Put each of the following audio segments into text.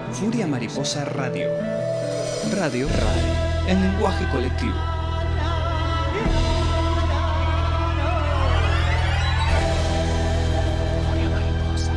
Furia Mariposa Radio. Radio en lenguaje colectivo. Furia Mariposa.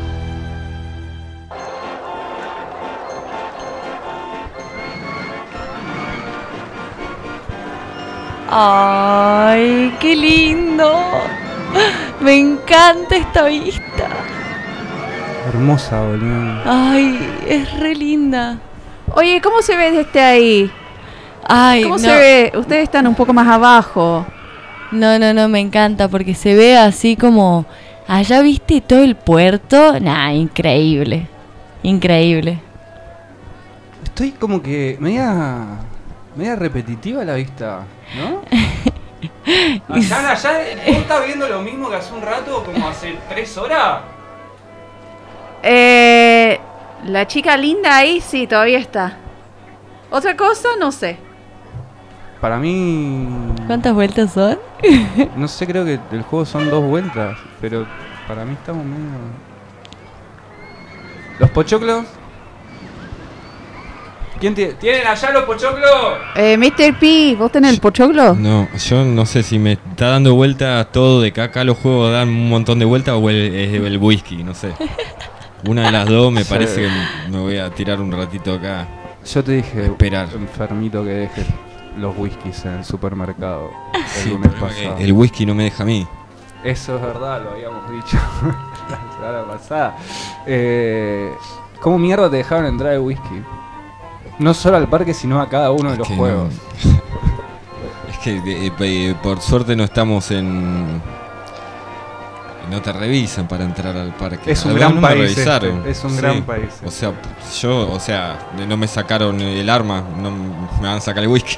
¡Ay, qué lindo! Me encanta esta vista. Hermosa, boludo. Ay, es re linda. Oye, ¿cómo se ve desde ahí? Ay, ¿Cómo no. se ve? Ustedes están un poco más abajo. No, me encanta porque se ve así como... Allá viste todo el puerto. Nah, increíble. Increíble. Estoy como que media repetitiva la vista, ¿no? Allá, ¿vos estás viendo lo mismo que hace un rato, como hace 3 horas? La chica linda ahí sí, todavía está. Otra cosa, no sé. Para mí... ¿Cuántas vueltas son? No sé, creo que el juego son 2 vueltas, pero para mí estamos medio... ¿Los pochoclos? ¿Quién tienen allá los pochoclos? Mr. P, ¿vos tenés el pochoclo? No, yo no sé si me está dando vuelta todo de que acá los juegos dan un montón de vueltas o el whisky, no sé. Una de las dos me parece que me voy a tirar un ratito acá. Yo te dije, Esperar. enfermito, que dejes los whiskies en el supermercado el Sí, lunes el problema es pasado. que el whisky no me deja a mí. Eso es verdad, lo habíamos dicho la semana pasada. ¿Cómo mierda te dejaron entrar el whisky? No solo al parque, sino a cada uno de los que juegos. Es que por suerte no estamos en... No te revisan para entrar al parque. Es un La gran verdad, no me país revisaron. este, es un Sí. gran país. O sea, no me sacaron el arma, no me van a sacar el whisky.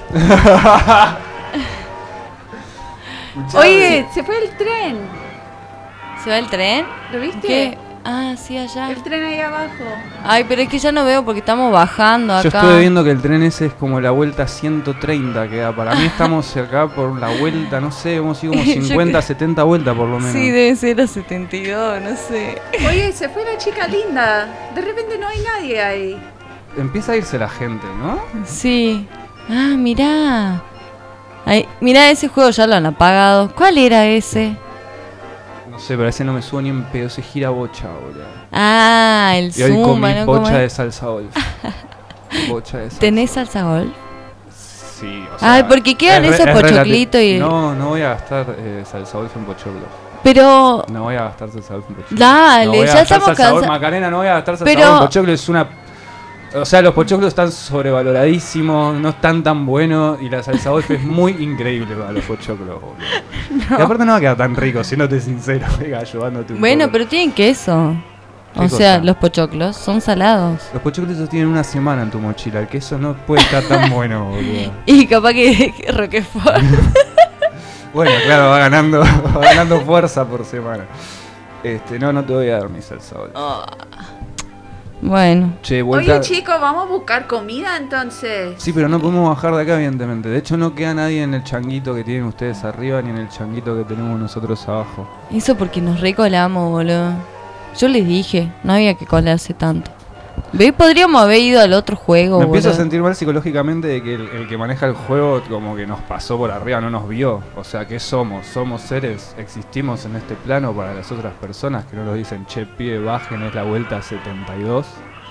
Oye, se fue el tren. ¿Se va el tren? ¿Lo viste? ¿Qué? Ah, sí, allá. El tren ahí abajo. Ay, pero es que ya no veo porque estamos bajando acá. Yo estuve viendo que el tren ese es como la vuelta 130 que da. Para mí estamos acá por la vuelta, no sé, hemos ido como Yo 50, creo- 70 vueltas por lo menos. Sí, debe ser los 72, no sé. Oye, se fue la chica linda. De repente no hay nadie ahí. Empieza a irse la gente, ¿no? Sí. Ah, mirá. Ay, mirá, ese juego ya lo han apagado. ¿Cuál era ese? No sé, pero ese no me subo ni en pedo, se gira bocha, boludo. Ah, el Y hoy Zumba, comí ¿no? ¿Cómo bocha es? de salsa golf. Bocha de salsa. ¿Tenés salsa golf? Sí, o sea, Ay, porque quedan es re- esos es pochoclitos y... No voy a gastar salsa golf en pochoclos. Pero... No voy a gastar salsa golf en pochoclos. Dale, no voy a ya gastar estamos salsa golf, cansados. Macarena, no voy a gastar salsa Pero- golf en pochoclos, es una... O sea, los pochoclos están sobrevaloradísimos, no están tan buenos y la salsa golf es muy increíble para los pochoclos, boludo. Y aparte no va a quedar tan rico, siéndote sincero, venga, ayudándote un Bueno, poco. pero tienen queso. ¿Qué O sea, cosa? los pochoclos son salados. Los pochoclos esos tienen una semana en tu mochila, el queso no puede estar tan bueno, boludo. Y capaz que Roquefort. Bueno, claro, va ganando fuerza por semana. No te voy a dar mi salsa golf. Oh. Bueno. Che, vuelta... Oye, chicos, vamos a buscar comida entonces. Sí, pero no podemos bajar de acá, evidentemente. De hecho, no queda nadie en el changuito que tienen ustedes arriba, ni en el changuito que tenemos nosotros abajo. Eso porque nos recolamos, boludo. Yo les dije, no había que colarse tanto. ¿Ves? Podríamos haber ido al otro juego, Me empiezo a boludo. sentir mal psicológicamente de que el que maneja el juego como que nos pasó por arriba, no nos vio. O sea, ¿qué somos? Somos seres, existimos en este plano para las otras personas que no nos dicen, che, pibe, bajen, es la vuelta 72.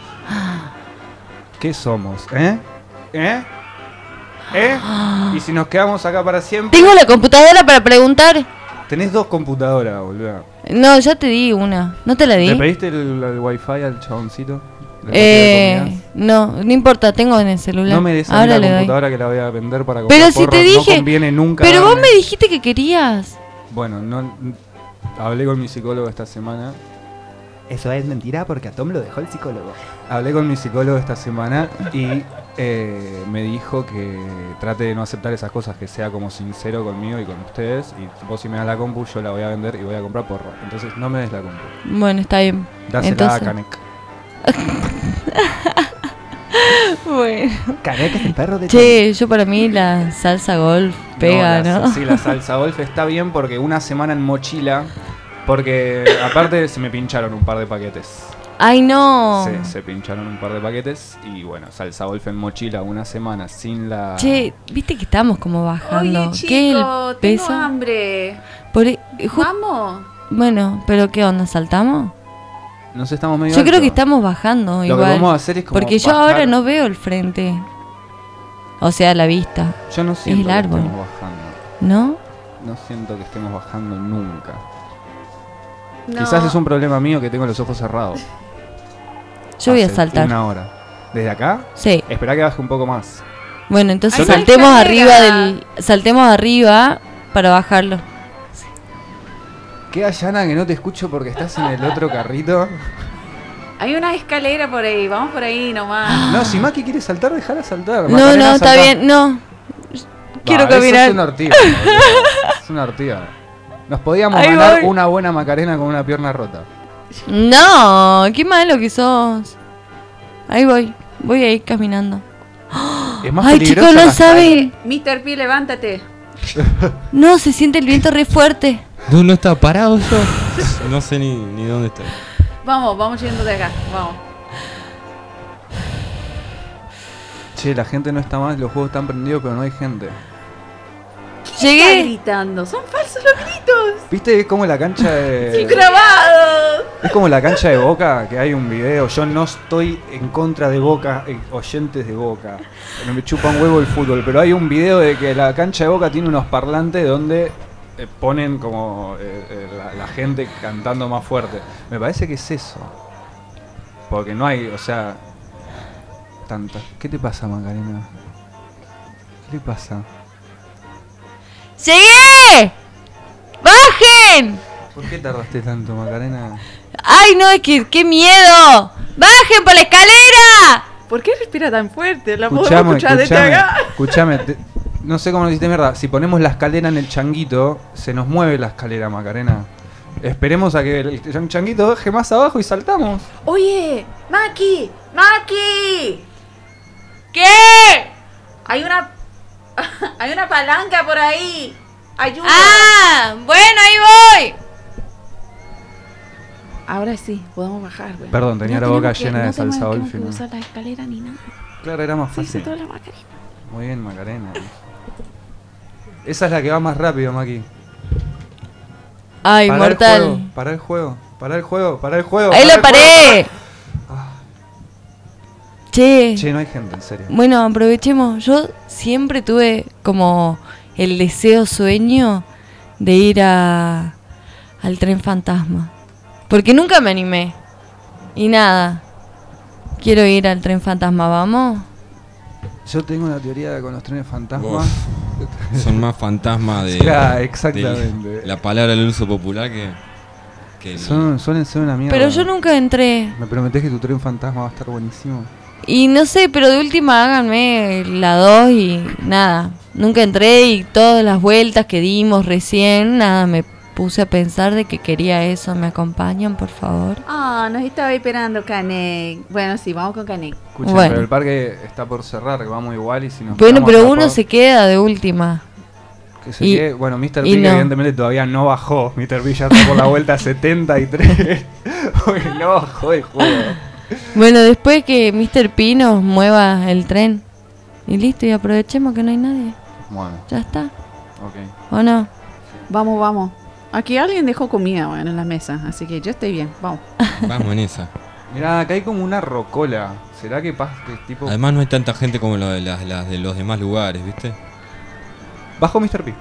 ¿Qué somos? ¿Eh? ¿Y si nos quedamos acá para siempre? Tengo la computadora para preguntar. Tenés 2 computadoras, boludo. No, ya te di una. ¿No te la di? ¿Le pediste el wifi al chaboncito? ¿Le pediste comidas? No importa, tengo en el celular. No me des a mí Ahora la le doy. computadora que la voy a vender para comprar Pero si te porros, dije. no conviene nunca Pero vos darme- me dijiste que querías. Bueno, no hablé con mi psicólogo esta semana. Eso es mentira porque a Tom lo dejó el psicólogo. Hablé con mi psicólogo esta semana y me dijo que trate de no aceptar esas cosas, que sea como sincero conmigo y con ustedes. Y vos si me das la compu, yo la voy a vender y voy a comprar porro. Entonces no me des la compu. Bueno, está bien. Dásela Entonces- a Canek. Bueno. Canek es el perro de Che, yo para mí la salsa golf pega, ¿no? Sí, la salsa golf está bien porque una semana en mochila, porque aparte se me pincharon un par de paquetes. ¡Ay, no! Se pincharon un par de paquetes y bueno, salsa golf en mochila una semana sin la... Che, viste que estamos como bajando. Oye, ¿Qué el chico, peso? tengo hambre. Vamos. Bueno, pero ¿qué onda? ¿Saltamos? Nos estamos medio Yo creo alto. que estamos bajando Lo igual. que vamos a hacer es como porque yo bajar. ahora no veo el frente. O sea, la vista. Yo no siento el que árbol. estemos bajando. ¿No? No siento que estemos bajando nunca. No. Quizás es un problema mío que tengo los ojos cerrados. Yo voy a Hace saltar. una hora. ¿Desde acá? Sí. Espera que baje un poco más. Bueno, entonces Hay saltemos una arriba escalera. saltemos arriba para bajarlo. Queda llana que no te escucho porque estás en el otro carrito. Hay una escalera por ahí, vamos por ahí nomás. No, si Maki quiere saltar, déjala saltar. No, Macarena, no, está saltá. bien, no. Quiero Eso caminar. es una ortiga. boludo. Es una ortiga. Nos podíamos Ahí ganar voy. una buena Macarena con una pierna rota. No, qué malo que sos. Ahí voy a ir caminando. Es más Ay, peligrosa chicos, no la- saben. Mr. P, levántate. No, se siente el viento re fuerte. No está parado yo. No sé ni dónde estoy. Vamos yendo de acá, vamos. Che, la gente no está mal, los juegos están prendidos, pero no hay gente. Está Llegué. gritando, son falsos los gritos. ¿Viste? Es como la cancha de... Grabados. Es como la cancha de Boca, que hay un video. Yo no estoy en contra de Boca, oyentes de Boca. Me chupa un huevo el fútbol, pero hay un video de que la cancha de Boca tiene unos parlantes donde ponen como la gente cantando más fuerte. Me parece que es eso. Porque no hay, o sea, tantas. ¿Qué te pasa, Macarena? ¿Qué le pasa? ¡Llegué! ¡Bajen! ¿Por qué tardaste tanto, Macarena? ¡Ay, no, es que qué miedo! ¡Bajen por la escalera! ¿Por qué respira tan fuerte? La podemos Escuchame, escuchar desde acá. escuchame. No sé cómo lo hiciste mierda. Si ponemos la escalera en el changuito, se nos mueve la escalera, Macarena. Esperemos a que el changuito baje más abajo y saltamos. Oye, Maki, Maki. ¿Qué? Hay una palanca por ahí. Ayuda. ¡Ah! Bueno, ahí voy. Ahora sí, podemos bajar, güey. Perdón, tenía la boca llena de salsa No golf, tenemos ¿no? que usar la escalera ni nada. Claro, era más Se hizo fácil. toda la Macarena. Muy bien, Macarena. Esa es la que va más rápido, Maki. Ay, Pará mortal. Para el juego, para el juego, para el juego. Ahí pará lo el paré. Ah. Che. Che, no hay gente, en serio. Bueno, aprovechemos. Yo siempre tuve como el deseo sueño de ir al tren fantasma. Porque nunca me animé. Y nada. Quiero ir al tren fantasma, ¿vamos? Yo tengo una teoría con los trenes fantasmas. Son más fantasmas de, Claro, exactamente. de la palabra del uso popular que el- Suelen ser una mierda. Pero yo nunca entré. Me prometés que tu tren fantasma va a estar buenísimo. Y no sé, pero de última háganme la 2 y nada. Nunca entré y todas las vueltas que dimos recién, nada, me puse a pensar de que quería eso. ¿Me acompañan, por favor? Ah, nos estaba esperando Canek. Bueno, sí, vamos con Canek. Escuchen, Bueno. pero el parque está por cerrar, que vamos igual y si nos Bueno, quedamos pero uno atrapados- se queda de última. que se y- quede- Bueno, Mr. P y no. evidentemente todavía no bajó. Mr. P ya está por la vuelta 73. Porque no bajó el juego. Bueno, después que Mr. P nos mueva el tren. Y listo, y aprovechemos que no hay nadie. Bueno, Ya está. ok. ¿O no? Vamos, vamos. Aquí alguien dejó comida, bueno, en la mesa, así que yo estoy bien. Vamos. Vamos en esa. Mirá, acá hay como una rocola. ¿Será que pasa tipo... Además no hay tanta gente como lo de las de los demás lugares, ¿viste? Bajó Mr. P.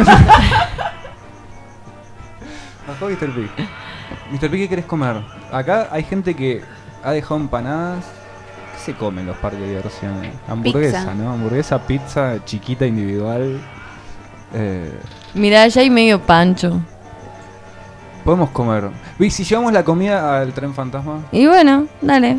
Bajó Mr. P. Mr. P, ¿qué querés comer? Acá hay gente que ha dejado empanadas. ¿Qué se come en los parques de diversiones? Hamburguesa, Pizza. ¿no? Hamburguesa, pizza, chiquita, individual. Mirá, ya hay medio pancho. Podemos comer. ¿Y si llevamos la comida al tren fantasma? Y bueno, dale.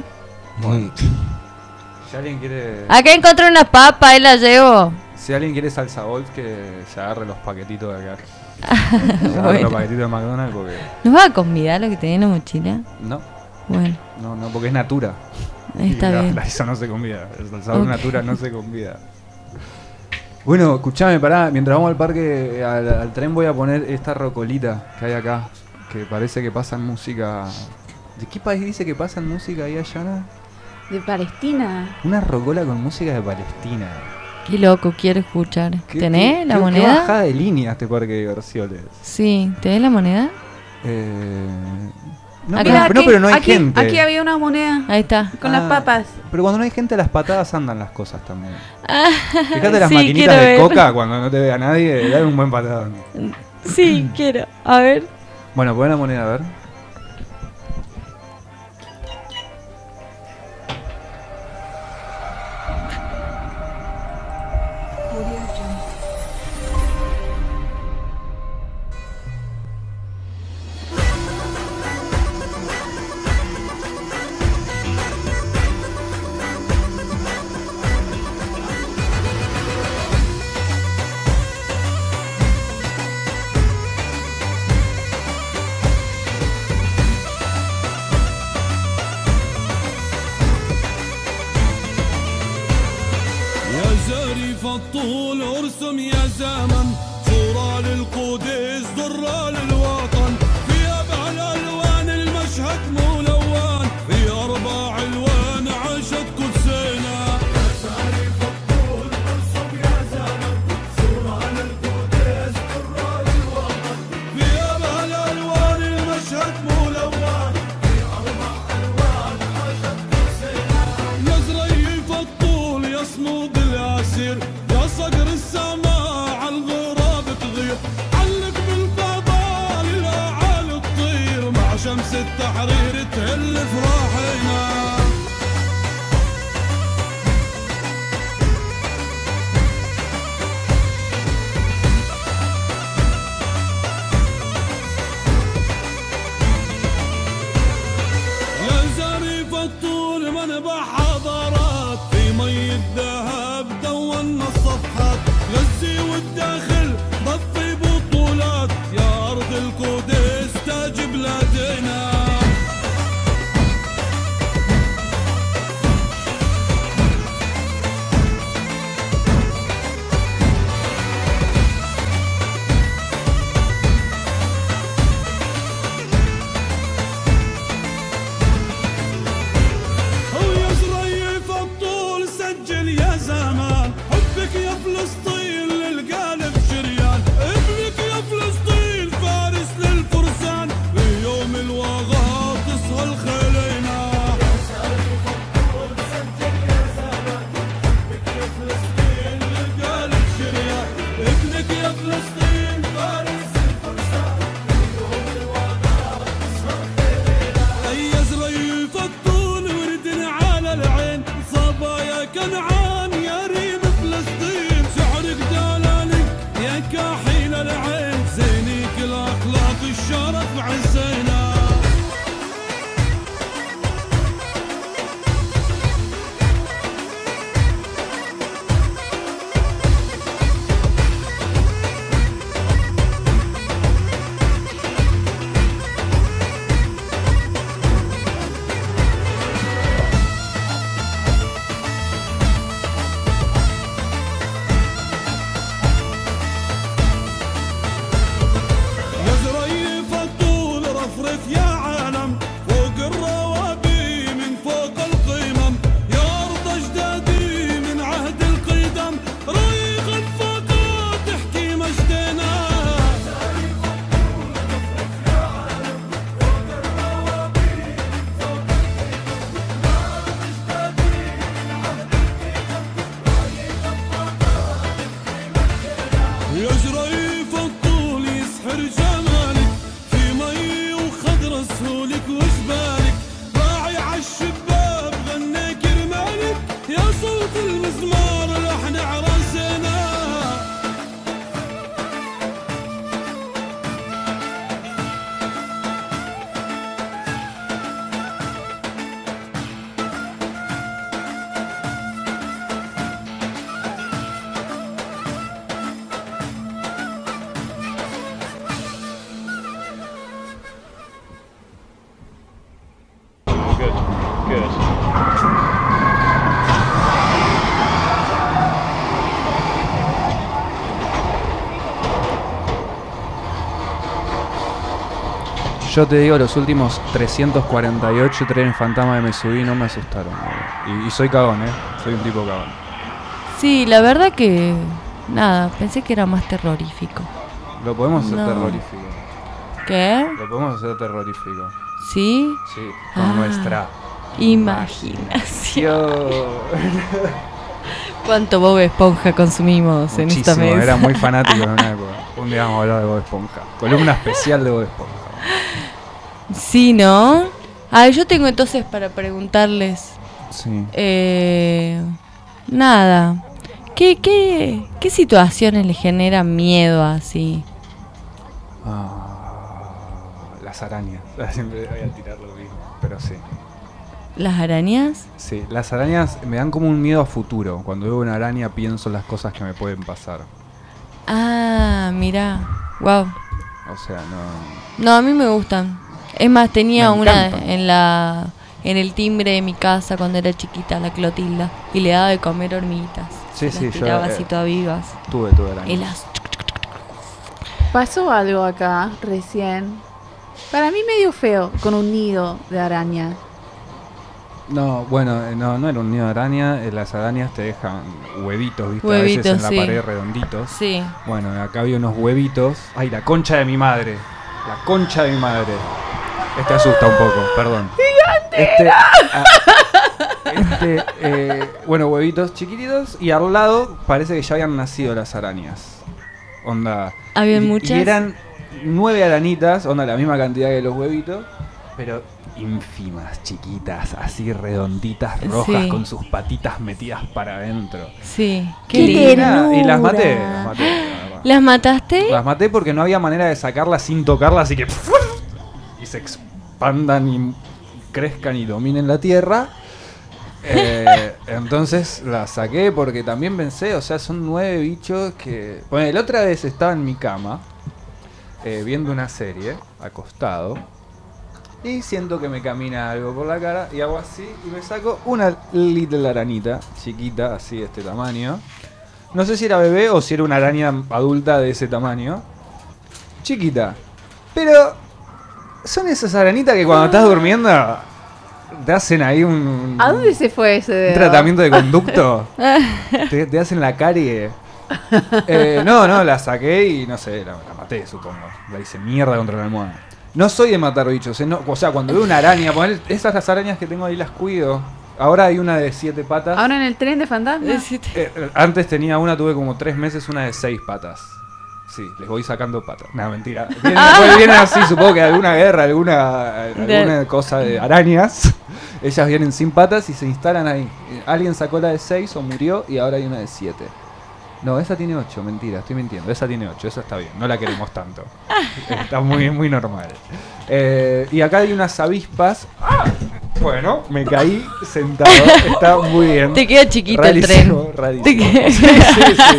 Si alguien quiere... Acá encontré unas papas, ahí las llevo. Si alguien quiere salsa golf, que se agarre los paquetitos de acá. Se agarre Bueno. los paquetitos de McDonald's porque... ¿Nos va a convidar lo que tenía en la mochila? No, Bueno, no, porque es natura. está Y bien. Eso no se convida. El salsa golf Ok. natura no se convida. Bueno, escuchame, pará. Mientras vamos al parque, al tren voy a poner esta rocolita que hay acá. Que parece que pasan música ¿De qué país dice que pasan música ahí, Ayana? De Palestina. Una rocola con música de Palestina. Qué loco, quiero escuchar. ¿Tenés la Qué moneda? bajada de línea este parque de diversiones. Sí, ¿tenés la moneda? No, Acá. pero no hay aquí, gente. Aquí había una moneda Ahí está. con las papas. Pero cuando no hay gente, a las patadas andan las cosas también. Ah, Fíjate las sí, maquinitas quiero de ver. coca cuando no te vea nadie, dale un buen patadón. Sí, quiero. A ver. Bueno, pon la moneda a ver. يا زريف الطول ارسم يا زمن صورة للقدس درة للوطن فيها بهالالوان المشهد ملون في 4 الوان عاشت قدسنا يا زريف الطول ارسم يا زمن صورة للقدس درة للوطن فيها بهالالوان المشهد ملون في 4 الوان عاشت قدسنا يا زريف الطول يا صمود الياسير يا صقر السماء عالغراب تغير علق بالفضاء للأعالي تطير مع شمس التحرير تهل افراحنا يا زريف الطول منبع حضارات في مي الذهب دوننا الصفحات غزي والداخل ضفي بطولات يا أرض القدس تاج بلادنا ويا زريف الطول سجل يا زمان حبك يا فلسطين للقلب شريان ابنك يا فلسطين فارس للفرسان في يوم الوغى تصهى الخلينا يا زريف الطول سجل يا زمان حبك يا فلسطين للقلب شريان ابنك يا فلسطين فارس للفرسان في يوم الوغى تصهى الخلينا يا زريف الطول ورد على العين صبايا كنعان يا ريم فلسطين سحرك دلالك يا كاحل العين زينيك الاخلاق الشرف عزينا يا زريف الطول رفرف يا عالم فوق الروابي من فوق القمم يا أرض أجدادي من عهد القدم ريق الفقر تحكي مجدنا يا زريف الطول يسحر جمالك في مي وخضر سهولك وجبالك راعي عالشباب غنى كرمالك يا صوت المزمار لحن عرسنا Yo te digo, los últimos 348 trenes fantasma que me subí no me asustaron. Y soy cagón, soy un tipo cagón. Sí, la verdad que... Nada, pensé que era más terrorífico. Lo podemos hacer No. terrorífico. ¿Qué? Lo podemos hacer terrorífico. ¿Sí? Sí, con nuestra imaginación. ¿Cuánto Bob Esponja consumimos en esta Muchísimo, mesa? era muy fanático en una época. Un día vamos a hablar de Bob Esponja. Columna especial de Bob Esponja. Sí, ¿no? Ah, yo tengo entonces para preguntarles. Sí. Nada. ¿Qué situaciones le generan miedo así? Las arañas. Siempre voy a tirar lo mismo, pero sí. ¿Las arañas? Sí, las arañas me dan como un miedo a futuro. Cuando veo una araña pienso en las cosas que me pueden pasar. Ah, mira. Wow. O sea, no... No, a mí me gustan. Es más, tenía Me una encantan. en el timbre de mi casa cuando era chiquita, la Clotilda, y le daba de comer hormiguitas. Sí, Se sí, las yo, tiraba así todas vivas. Tuve arañas. Y las... Pasó algo acá recién. Para mí medio feo, con un nido de araña. No, bueno, no era un nido de araña. Las arañas te dejan huevitos, ¿viste? Huevitos, a veces en sí. la pared redonditos. Sí. Bueno, acá había unos huevitos. Ay, la concha de mi madre. La concha de mi madre. Este asusta un poco, perdón. Bueno, huevitos chiquititos. Y al lado parece que ya habían nacido las arañas. Onda. ¿Habían y muchas? Y eran 9 aranitas, onda la misma cantidad que los huevitos. Pero ínfimas, chiquitas, así redonditas, rojas, Sí. con sus patitas metidas para adentro. Sí. ¡Qué Y lindo. nada, y las maté, ternura! la verdad. ¿Las mataste? Las maté porque no había manera de sacarlas sin tocarlas, así que y se expandan y crezcan y dominen la tierra. Entonces las saqué porque también pensé, o sea, son 9 bichos que... Bueno, la otra vez estaba en mi cama viendo una serie, acostado, y siento que me camina algo por la cara y hago así y me saco una little aranita, chiquita, así de este tamaño. No sé si era bebé o si era una araña adulta de ese tamaño. Chiquita. Pero son esas aranitas que cuando estás durmiendo te hacen ahí un ¿A dónde se fue ese dedo? tratamiento de conducto. te hacen la carie. No, la saqué y no sé, la maté, supongo. La hice mierda contra la almohada. No soy de matar bichos, no, o sea, cuando veo una araña, esas las arañas que tengo ahí las cuido. Ahora hay una de 7 patas. ¿Ahora en el tren de fantasmas? Antes tenía una, tuve como 3 meses, una de 6 patas. Sí, les voy sacando patas. No, mentira. Vienen así, supongo que alguna guerra, alguna cosa de arañas. Ellas vienen sin patas y se instalan ahí. Alguien sacó la de 6 o murió y ahora hay una de 7. No, esa tiene 8, mentira, estoy mintiendo. Esa tiene 8, esa está bien, no la queremos tanto. Está muy normal. Y acá hay unas avispas. Bueno, me caí sentado, está muy bien. Te queda chiquito Rarísimo, el tren. rarísimo. Te queda- Sí.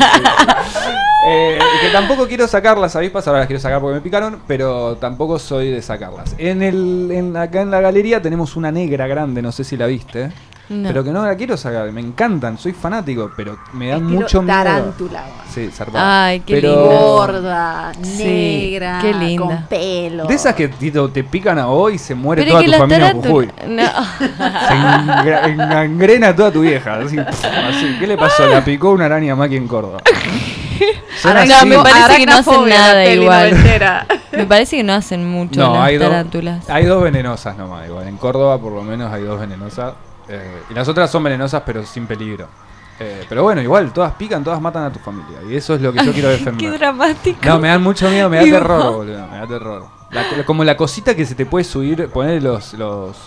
Que tampoco quiero sacar las avispas, ahora las quiero sacar porque me picaron, pero tampoco soy de sacarlas. Acá en la galería tenemos una negra grande, no sé si la viste. No. Pero que no la quiero sacar, me encantan, soy fanático, pero me dan Estilo mucho miedo. tarántula. Sí, zarpada. Ay, qué Pero- linda. Gorda, Sí, negra, qué linda. con pelo. De esas que Tito, te pican a vos y se muere Pero toda es tu que las familia en Jujuy. tarántulas... Se engangrena toda tu vieja. Así. ¿Qué le pasó? La picó una araña Maki en Córdoba. Son Ahora, así. no, me parece que no hacen Aracnofobia, nada la peli igual. noventera. Me parece que no hacen mucho No, las hay tarántulas. hay 2 venenosas nomás. Igual. En Córdoba por lo menos hay 2 venenosas. Y las otras son venenosas pero sin peligro. Pero bueno, igual, todas pican, todas matan a tu familia. Y eso es lo que yo quiero Qué defender. dramático. No, me dan mucho miedo, me da Digo. terror, boludo. Me da terror. Como la cosita que se te puede subir, poner los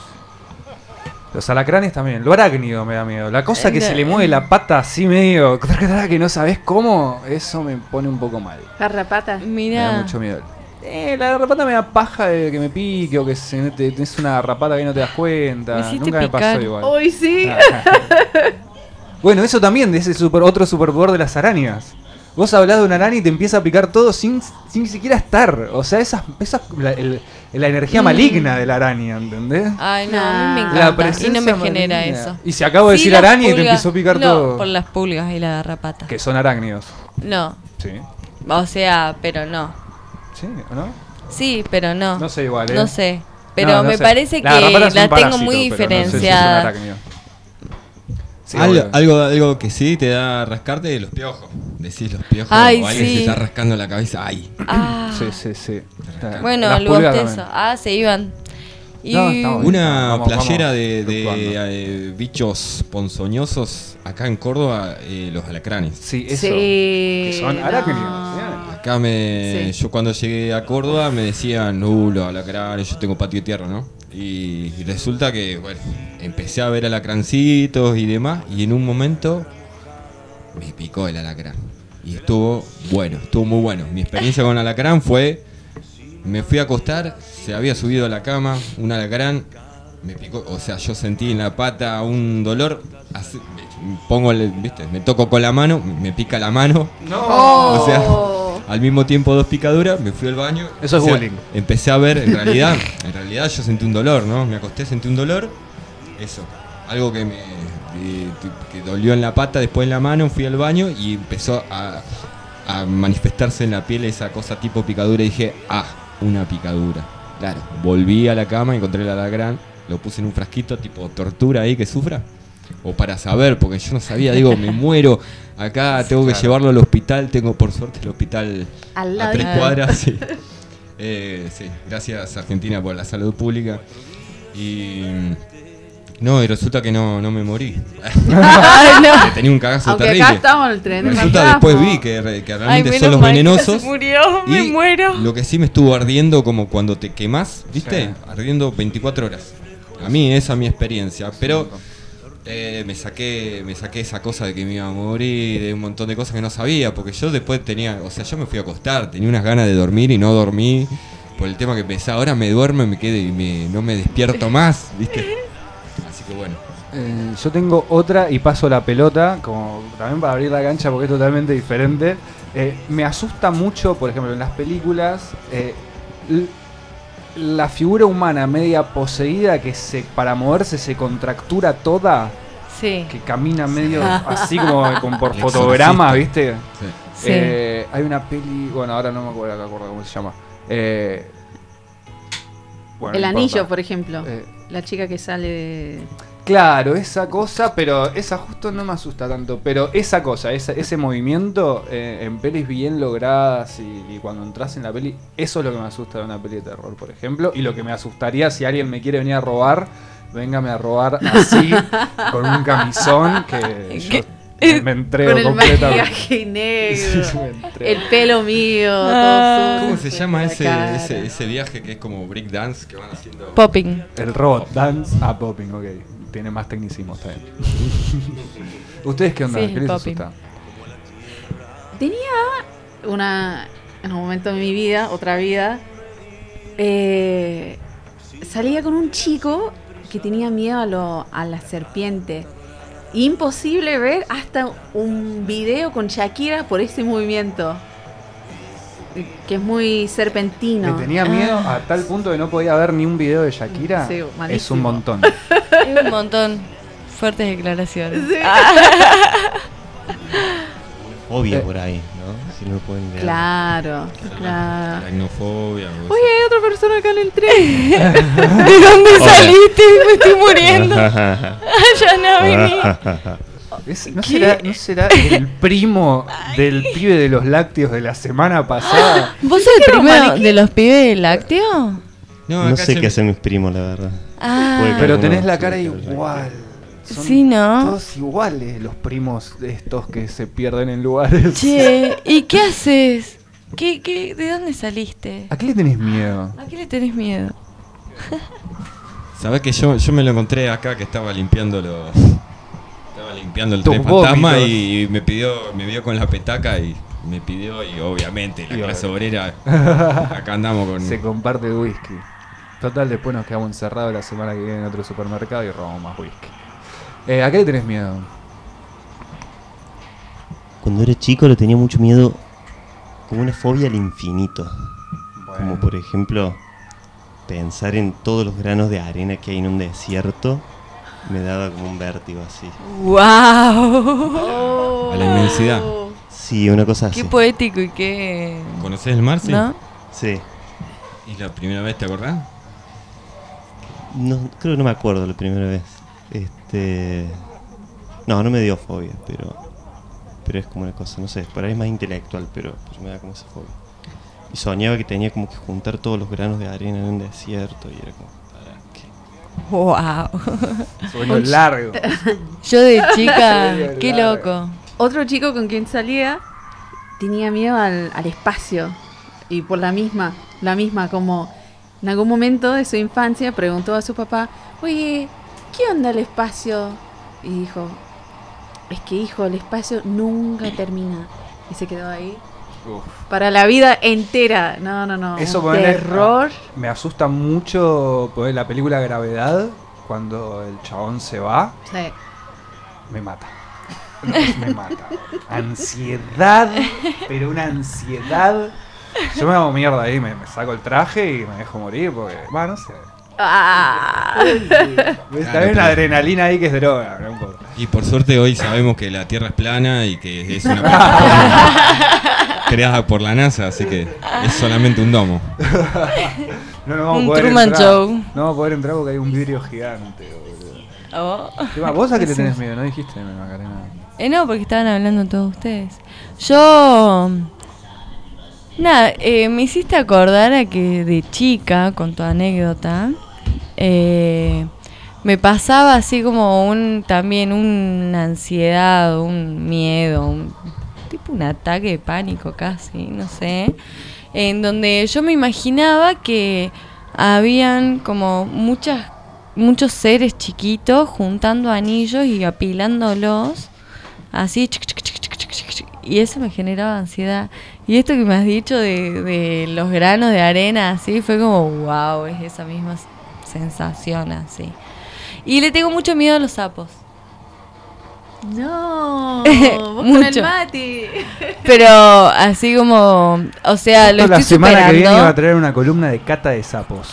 alacranes también. Lo arácnido me da miedo. La cosa que se le mueve la pata así medio que no sabes cómo, eso me pone un poco mal. Garrapata. Me da Mira, mucho miedo. La garrapata me da paja de que me pique o que tenés una garrapata que no te das cuenta. Me hiciste Nunca me pasó picar. igual. Hoy sí. Bueno, eso también, de ese otro superpoder de las arañas. Vos hablás de una araña y te empieza a picar todo sin ni siquiera estar. O sea, esa la energía maligna de la araña, ¿entendés? ay no, a mí me La encanta. Y no me presencia genera maligna. eso. Y si acabo de Sí, decir las araña y te pulgas. empezó a picar no, todo. por las pulgas y la garrapata. Que son arácnidos. No, Sí. o sea, pero no. ¿Sí o no? Sí, pero no. No sé igual, ¿eh? No sé. Pero No, no me sé. parece La garrapata que es la un tengo parásito, muy pero no sé si es un diferenciada. arácnido. Sí, obvio. Algo que sí te da rascarte los piojos. Decís los piojos Ay, o alguien sí. se está rascando la cabeza. Ay. Ah. Sí. Bueno, Las el pulgas bostezo. también. Ah, se iban. Y No, estamos bien. Una Vamos playera de fluctuando. bichos ponzoñosos acá en Córdoba, los alacranes. Sí, eso. Sí, Que son arácnidos. no. Acá Sí. yo cuando llegué a Córdoba me decían, los alacranes, yo tengo patio de tierra, ¿no? Y resulta que, bueno, empecé a ver alacrancitos y demás, y en un momento me picó el alacrán. Y estuvo muy bueno. Mi experiencia con alacrán fue, me fui a acostar, se había subido a la cama, un alacrán, me picó, o sea, yo sentí en la pata un dolor, me toco con la mano, me pica la mano. No. O sea, al mismo tiempo 2 picaduras, me fui al baño. Eso es bullying. Empecé a ver, en realidad yo sentí un dolor, ¿no? Me acosté, sentí un dolor. Eso, algo que que dolió en la pata, después en la mano, fui al baño y empezó a manifestarse en la piel esa cosa tipo picadura y dije, una picadura. Claro, volví a la cama, encontré el alacrán, lo puse en un frasquito tipo tortura ahí que sufra. O para saber, porque yo no sabía, digo, me muero. Acá tengo que llevarlo al hospital. Tengo por suerte el hospital Al a 3 ladito. cuadras. Sí. Sí, gracias Argentina por la salud pública. Y no, y resulta que no me morí. Ay, no. Que tenía un cagazo Aunque terrible. acá estamos en el tren del Resulta fantasma. después vi que realmente Ay, son los menos mal que no venenosos. se murió, me Y muero. lo que sí me estuvo ardiendo como cuando te quemás, ¿viste? Sí. Ardiendo 24 horas. A mí esa es mi experiencia, pero me saqué esa cosa de que me iba a morir, de un montón de cosas que no sabía, porque yo después yo me fui a acostar, tenía unas ganas de dormir y no dormí por el tema que pensé, ahora me duermo y me quedo y no me despierto más, ¿viste? Así que bueno. Yo tengo otra y paso la pelota, como también para abrir la cancha porque es totalmente diferente. Me asusta mucho, por ejemplo, en las películas, la figura humana media poseída que para moverse se contractura toda, Sí. que camina medio así como por El fotograma, exorcista. ¿viste? Sí. Sí. Hay una peli, bueno, ahora no me acuerdo cómo se llama. Bueno, El no anillo, importa. por ejemplo. Eh, La chica que sale de... Claro, esa cosa, pero esa justo no me asusta tanto. Pero esa cosa, ese movimiento en pelis bien logradas y cuando entras en la peli, eso es lo que me asusta de una peli de terror, por ejemplo. Y lo que me asustaría si alguien me quiere venir a robar, véngame a robar así, con un camisón que yo me entrego Con el completamente. maquillaje negro. Sí, me entrego. El pelo mío, Ah. todo ¿Cómo sucio se llama en la cara. ese viaje que es como break dance que van haciendo? Popping. El robot dance popping, ok. Tiene más tecnicismo, está bien. ¿Ustedes qué onda? Sí, es ¿Qué el les popping. asusta? Tenía en un momento de mi vida, otra vida, salía con un chico que tenía miedo a la serpiente. Imposible ver hasta un video con Shakira por ese movimiento, que es muy serpentino. Le tenía miedo a tal punto que no podía ver ni un video de Shakira. Sí, Es malísimo. un montón. Es un montón. Fuertes declaraciones. Sí. Obvio por ahí, ¿no? Si no lo pueden leer. Claro, claro. Aracnofobia. algo Oye, hay otra persona acá en el tren. ¿De dónde Hola. saliste? Me estoy muriendo. Ya no vení. ¿No será el primo del pibe de los lácteos de la semana pasada? ¿Vos sos el primero de los pibes del lácteo? No, No acá sé se- qué hacen mis primos, la verdad. Ah. Puede que Pero alguno tenés la sí, cara pero- igual. Son Sí, ¿no? todos iguales los primos de estos que se pierden en lugares. Che, ¿y qué haces? ¿De dónde saliste? ¿A qué le tenés miedo? ¿A qué le tenés miedo? Sabés que yo me lo encontré acá que estaba limpiando el Tus tren fantasma vómitos. y me vio con la petaca y me pidió y obviamente la Y clase obvio. obrera acá andamos con Se comparte el whisky. Total, después nos quedamos encerrados la semana que viene en otro supermercado y robamos más whisky. ¿A qué le tenés miedo? Cuando era chico le tenía mucho miedo, como una fobia al infinito. Como por ejemplo, pensar en todos los granos de arena que hay en un desierto, me daba como un vértigo así. ¡Wow! a la inmensidad. Sí, una cosa así. Qué poético y qué... ¿Conocés el mar? Sí. ¿No? Sí. ¿Y la primera vez te acordás? No, creo que no me acuerdo la primera vez. No me dio fobia, pero es como una cosa, no sé, por ahí es más intelectual, pero me da como esa fobia. Y soñaba que tenía como que juntar todos los granos de arena en un desierto y era como, ¿para qué? Wow. Sueño largo. Yo de chica, Sí, qué claro. loco. Otro chico con quien salía tenía miedo al espacio. Y por la misma, como en algún momento de su infancia preguntó a su papá, oye, ¿qué onda el espacio? Y dijo, es que hijo, el espacio nunca termina. Y se quedó ahí. Uf. Para la vida entera. No. Eso un ponele, terror. me asusta mucho ponele, la película Gravedad, cuando el chabón se va, Sí. me mata. Me mata. Ansiedad, pero una ansiedad. Yo me hago mierda ahí, me saco el traje y me dejo morir porque, no sé. Ah. Hay una adrenalina ahí que es droga, no importa. Y por suerte hoy sabemos que la Tierra es plana y que es una plataforma creada por la NASA, así que es solamente un domo. No nos vamos a Un poder Truman entrar. Show. No vamos a poder entrar porque hay un vidrio gigante, boludo. Oh. ¿Vos a qué le tenés miedo? No dijiste, Macarena. No, porque estaban hablando todos ustedes. Yo... Nada, me hiciste acordar a que de chica, con tu anécdota, me pasaba así como también una ansiedad, un miedo, tipo un ataque de pánico casi, no sé, en donde yo me imaginaba que habían como muchos seres chiquitos juntando anillos y apilándolos, así, y eso me generaba ansiedad. Y esto que me has dicho de los granos de arena, así, fue como, wow, es esa misma sensación, así. Y le tengo mucho miedo a los sapos. No, vos con el Mucho. Mati. Pero así como, o sea, lo La estoy semana que viene va a superando. traer una columna de cata de sapos.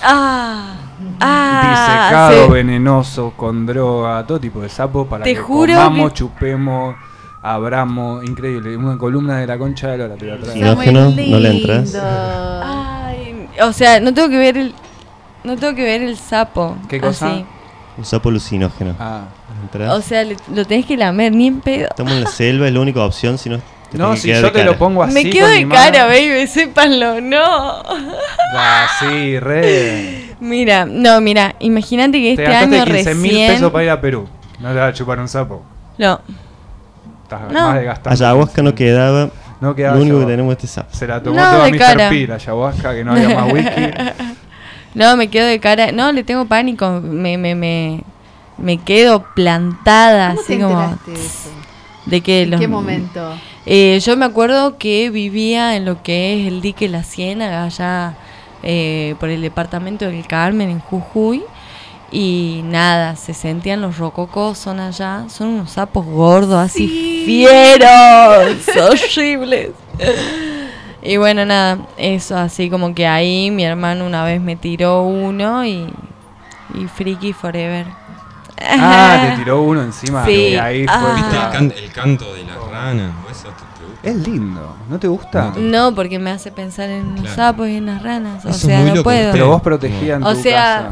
sí. Disecado, venenoso, con droga, todo tipo de sapos para Te que juro comamos, que- chupemos, abramos. Increíble, una columna de la concha de Lola te voy a traer. No. Oxígeno, no le entras. Ay, o sea, no tengo que ver el sapo. ¿Qué cosa? Así. Un sapo alucinógeno. Ah. ¿Entrás? O sea, lo tenés que lamer, ni en pedo. Estamos en la selva, es la única opción, si no te No, tenés que si quedar yo de te cara. lo pongo así. Me quedo con de mi mano. cara, baby, sépanlo, no. Ah, sí, re. Mira, imagínate que Te este gastaste año 15.000 recién... pesos para ir a Perú. No te vas a chupar un sapo. No, Estás No. más desgastando. Ayahuasca no quedaba. No quedaba Lo único que ayahuasca. tenemos es este sapo. Se la tomó No, toda de Mr. cara. P, la ayahuasca, que no había más whisky. no, me quedo de cara. No, le tengo pánico. Me quedo plantada, ¿Cómo así te como... enteraste de eso? ¿De qué? ¿En qué momento? Yo me acuerdo que vivía en lo que es el dique La Ciénaga, allá por el departamento del Carmen, en Jujuy. Y nada, se sentían los rococos, son allá. Son unos sapos gordos, así fieros, horribles. Y bueno, nada, eso así como que ahí mi hermano una vez me tiró uno y Freaky Forever. Ah, te tiró uno encima. Sí. Y ahí fue. ¿Viste Ah. el canto de la rana? ¿O eso te gusta? Es lindo, ¿no te gusta? No, porque me hace pensar en los Claro. sapos y en las ranas. O Eso es sea, muy no loco, puedo. Pero vos protegías en O tu sea, casa.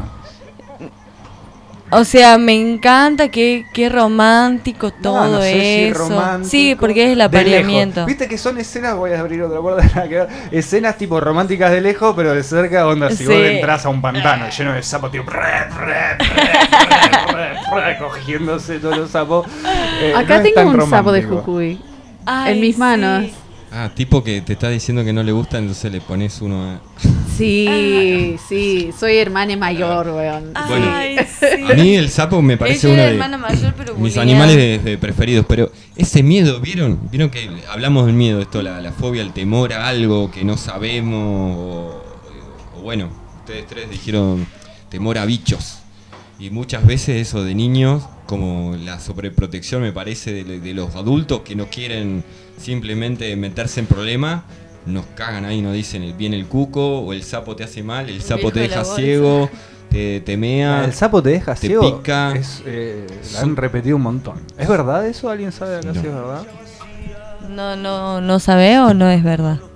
O sea, me encanta, qué romántico todo no sé si eso. romántico, Sí, porque es el de apareamiento. lejos. Viste que son escenas, voy a abrir otra puerta, nada que ver, escenas tipo románticas de lejos, pero de cerca, onda, si Sí. vos entras a un pantano lleno de sapos, tipo, cogiéndose todos los sapos. Acá no es tengo tan un sapo de romántico. Jujuy. Ay, en mis sí. manos. Ah, tipo que te está diciendo que no le gusta, entonces le pones uno a... Sí, soy hermana mayor, weón. Bueno, Ay, sí. A mí el sapo me parece Ella uno era de hermana mayor, pero mis buleada. animales preferidos, pero ese miedo, ¿vieron que hablamos del miedo, esto, la fobia, el temor a algo que no sabemos, o bueno, ustedes tres dijeron temor a bichos, y muchas veces eso de niños, como la sobreprotección me parece de los adultos que no quieren simplemente meterse en problemas, nos cagan ahí, nos dicen viene el cuco, o el sapo te hace mal, el sapo viejo te de la deja bolsa. ciego, te mea. El sapo te deja te ciego. pica. La han repetido un montón. ¿Es verdad eso? ¿Alguien sabe acá No. si es verdad? No sabe o no es verdad.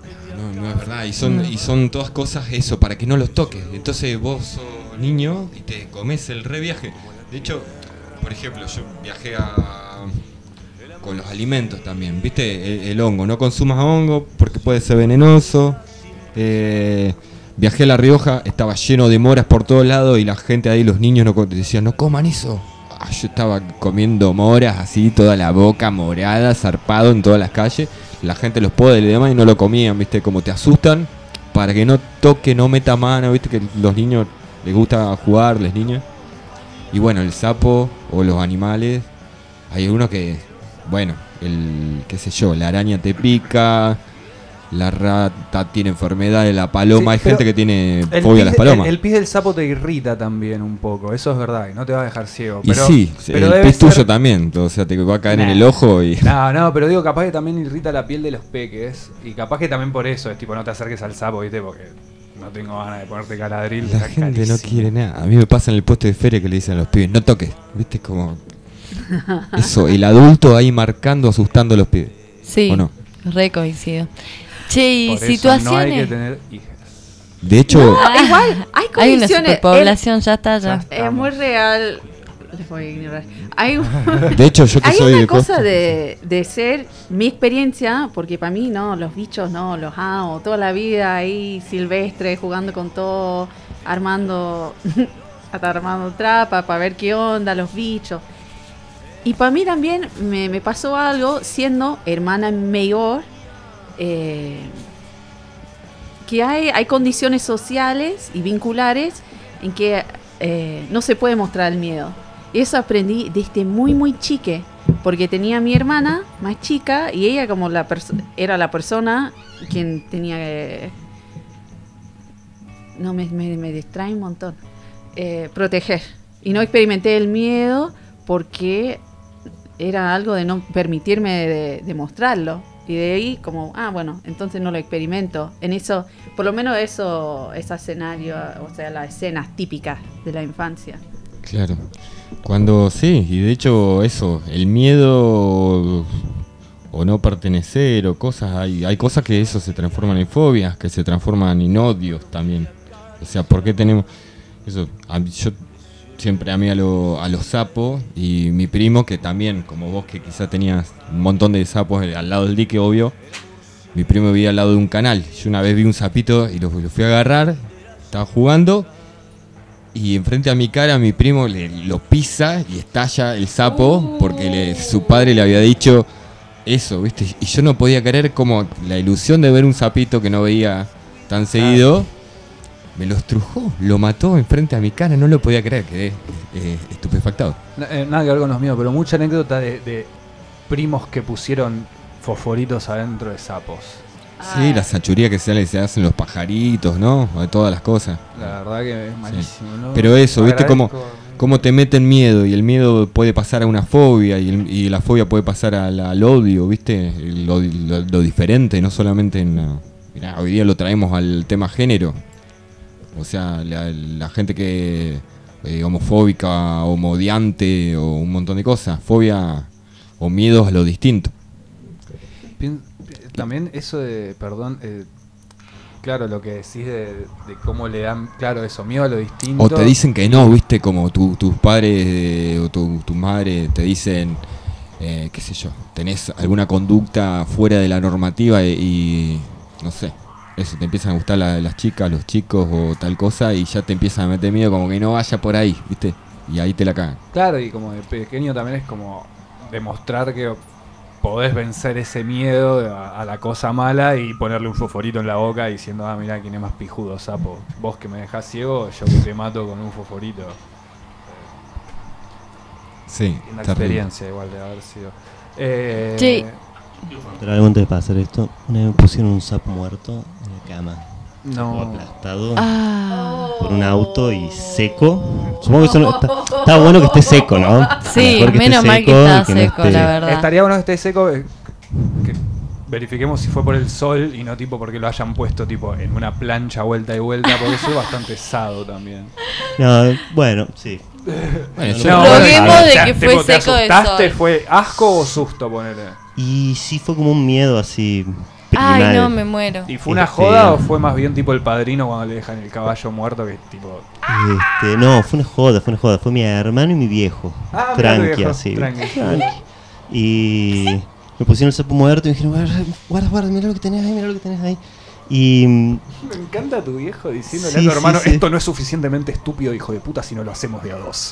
no es verdad. Y son todas cosas eso, para que no los toques. Entonces vos sos niño y te comes el re viaje. De hecho, por ejemplo, yo viajé con los alimentos también. ¿Viste? El hongo. No consumas hongo porque puede ser venenoso. Viajé a La Rioja, estaba lleno de moras por todos lados y la gente ahí, los niños decían, no coman eso. Yo estaba comiendo moras así, toda la boca morada, zarpado en todas las calles. La gente los podes y demás y no lo comían, ¿viste? Como te asustan para que no toque, no meta mano, ¿viste? Que los niños les gusta jugar, les niños. Y bueno, el sapo o los animales, hay algunos que, bueno, qué sé yo, la araña te pica, la rata tiene enfermedades, la paloma, hay gente que tiene fobia a las palomas. El pis del sapo te irrita también un poco, eso es verdad, y no te va a dejar ciego. Y sí, pero el pis tuyo también, o sea, te va a caer en el ojo y... No, pero digo, capaz que también irrita la piel de los peques, y capaz que también por eso es tipo, no te acerques al sapo, ¿viste? Porque no tengo ganas de ponerte caladril. La gente carísimo. No quiere nada. A mí me pasa en el puesto de feria que le dicen a los pibes, no toques, ¿viste? Como... Eso, el adulto ahí marcando, asustando a los pibes. Sí, ¿o no? Re coincido. Che, y por situaciones. Eso no hay que tener hijas. De hecho, igual hay hay una condiciones. superpoblación, ya está. Es muy real. Les voy a ignorar. De hecho, yo que hay soy una de cosa costa. de ser mi experiencia, porque para mí no, los bichos no, los amo toda la vida ahí silvestre, jugando con todo, armando trapas para ver qué onda, los bichos. Y para mí también me pasó algo siendo hermana mayor. Que hay condiciones sociales y vinculares en que no se puede mostrar el miedo. Eso aprendí desde muy chique, porque tenía a mi hermana más chica y ella como era la persona quien tenía que... No, me distrae un montón. Proteger. Y no experimenté el miedo porque era algo de no permitirme de mostrarlo. Y de ahí como, bueno, entonces no lo experimento. En eso, por lo menos eso, ese escenario, o sea, las escenas típicas de la infancia. Claro. Cuando sí, y de hecho eso, el miedo o no pertenecer o cosas, hay cosas que eso se transforman en fobias, que se transforman en odios también. O sea, ¿por qué tenemos eso? Yo siempre amé a los sapos y mi primo, que también, como vos que quizás tenías un montón de sapos al lado del dique, obvio, mi primo vivía al lado de un canal. Yo una vez vi un sapito y lo fui a agarrar, estaba jugando y enfrente a mi cara mi primo lo pisa y estalla el sapo porque su padre le había dicho eso, ¿viste? Y yo no podía creer como la ilusión de ver un sapito que no veía tan seguido. Me lo estrujó, lo mató enfrente a mi cara, no lo podía creer, quedé estupefactado. Nada que ver con los míos, pero mucha anécdota de primos que pusieron fosforitos adentro de sapos. Sí, la sachuría que se hacen los pajaritos, ¿no? De todas las cosas. La verdad que es malísimo, sí. ¿No? Pero eso, ¿viste? Cómo te meten miedo y el miedo puede pasar a una fobia y la fobia puede pasar al odio, ¿viste? Lo diferente, no solamente mirá, hoy día lo traemos al tema género. O sea, la gente que homofóbica, homodiante o un montón de cosas, fobia o miedos a lo distinto. También eso de, claro, lo que decís de cómo le dan, claro, eso, miedo a lo distinto. O te dicen que no, viste, como tus padres o tu madre te dicen, qué sé yo, tenés alguna conducta fuera de la normativa y no sé. Eso, te empiezan a gustar las chicas, los chicos o tal cosa y ya te empiezan a meter miedo como que no vaya por ahí, ¿viste? Y ahí te la cagan. Claro, y como de pequeño también es como demostrar que podés vencer ese miedo a la cosa mala y ponerle un fosforito en la boca diciendo, mirá quién es más pijudo, sapo. Vos que me dejás ciego, yo que te mato con un fosforito. Sí, una experiencia igual de haber sido. Sí. Pero algo antes de pasar esto, una vez me pusieron un sapo muerto en la cama. No. Aplastado por un auto y seco. Supongo que eso está bueno que esté seco, ¿no? Sí, menos mal que está seco, la verdad. Estaría bueno que esté seco, que verifiquemos si fue por el sol y no tipo porque lo hayan puesto tipo en una plancha vuelta y vuelta, porque eso es bastante pesado también. No, bueno, sí. Proguemos de que fue seco ¿te asustaste? del sol. ¿Fue asco o susto, ponele? Y sí fue como un miedo así Ay, mal. no, me muero. ¿Y fue una Este- joda o fue más bien tipo el padrino cuando le dejan el caballo muerto que tipo... No, fue una joda. Fue mi hermano y mi viejo. Ah, mirá tu Tranqui, viejo, así. tranqui. Tranqui. Y me pusieron el sapo muerto y me dijeron, guarda, mira lo que tenés ahí. Y Me encanta tu viejo diciéndole Sí, a tu sí, hermano, sí. esto no es suficientemente estúpido, hijo de puta, si no lo hacemos de a dos.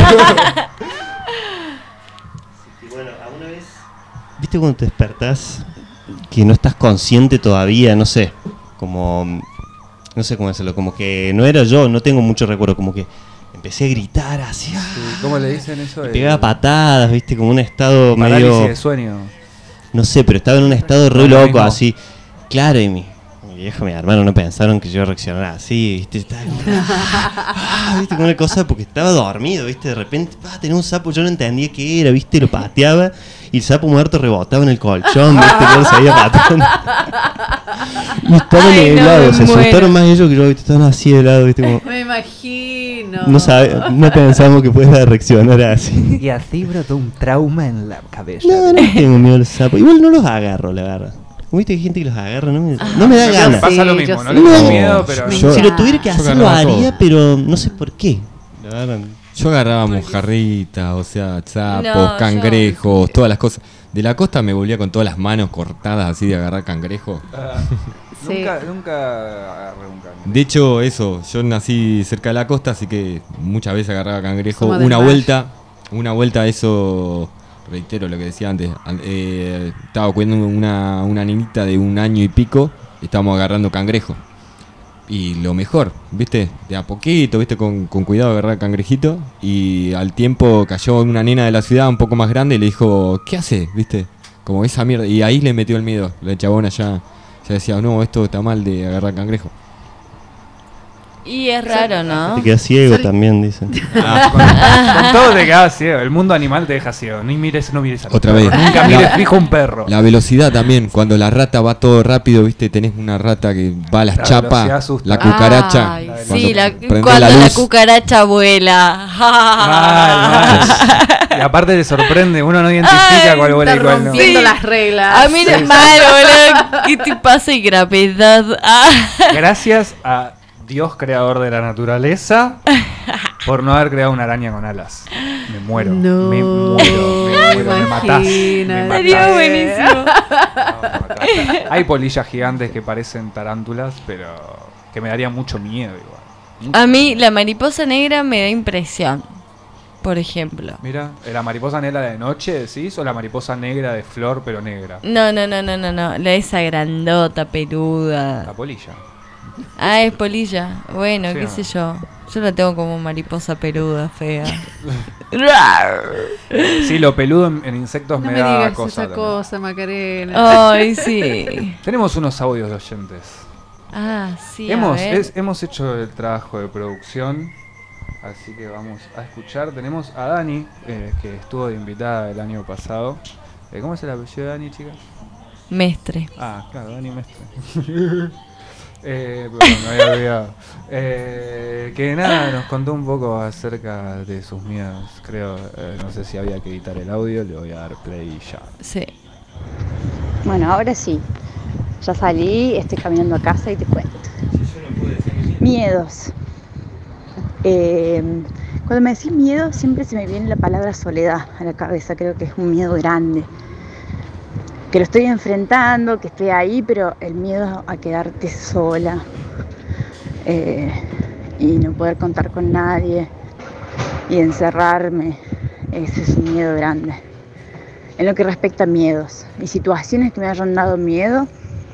Y bueno, alguna vez. ¿Viste cuando te despertás que no estás consciente todavía? No sé. Como. No sé cómo decirlo. Como que no era yo, no tengo mucho recuerdo. Como que empecé a gritar así. ¿Cómo le dicen eso? Pegaba patadas, ¿viste? Como un estado Parálisis medio. de sueño. No sé, pero estaba en un estado re No, lo loco, mismo. así. Claro, y mi viejo, mi hermano no pensaron que yo reaccionara así, ¿viste? Estaba como, ¿viste? Como una cosa, porque estaba dormido, ¿viste? De repente, tenía un sapo, yo no entendía qué era, ¿viste? Lo pateaba y el sapo muerto rebotaba en el colchón, ¿viste? Yo lo seguía pateando. Y estaban Ay, no, helados, me se muero. asustaron más ellos que yo, ¿viste? Estaban así helados, ¿viste? Como, Me imagino. no pensamos que pueda reaccionar así. Y así brotó un trauma en la cabeza. No tengo miedo a los sapos. Igual no los agarro, la verdad. Viste que hay gente que los agarra, no me da ganas. Pasa lo Sí, mismo, yo no sí. le tengo No, miedo, pero... yo- Si lo tuviera que yo hacer, lo agarraba haría, todo. pero no sé por qué. La verdad. Yo agarraba mojarritas, o sea, sapos, No, yo- cangrejos, todas las cosas. De la costa me volvía con todas las manos cortadas así de agarrar cangrejo. Sí. Nunca agarré un cangrejo. De hecho, eso, yo nací cerca de la costa, así que muchas veces agarraba cangrejo. Somos del Una vuelta, eso, reitero lo que decía antes. Estaba cuidando una niñita de 1 año y pico, y estábamos agarrando cangrejo. Y lo mejor, ¿viste? De a poquito, ¿viste? Con cuidado agarrar cangrejito. Y al tiempo cayó una nena de la ciudad un poco más grande y le dijo, ¿qué hace? ¿Viste? Como esa mierda. Y ahí le metió el miedo. La chabona ya decía, no, esto está mal de agarrar cangrejo. Y es raro, ¿no? Te quedas ciego también, dicen. Con todo te quedas ciego. El mundo animal te deja ciego. No mires a Otra vez. Nunca mires fijo un perro. La velocidad también, cuando la rata va todo rápido, ¿viste? Tenés una rata que va a las La velocidad chapas, asusta. la cucaracha. Ay, cuando sí, prende cuando la luz. cucaracha vuela. Mal. Y aparte te sorprende, uno no identifica Ay, cuál vuela y Está cuál no. rompiendo Sí. las reglas. A mí no mal, boludo. ¿Qué te pasa y gravedad? Ah. Gracias a Dios creador de la naturaleza por no haber creado una araña con alas. Me muero. No, me muero, me matás. Me imagínate. Sería matás. buenísimo. No, me matás. Hay polillas gigantes que parecen tarántulas, pero que me daría mucho miedo igual. A mí la mariposa negra me da impresión. Por ejemplo. Mira, ¿la mariposa negra de noche decís o la mariposa negra de flor pero negra? No. La esa grandota, La peluda. polilla. Ah, es polilla. Bueno, Sí, qué ¿no? sé yo. Yo la tengo como mariposa peluda, fea. Sí, lo peludo en insectos No me me da digas cosa. esa también. cosa, Macarena. Ay, sí. Tenemos unos audios de oyentes. Ah, sí. Hemos hecho el trabajo de producción, así que vamos a escuchar. Tenemos a Dani, que estuvo de invitada el año pasado. ¿Cómo es el apellido de Dani, chicas? Mestre. Ah, claro, Dani Mestre. Perdón, me había olvidado. Que nada, nos contó un poco acerca de sus miedos. Creo, no sé si había que editar el audio, le voy a dar play ya. Sí. Bueno, ahora sí. Ya salí, estoy caminando a casa y te cuento. Miedos. Cuando me decís miedo, siempre se me viene la palabra soledad a la cabeza. Creo que es un miedo grande. Que lo estoy enfrentando, que estoy ahí, pero el miedo a quedarte sola. Y no poder contar con nadie. Y encerrarme. Ese es un miedo grande. En lo que respecta a miedos y situaciones que me hayan dado miedo,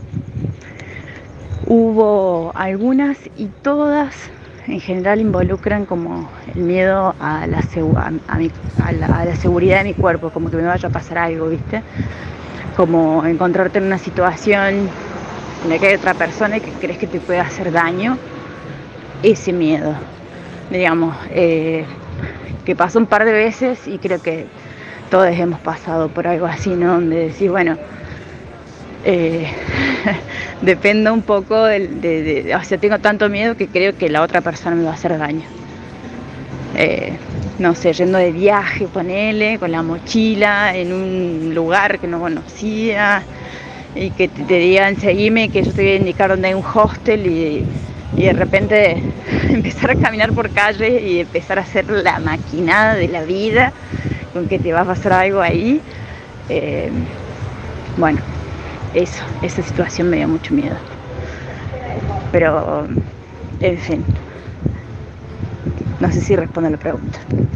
hubo algunas y todas en general involucran como el miedo a la seguridad de mi cuerpo, como que me vaya a pasar algo, ¿viste? Como encontrarte en una situación en la que hay otra persona y que crees que te puede hacer daño, ese miedo, digamos, que pasó un par de veces y creo que todos hemos pasado por algo así, ¿no? Donde decís, bueno, depende un poco o sea, tengo tanto miedo que creo que la otra persona me va a hacer daño. No sé, yendo de viaje, ponele, con la mochila, en un lugar que no conocía, y que te digan seguime, que yo te voy a indicar dónde hay un hostel y de repente empezar a caminar por calle y empezar a hacer la maquinada de la vida con que te va a pasar algo ahí. Bueno, esa situación me dio mucho miedo. Pero, en fin, no sé si responde a la pregunta.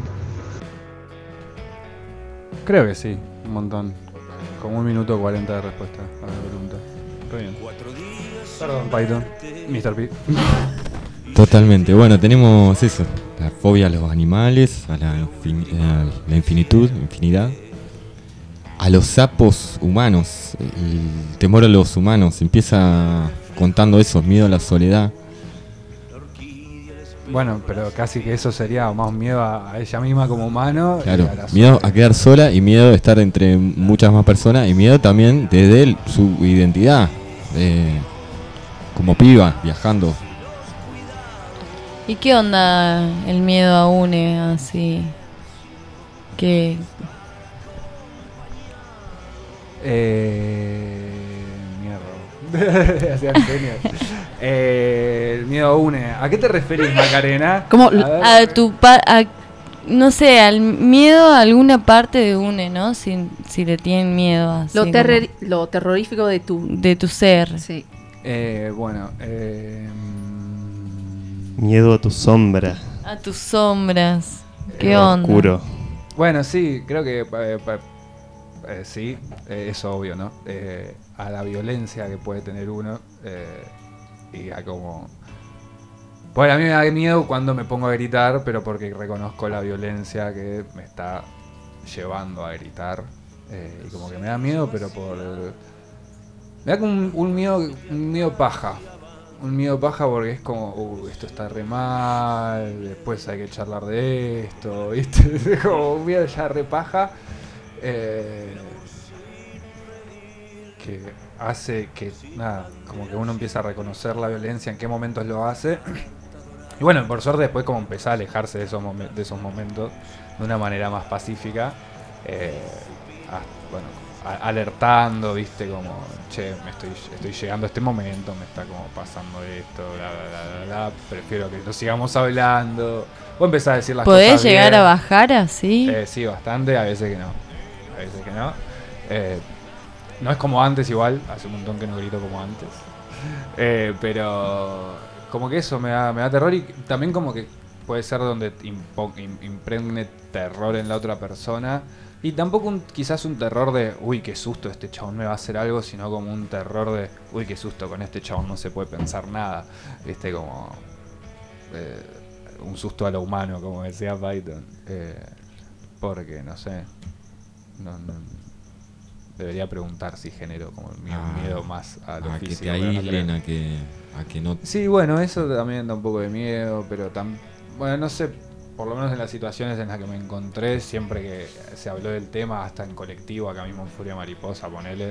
Creo que sí, un montón. Como 1 minuto 40 de respuesta a la pregunta. Está bien. Perdón, Python. Mr. P. Totalmente. Bueno, tenemos eso. La fobia a los animales, a la infinidad. A los sapos humanos. El temor a los humanos. Empieza contando eso, miedo a la soledad. Bueno, pero casi que eso sería más miedo a ella misma como humano. Claro, y a la miedo soledad. a quedar sola y miedo a estar entre muchas más personas y miedo también desde su identidad, como piba, viajando. ¿Y qué onda el miedo a une así? Que Mierda. Hacía Antonio. El miedo une. ¿A qué te referís, Macarena? ¿Cómo? a no sé, al miedo a alguna parte de une, ¿no? Si le tienen miedo así Lo terrorífico de tu ser. Sí. Bueno, Miedo a tu sombra. A tus sombras. ¿Qué onda? Oscuro. bueno, sí, creo que sí, es obvio, ¿no? A la violencia que puede tener uno y a como... Bueno, a mí me da miedo cuando me pongo a gritar, pero porque reconozco la violencia que me está llevando a gritar. Y como que me da miedo, pero por... Me da como un miedo paja. Un miedo paja porque es como, esto está re mal, después hay que charlar de esto, ¿viste? Es como un miedo ya re paja. Que hace que, nada, como que uno empieza a reconocer la violencia, en qué momentos lo hace. Y bueno, por suerte después como empezar a alejarse de esos momentos de una manera más pacífica. Bueno, alertando, viste, como, che, estoy llegando a este momento, me está como pasando esto, bla, bla, bla, bla, prefiero que no sigamos hablando. O empezar a decir las cosas ¿Podés llegar bien. a bajar así? Sí, bastante, a veces que no. No es como antes igual, hace un montón que no grito como antes. Pero como que eso me da terror y también como que puede ser donde impregne terror en la otra persona. Y tampoco quizás un terror de, uy, qué susto, este chabón me va a hacer algo, sino como un terror de, uy, qué susto, con este chabón no se puede pensar nada. Viste, como un susto a lo humano, como decía Python. Porque, no sé, no debería preguntar si genero como miedo más a lo físico. Que te aíslen, a que no... Sí, bueno, eso también da un poco de miedo, pero bueno, no sé, por lo menos en las situaciones en las que me encontré, siempre que se habló del tema, hasta en colectivo, acá mismo en Furia Mariposa, ponele,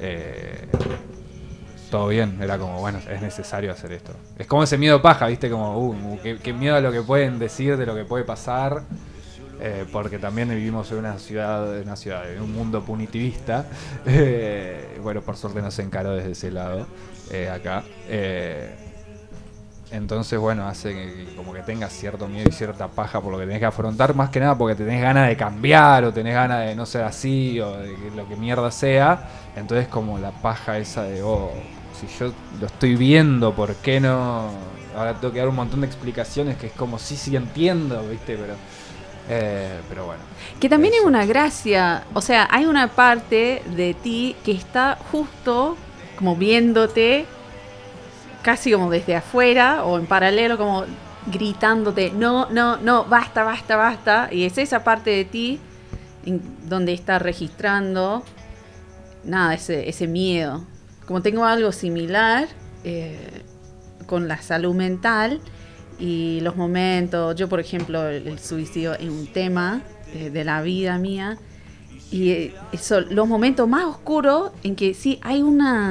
todo bien, era como, bueno, es necesario hacer esto. Es como ese miedo paja, ¿viste? Como, qué miedo a lo que pueden decir, de lo que puede pasar, porque también vivimos en una ciudad, en un mundo punitivista. Bueno, por suerte no se encaró desde ese lado, acá. Entonces, bueno, hace que como que tengas cierto miedo y cierta paja por lo que tenés que afrontar, más que nada porque tenés ganas de cambiar o tenés ganas de no ser así o de que lo que mierda sea. Entonces como la paja esa de, si yo lo estoy viendo, ¿por qué no? Ahora tengo que dar un montón de explicaciones que es como, sí entiendo, ¿viste? Pero bueno. Que también es una gracia, o sea, hay una parte de ti que está justo como viéndote, casi como desde afuera o en paralelo, como gritándote, no, basta. Y es esa parte de ti donde está registrando, nada, ese miedo. Como tengo algo similar con la salud mental y los momentos, yo por ejemplo, el suicidio es un tema de la vida mía. Y son los momentos más oscuros en que sí hay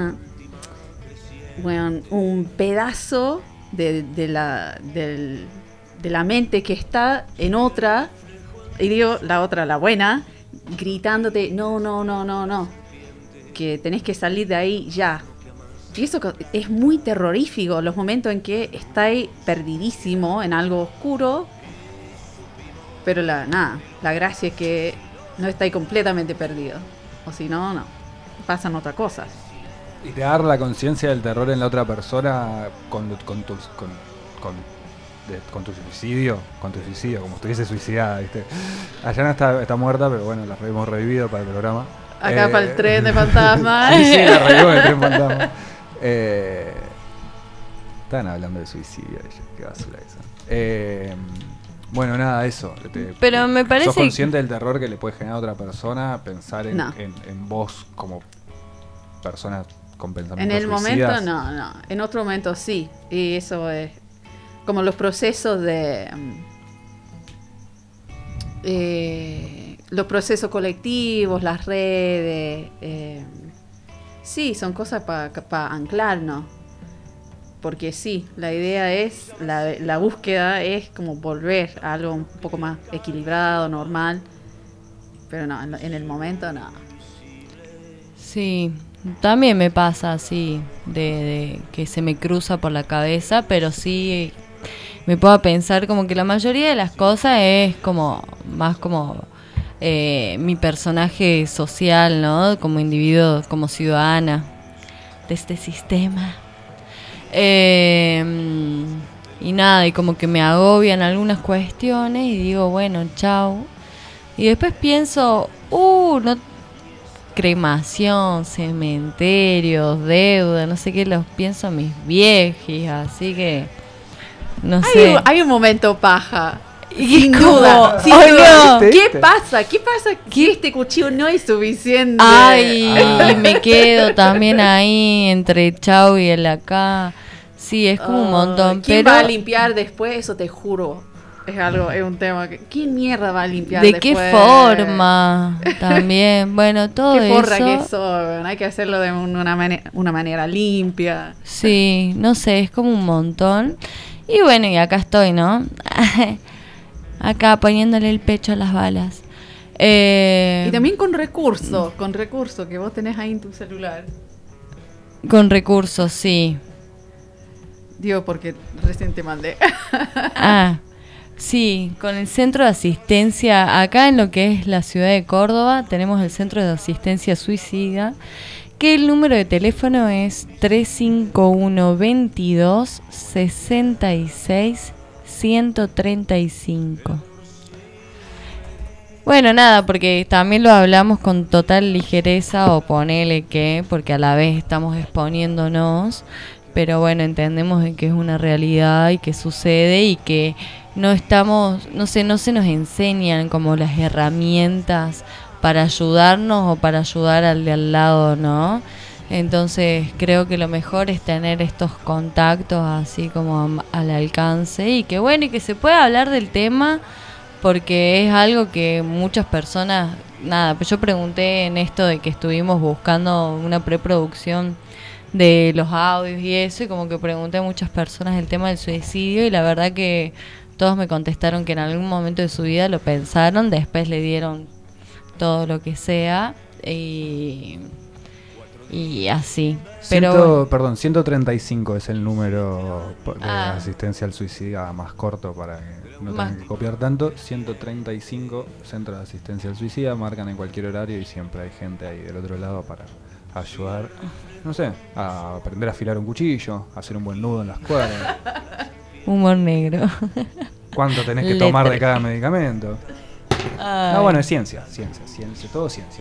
un pedazo de la mente que está en otra, y digo la otra, la buena, gritándote, no. que tenés que salir de ahí ya. Y eso es muy terrorífico, los momentos en que estáis perdidísimo en algo oscuro, pero la gracia es que no estáis completamente perdido, o si no, pasan otras cosas. Y te dar la conciencia del terror en la otra persona con tu suicidio, como estuviese suicidada, ¿viste? Ayana está muerta, pero bueno, la hemos revivido para el programa. Acá para el tren de fantasmas. Sí, la revivimos el tren fantasma. Estaban hablando de suicidio, qué basura eso. Bueno, nada, eso. Pero me parece... ¿Sos consciente del terror que le puede generar a otra persona pensar en vos como persona con pensamientos En el suicidas? momento no. En otro momento sí. Y eso es como los procesos de... los procesos colectivos, las redes... sí, son cosas para anclarnos. Porque sí, la idea es, la búsqueda es como volver a algo un poco más equilibrado, normal. Pero no, en el momento no. Sí, también me pasa así, de que se me cruza por la cabeza, pero sí me puedo pensar como que la mayoría de las cosas es como más como mi personaje social, ¿no? Como individuo, como ciudadana de este sistema. Y nada, y como que me agobian algunas cuestiones y digo, bueno, chau. Y después pienso, no, cremación, cementerios, deuda, no sé qué, los pienso a mis viejis, así que no sé. Hay un momento paja. Y sin como, duda. no. ¿Qué pasa? Que este cuchillo no es suficiente? Ay, me quedo también ahí entre chau y el acá. Sí, es como un montón. ¿Quién pero va a limpiar después? Eso te juro. Es un tema que... ¿Quién mierda va a limpiar ¿de después? qué forma? También, bueno, todo ¿Qué forra eso. que eso? Hay que hacerlo de una manera limpia. Sí, no sé, es como un montón. Y bueno, y acá estoy, ¿no? Acá poniéndole el pecho a las balas. Y también con recursos que vos tenés ahí en tu celular. Con recursos, sí. Digo, porque recién te mandé. Sí, con el centro de asistencia, acá en lo que es la ciudad de Córdoba, tenemos el centro de asistencia suicida, que el número de teléfono es 351 22 66 135. Bueno, nada, porque también lo hablamos con total ligereza, o ponele que, porque a la vez estamos exponiéndonos, pero bueno, entendemos que es una realidad y que sucede y que no se nos enseñan como las herramientas para ayudarnos o para ayudar al de al lado, ¿no? Entonces creo que lo mejor es tener estos contactos así como al alcance y que bueno, y que se pueda hablar del tema, porque es algo que muchas personas, pues yo pregunté en esto de que estuvimos buscando una preproducción de los audios y eso, y como que pregunté a muchas personas el tema del suicidio, y la verdad que todos me contestaron que en algún momento de su vida lo pensaron, después le dieron todo lo que sea y así. Pero 135 es el número de asistencia al suicidio más corto para que no tengan que copiar tanto. 135 centros de asistencia al suicida, marcan en cualquier horario y siempre hay gente ahí del otro lado para ayudar, no sé, a aprender a afilar un cuchillo, a hacer un buen nudo en las cuerdas. Humor negro. ¿Cuánto tenés que tomar de cada medicamento? No, bueno, es ciencia, todo ciencia.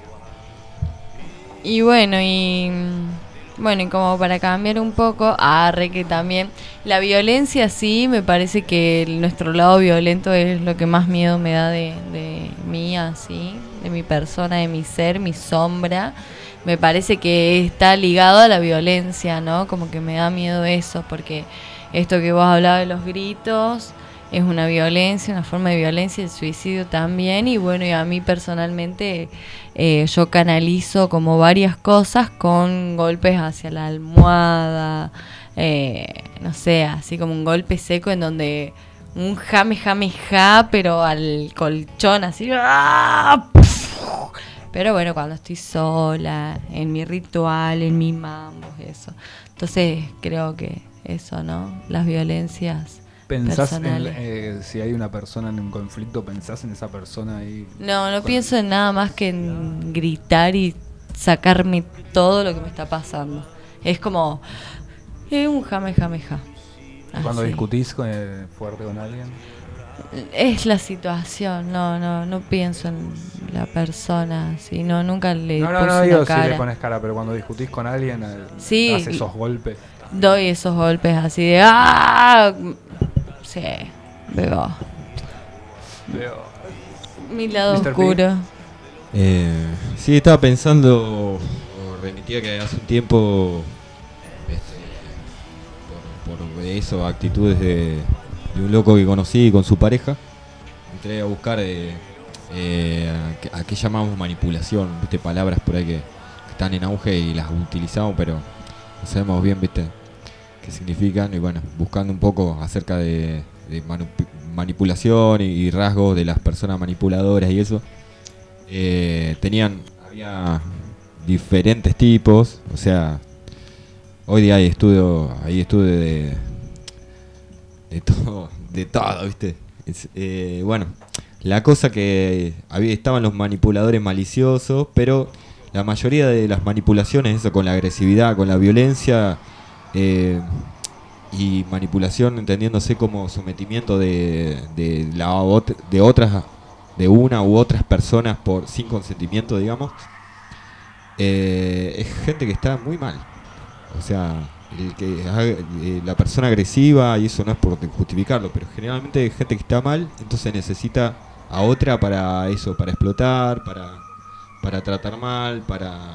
Y bueno, y como para cambiar un poco, que también la violencia sí, me parece que nuestro lado violento es lo que más miedo me da de mí, así, de mi persona, de mi ser, mi sombra. Me parece que está ligado a la violencia, ¿no? Como que me da miedo eso, porque esto que vos hablabas de los gritos es una violencia, una forma de violencia, el suicidio también, y bueno, y a mí personalmente yo canalizo como varias cosas con golpes hacia la almohada, no sé, así como un golpe seco en donde un ja, pero al colchón así, Pero bueno, cuando estoy sola, en mi ritual, en mi mambo, eso. Entonces creo que eso, ¿no? Las violencias ¿Pensás personales. si hay una persona en un conflicto, pensás en esa persona ahí? No pienso en nada más que en gritar y sacarme todo lo que me está pasando. Es como un jameja. Cuando discutís fuerte con alguien. Es la situación, no pienso en la persona, sino nunca le puse No, una digo cara. si le pones cara, pero cuando discutís con alguien, Sí, das esos golpes. Doy esos golpes así de ¡ah! Sí, veo mi lado Mr. oscuro. Sí, estaba pensando, o remitía que hace un tiempo, por eso, actitudes de un loco que conocí con su pareja, entré a buscar a qué llamamos manipulación, viste, palabras por ahí que están en auge y las utilizamos, pero no sabemos bien, viste, qué significan, y bueno, buscando un poco acerca de manipulación y rasgos de las personas manipuladoras y eso, había diferentes tipos, o sea, hoy día hay estudio de todo, ¿viste? Bueno, la cosa que estaban los manipuladores maliciosos, pero la mayoría de las manipulaciones, eso con la agresividad, con la violencia, y manipulación entendiéndose como sometimiento de una u otras personas sin consentimiento, digamos, es gente que está muy mal. O sea, la persona agresiva, y eso no es por justificarlo, pero generalmente hay gente que está mal, entonces necesita a otra para eso, para explotar, para tratar mal,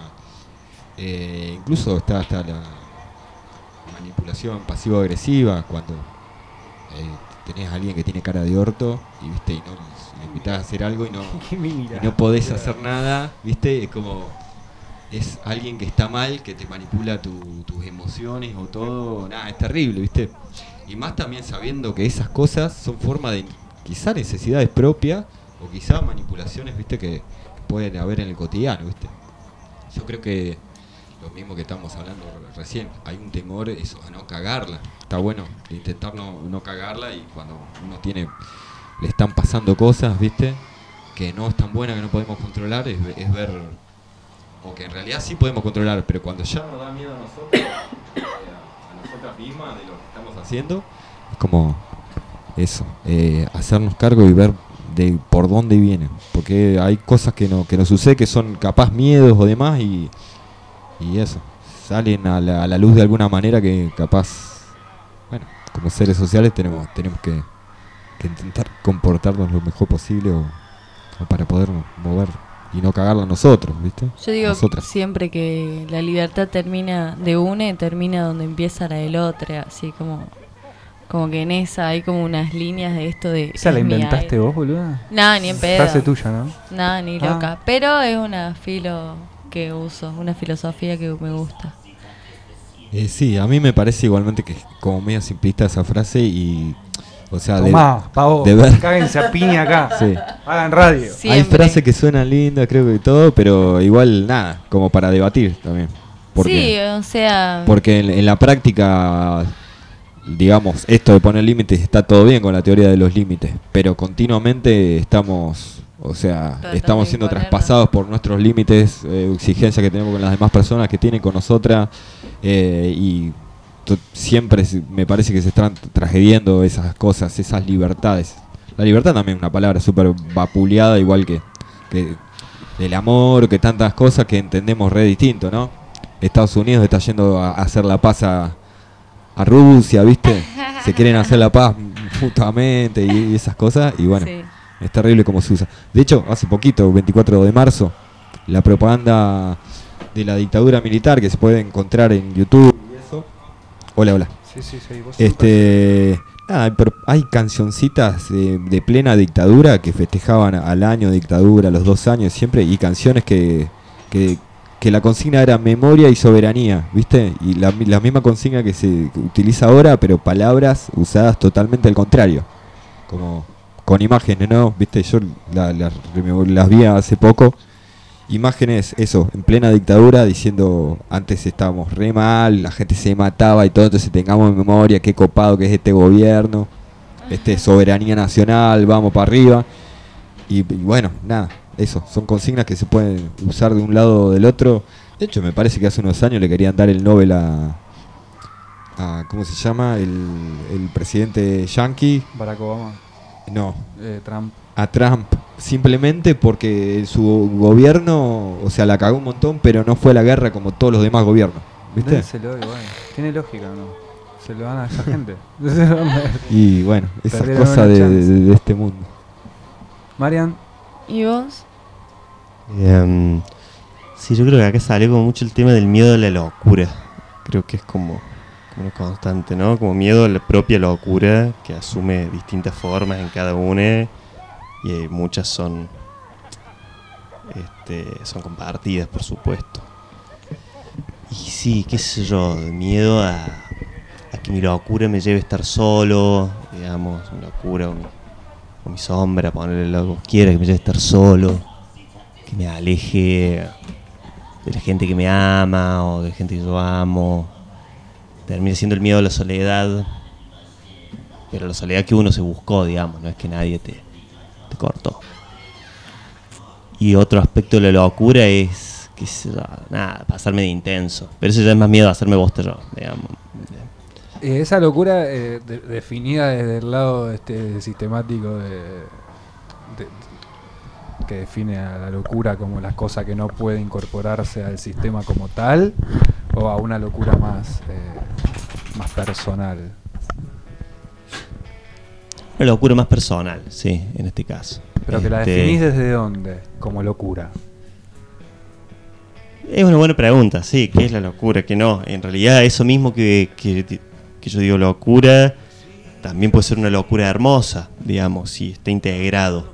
incluso está hasta la manipulación pasivo-agresiva, cuando tenés a alguien que tiene cara de orto y viste, y no le invitás a hacer algo y no podés hacer nada, viste, es como es alguien que está mal, que te manipula tus emociones o todo, nada, es terrible, viste. Y más también sabiendo que esas cosas son forma de quizá necesidades propias o quizá manipulaciones, viste, que pueden haber en el cotidiano, viste. Yo creo que lo mismo que estamos hablando recién, hay un temor eso, a no cagarla. Está bueno intentar no cagarla, y cuando uno le están pasando cosas, viste, que no es tan buena, que no podemos controlar, es ver, o que en realidad sí podemos controlar, pero cuando ya nos da miedo a nosotros, a nosotras mismas de lo que estamos haciendo, es como eso, hacernos cargo y ver de por dónde vienen, porque hay cosas que nos suceden, que son capaz miedos o demás, y eso, salen a la luz de alguna manera, que capaz, bueno, como seres sociales tenemos que intentar comportarnos lo mejor posible o para poder mover y no cagarla nosotros, ¿viste? Yo digo Nosotras. siempre que la libertad termina donde empieza la del otro, así como que en esa hay como unas líneas de esto de... ¿Esa la es mi inventaste aire. vos, boluda? Nada, ni en pedo. Frase tuya, ¿no? Nada, ni loca. Pero es una que uso, una filosofía que me gusta. Sí, a mí me parece igualmente que es como medio simplista esa frase, y o sea, Tomá, pavo, de ver, cáguense a piña acá. Sí. Hagan radio. Siempre. Hay frases que suenan lindas, creo que todo, pero igual nada, como para debatir también. Sí, o sea... Porque en la práctica, digamos, esto de poner límites está todo bien con la teoría de los límites, pero continuamente estamos siendo traspasados por nuestros límites, exigencias que tenemos con las demás personas, que tienen con nosotras, y siempre me parece que se están tragediando esas cosas, esas libertades. La libertad también es una palabra súper vapuleada, igual que el amor, que tantas cosas que entendemos re distinto, ¿no? Estados Unidos está yendo a hacer la paz a Rusia, ¿viste? Se quieren hacer la paz mutuamente y esas cosas, y bueno, sí. Es terrible como se usa. De hecho, hace poquito, 24 de marzo, la propaganda de la dictadura militar que se puede encontrar en YouTube y eso. Hola. Sí, vos nada, pero hay cancioncitas de plena dictadura que festejaban al año de dictadura, a los 2 años siempre, y canciones que la consigna era memoria y soberanía, ¿viste? Y la misma consigna que se utiliza ahora, pero palabras usadas totalmente al contrario, como con imágenes, ¿no? ¿Viste? Yo las vi hace poco imágenes, eso, en plena dictadura, diciendo antes estábamos re mal, la gente se mataba y todo, entonces tengamos en memoria qué copado que es este gobierno, soberanía nacional, vamos para arriba. Y bueno, nada, eso, son consignas que se pueden usar de un lado o del otro. De hecho, me parece que hace unos años le querían dar el Nobel a ¿cómo se llama? El presidente yankee. Barack Obama. No. Trump. A Trump, simplemente porque su gobierno, o sea, la cagó un montón, pero no fue a la guerra como todos los demás gobiernos, ¿viste? Déselo, bueno, tiene lógica, ¿no? Se lo dan a esa gente. Y bueno, esas Perdieron cosas una de chance. este mundo. Marian. ¿Y vos? Sí, yo creo que acá salió como mucho el tema del miedo a la locura. Creo que es como una constante, ¿no? Como miedo a la propia locura, que asume distintas formas en cada una, y muchas son compartidas, por supuesto. Y sí, qué sé yo, miedo a que mi locura me lleve a estar solo, digamos, mi locura o mi sombra, ponerle lo que quiera, que me lleve a estar solo, que me aleje de la gente que me ama o de la gente que yo amo. Termina siendo el miedo a la soledad, pero la soledad que uno se buscó, digamos, no es que nadie te cortó. Y otro aspecto de la locura es, qué sé yo, nada, pasarme de intenso, pero eso ya es más miedo a hacerme bosta yo, digamos. Esa locura definida desde el lado sistemático que define a la locura como la cosa que no puede incorporarse al sistema como tal, o a una locura más personal. Una locura más personal, sí, en este caso. Pero que la definís desde dónde, como locura. Es una buena pregunta, sí, ¿qué es la locura? Que no, en realidad eso mismo que yo digo locura, también puede ser una locura hermosa, digamos, si está integrado.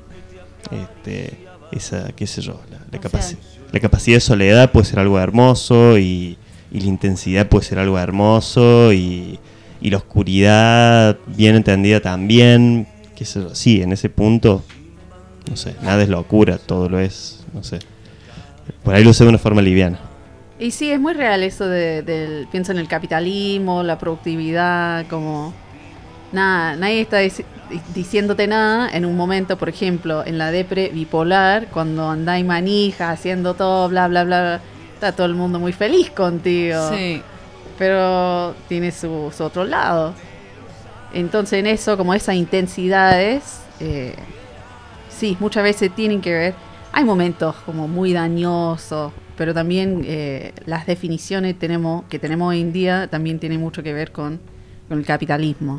Esa, qué sé yo, la capacidad de soledad puede ser algo hermoso, y la intensidad puede ser algo hermoso, y la oscuridad bien entendida también, qué sé yo, sí, en ese punto, no sé, nada es locura, todo lo es, no sé. Por ahí lo sé de una forma liviana. Y sí, es muy real eso pienso en el capitalismo, la productividad, como nada, nadie está diciéndote nada en un momento, por ejemplo, en la depre bipolar, cuando andáis manija, haciendo todo, bla, bla, bla, está todo el mundo muy feliz contigo. Sí. Pero tiene su otro lado. Entonces en eso, como esas intensidades, sí, muchas veces tienen que ver. Hay momentos como muy dañosos, pero también las definiciones que tenemos hoy en día también tienen mucho que ver con el capitalismo.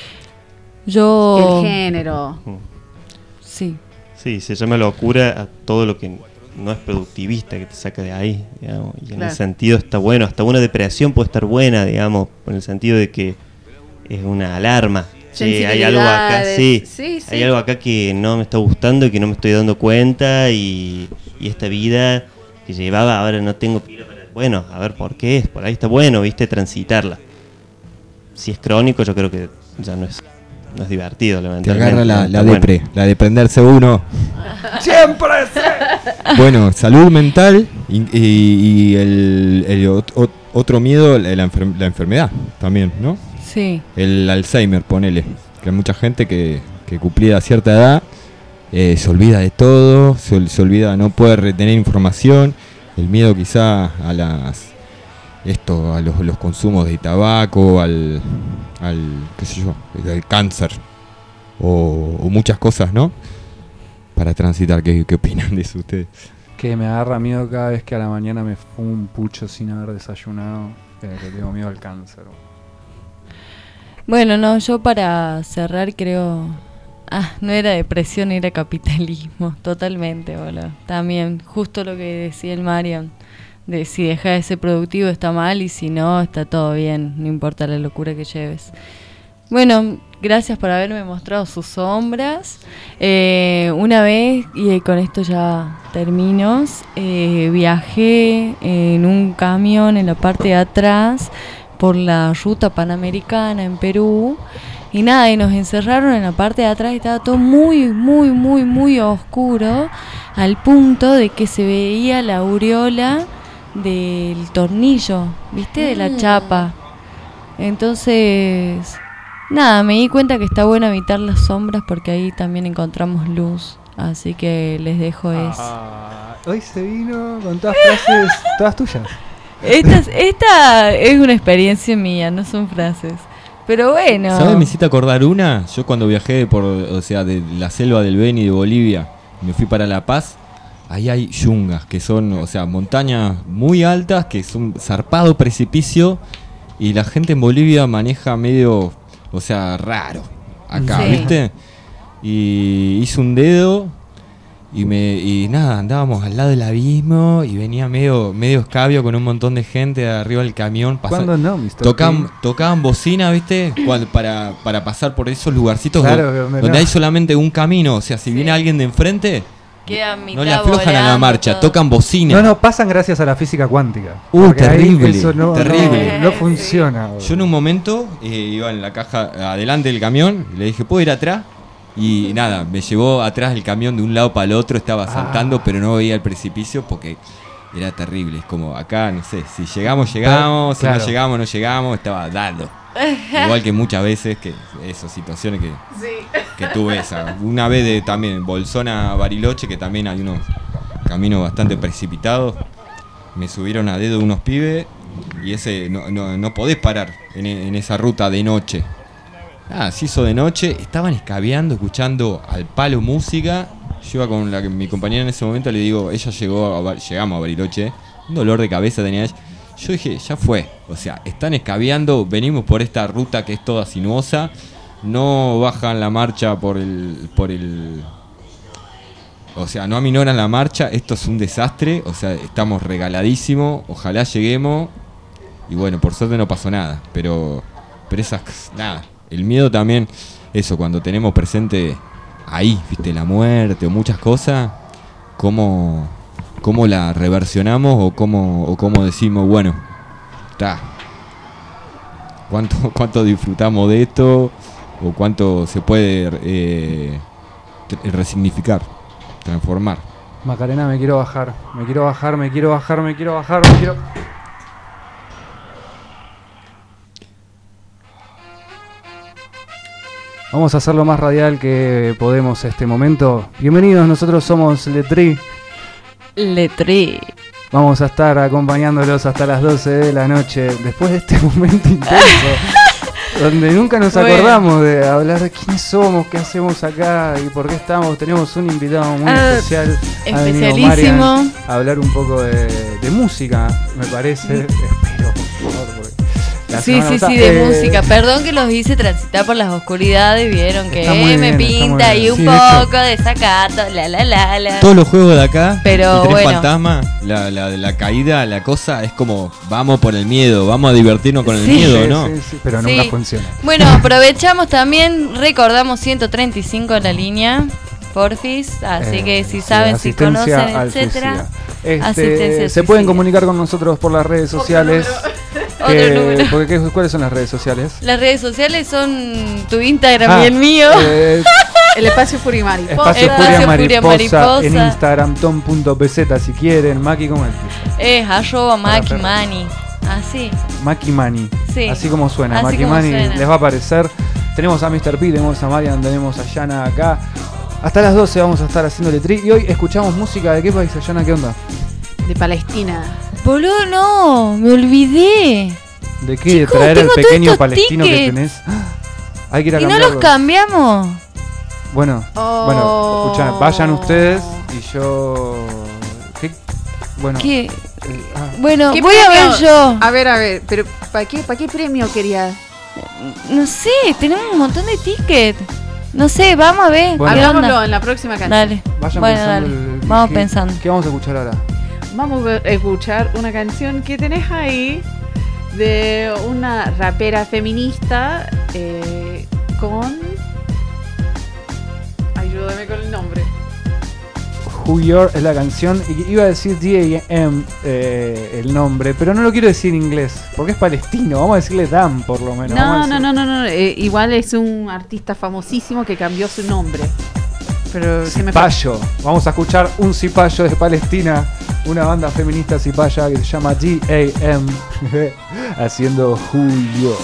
El género. Sí. Sí, se llama locura a todo lo que no es productivista, que te saca de ahí, digamos. Y en ese sentido está bueno, hasta una depresión puede estar buena, digamos, en el sentido de que es una alarma. Sí, hay algo acá, sí. Hay algo acá que no me está gustando y que no me estoy dando cuenta, y esta vida que llevaba ahora no tengo pila para... Bueno, a ver por qué es, por ahí está bueno, viste, transitarla. Si es crónico, yo creo que ya no es divertido. Te agarra la depre, la de prenderse uno. ¡Siempre! Bueno, salud mental y el otro miedo, la enfermedad también, ¿no? Sí. El Alzheimer, ponele. Que hay mucha gente que cumplida cierta edad se olvida de todo, se olvida, no puede retener información. El miedo quizá a los consumos de tabaco, al qué sé yo, al cáncer o muchas cosas, ¿no? Para transitar, ¿qué opinan de eso ustedes? Que me agarra miedo cada vez que a la mañana me fumo un pucho sin haber desayunado, que tengo miedo al cáncer. Bueno, no, yo para cerrar creo... no era depresión, era capitalismo, totalmente, boludo. También, justo lo que decía el Marian, de si deja de ser productivo está mal, y si no, está todo bien, no importa la locura que lleves. Bueno, gracias por haberme mostrado sus sombras. Una vez, y con esto ya termino, viajé en un camión en la parte de atrás por la ruta panamericana en Perú, Y nada, y nos encerraron en la parte de atrás y estaba todo muy, muy, muy, muy oscuro, al punto de que se veía la aureola del tornillo, ¿viste? De la chapa. Entonces, nada, me di cuenta que está bueno evitar las sombras porque ahí también encontramos luz. Así que les dejo eso. Hoy se vino con todas frases, todas tuyas. Esta es una experiencia mía, no son frases. Pero bueno. ¿Sabes? Me hiciste acordar una. Yo cuando viajé de la selva del Beni de Bolivia, me fui para La Paz. Ahí hay yungas, que son, montañas muy altas, que son zarpado precipicio. Y la gente en Bolivia maneja medio, raro. Acá, Sí. ¿viste? Y hice un dedo. Y nada, andábamos al lado del abismo y venía medio escabio con un montón de gente de arriba del camión. ¿Cuándo no, Mr. Tocaban bocina, ¿viste? Para pasar por esos lugarcitos Claro, donde no. hay solamente un camino. Si viene alguien de enfrente, Queda mitad no le aflojan a la volando, marcha, todo. tocan bocina. No, pasan gracias a la física cuántica. Porque ahí Terrible, eso terrible. No funciona. Yo en un momento iba en la caja adelante del camión y le dije, ¿puedo ir atrás? Y nada, me llevó atrás del camión de un lado para el otro, estaba saltando, pero no veía el precipicio porque era terrible. Es como acá, no sé, si llegamos, si Claro. no llegamos, no llegamos, estaba dando. Igual que muchas veces, que esas situaciones que tuve esa. Una vez también en Bolsona, Bariloche, que también hay unos caminos bastante precipitados. Me subieron a dedo unos pibes y ese no podés parar en esa ruta de noche. Se hizo de noche, estaban escabeando, escuchando al palo música. Yo iba con mi compañera en ese momento, le digo, llegamos a Bariloche, un dolor de cabeza tenía ella. Yo dije, ya fue, están escabeando, venimos por esta ruta que es toda sinuosa, no bajan la marcha por el no aminoran la marcha, esto es un desastre, estamos regaladísimos, ojalá lleguemos. Y bueno, por suerte no pasó nada, pero nada. El miedo también, eso, cuando tenemos presente ahí, viste, la muerte o muchas cosas, cómo la reversionamos o cómo decimos, bueno, está, cuánto disfrutamos de esto o cuánto se puede resignificar, transformar. Macarena, me quiero bajar. Vamos a hacer lo más radial que podemos este momento. Bienvenidos, nosotros somos Letri. Vamos a estar acompañándolos hasta las 12 de la noche. Después de este momento intenso, donde nunca nos acordamos de hablar de quiénes somos, qué hacemos acá y por qué estamos. Tenemos un invitado muy especial. Ha venido Especialísimo. Marian a hablar un poco de música, me parece. Espero, por favor, porque la Sí, semana pasada- de música. Perdón que los hice transitar por las oscuridades. Vieron que Está muy me bien, está pinta muy y bien. un Sí, de hecho- poco de sacato, la. Todos los juegos de acá, Pero el Tren bueno. Fantasma, la caída, la cosa, es como, vamos por el miedo, vamos a divertirnos con el Sí. miedo, Sí, ¿no? sí, pero Sí. nunca funciona. Bueno, aprovechamos también, recordamos 135 en la línea, porfis. Así que si saben, si asistencia conocen, al etcétera. suicida. asistencia al Se pueden suicidio. comunicar con nosotros por las redes sociales. Otro número. ¿Cuáles son las redes sociales? Las redes sociales son tu Instagram Ah, y el mío. El espacio Furimariposa. Espacio Espacio Furia Furia Mariposa en Mariposa. Instagram, tom.pz si quieren. Maki, ¿cómo es? Es @Maki perro. Mani. Así. Maki Mani. Sí. Así como suena. Así Maki como Mani suena. les va a aparecer. Tenemos a Mr. P, tenemos a Marian, tenemos a Yana acá. Hasta las 12 vamos a estar haciendo Letri. Y hoy escuchamos música de qué país, Yana, ¿qué onda? De Palestina. Boludo, no, me olvidé. ¿De qué? Chicos, ¿De traer al tengo todos pequeño estos palestino que tickets. tenés? Hay que ir a ¿Y no cambiarlos. los cambiamos? Bueno, escuchá, vayan ustedes y yo... ¿Qué? Bueno, ¿Qué? ah, Bueno, ¿Qué voy a premio? ver yo. A ver, pero ¿para qué premio querías? No sé, tenemos un montón de tickets. No sé, vamos a ver. Bueno. ¿Qué Hablámoslo onda? en la próxima canción. Dale. vayan Bueno, pensando dale. Vamos pensando. ¿Qué vamos a escuchar ahora? Vamos a escuchar una canción que tenés ahí de una rapera feminista con... Ayúdame con el nombre. Who You're es la canción. Y iba a decir D.A.M. El nombre, pero no lo quiero decir en inglés, porque es palestino. Vamos a decirle Dan, por lo menos. No. Igual es un artista famosísimo que cambió su nombre. Pero Cipayo. Vamos a escuchar un Cipayo de Palestina, una banda feminista cipaya que se llama D.A.M. haciendo Who You're.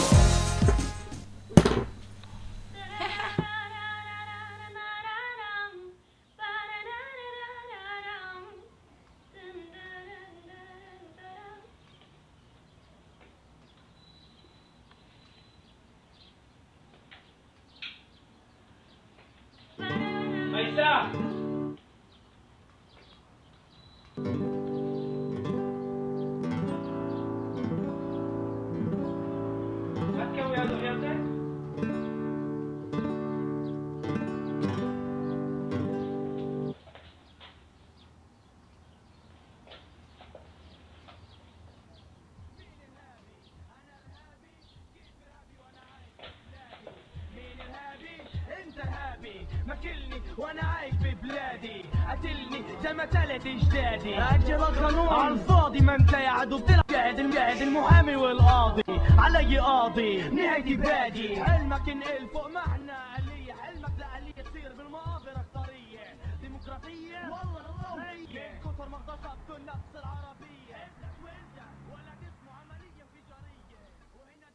وانا عايش ببلادي قتلني زي ما تلت اجدادي اجل القانون على الفاضي ما انت يا عدو بتلعب المجاهد المحامي والقاضي علي قاضي نهايتي بادي حلمك انقل فوق معنى آلية حلمك لآلية تصير بالمقابر اختارية ديمقراطية والله هي كثر ما اغتصب كل نفس العربية وانت ولا اسمه عملية انفجارية وهنا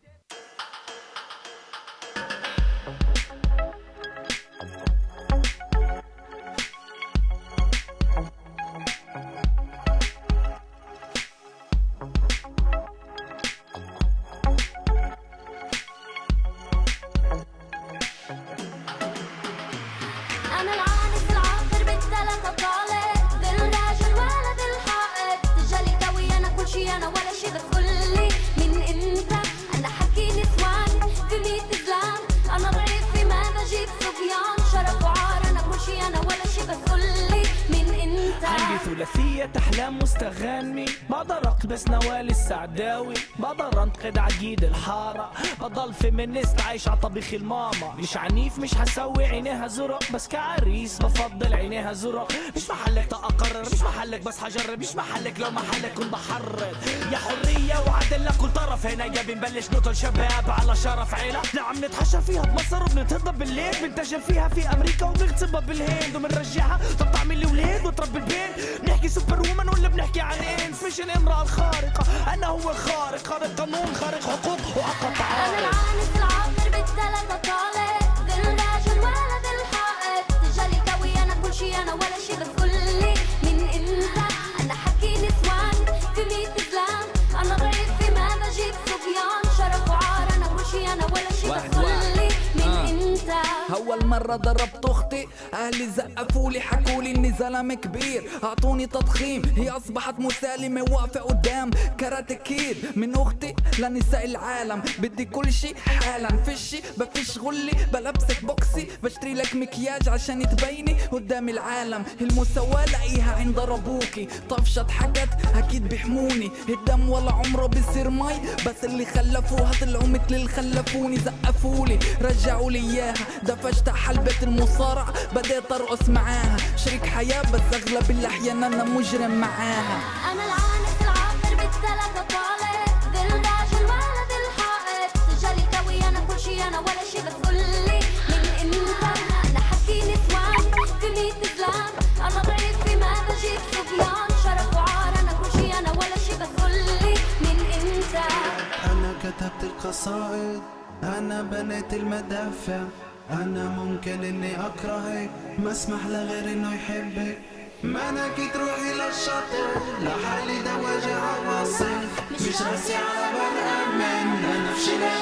ثلاثية أحلام مستغني بقدر أقبس نوال السعداوي بقدر أنتقد عقيد الحارة بضل فيمينيست عايش عطبيخ الماما مش عنيف مش هسوي عينيها زرق بس كعريس بفضل عينيها زرق مش محلك تأقرر مش محلك بس هجرب مش محلك لو محلك كنت بحرر يا حرية وعدل لكل طرف هنا يا بنبلش نقتل شباب على شرف عيلة نعم نتحشى فيها بمصر وبنتهضب بالليل بنتاجر فيها في أمريكا وبنغتصبها بالهند وبنرجعها طب تعمل لي ولاد وتربي البيت نحكي سوبر وومن ولا بنحكي عن انس مش الامرأة الخارقة انا هو الخارق خارق قانون خارق حقوق وعقد تعارض انا العانس العاطر بالثلاثة طالع ذي الراجل ولد الحائط تجالي كوي انا كل شي انا ولا شي بس قولي من انت انا حكي نسوان في 100 زلام انا ضعيف في ماذا جيت صبيان شرف وعار انا كل شي انا ولا شي بس قولي من انت اول مرة ضربت اختي اهلي زقفولي حكولي اني زلمة كبير اعطوني تضخيم هي اصبحت مسالمة واقفة قدام كاراتكير من اختي لنساء العالم بدي كل شي حالا فشي بفش غلي بلبسك بوكسي بشتري لك مكياج عشان تبيني قدام العالم المساواة لاقيها عند ابوكي طفشت حكت اكيد بيحموني الدم ولا عمره بيصير مي بس اللي خلفوها طلعوا مثل اللي خلفوني زقفولي رجعوا لي اياها دفشت حلبة المصارع بديت ارقص معاها شريك حياة بس اغلب الاحيان انا مجرم معاها انا العانس العاطر بالثلاثة طالع ذي الراجل ولد الحائط تجالي كوي انا كل شي انا ولا شي بس قولي من انت انا حكي نسوان في 100 زلام انا ضعيف في ماذا جيت صبيان شرف وعار انا كل شي انا ولا شي بس قولي من انت انا كتبت القصائد انا بنيت المدافع أنا ممكن إني أكرهك ما اسمح لغير إنه يحبك ما أنا كي تروحي للشاطئ لحالي ده وجع عواصف مش راسي على بال أمن أنا فشلت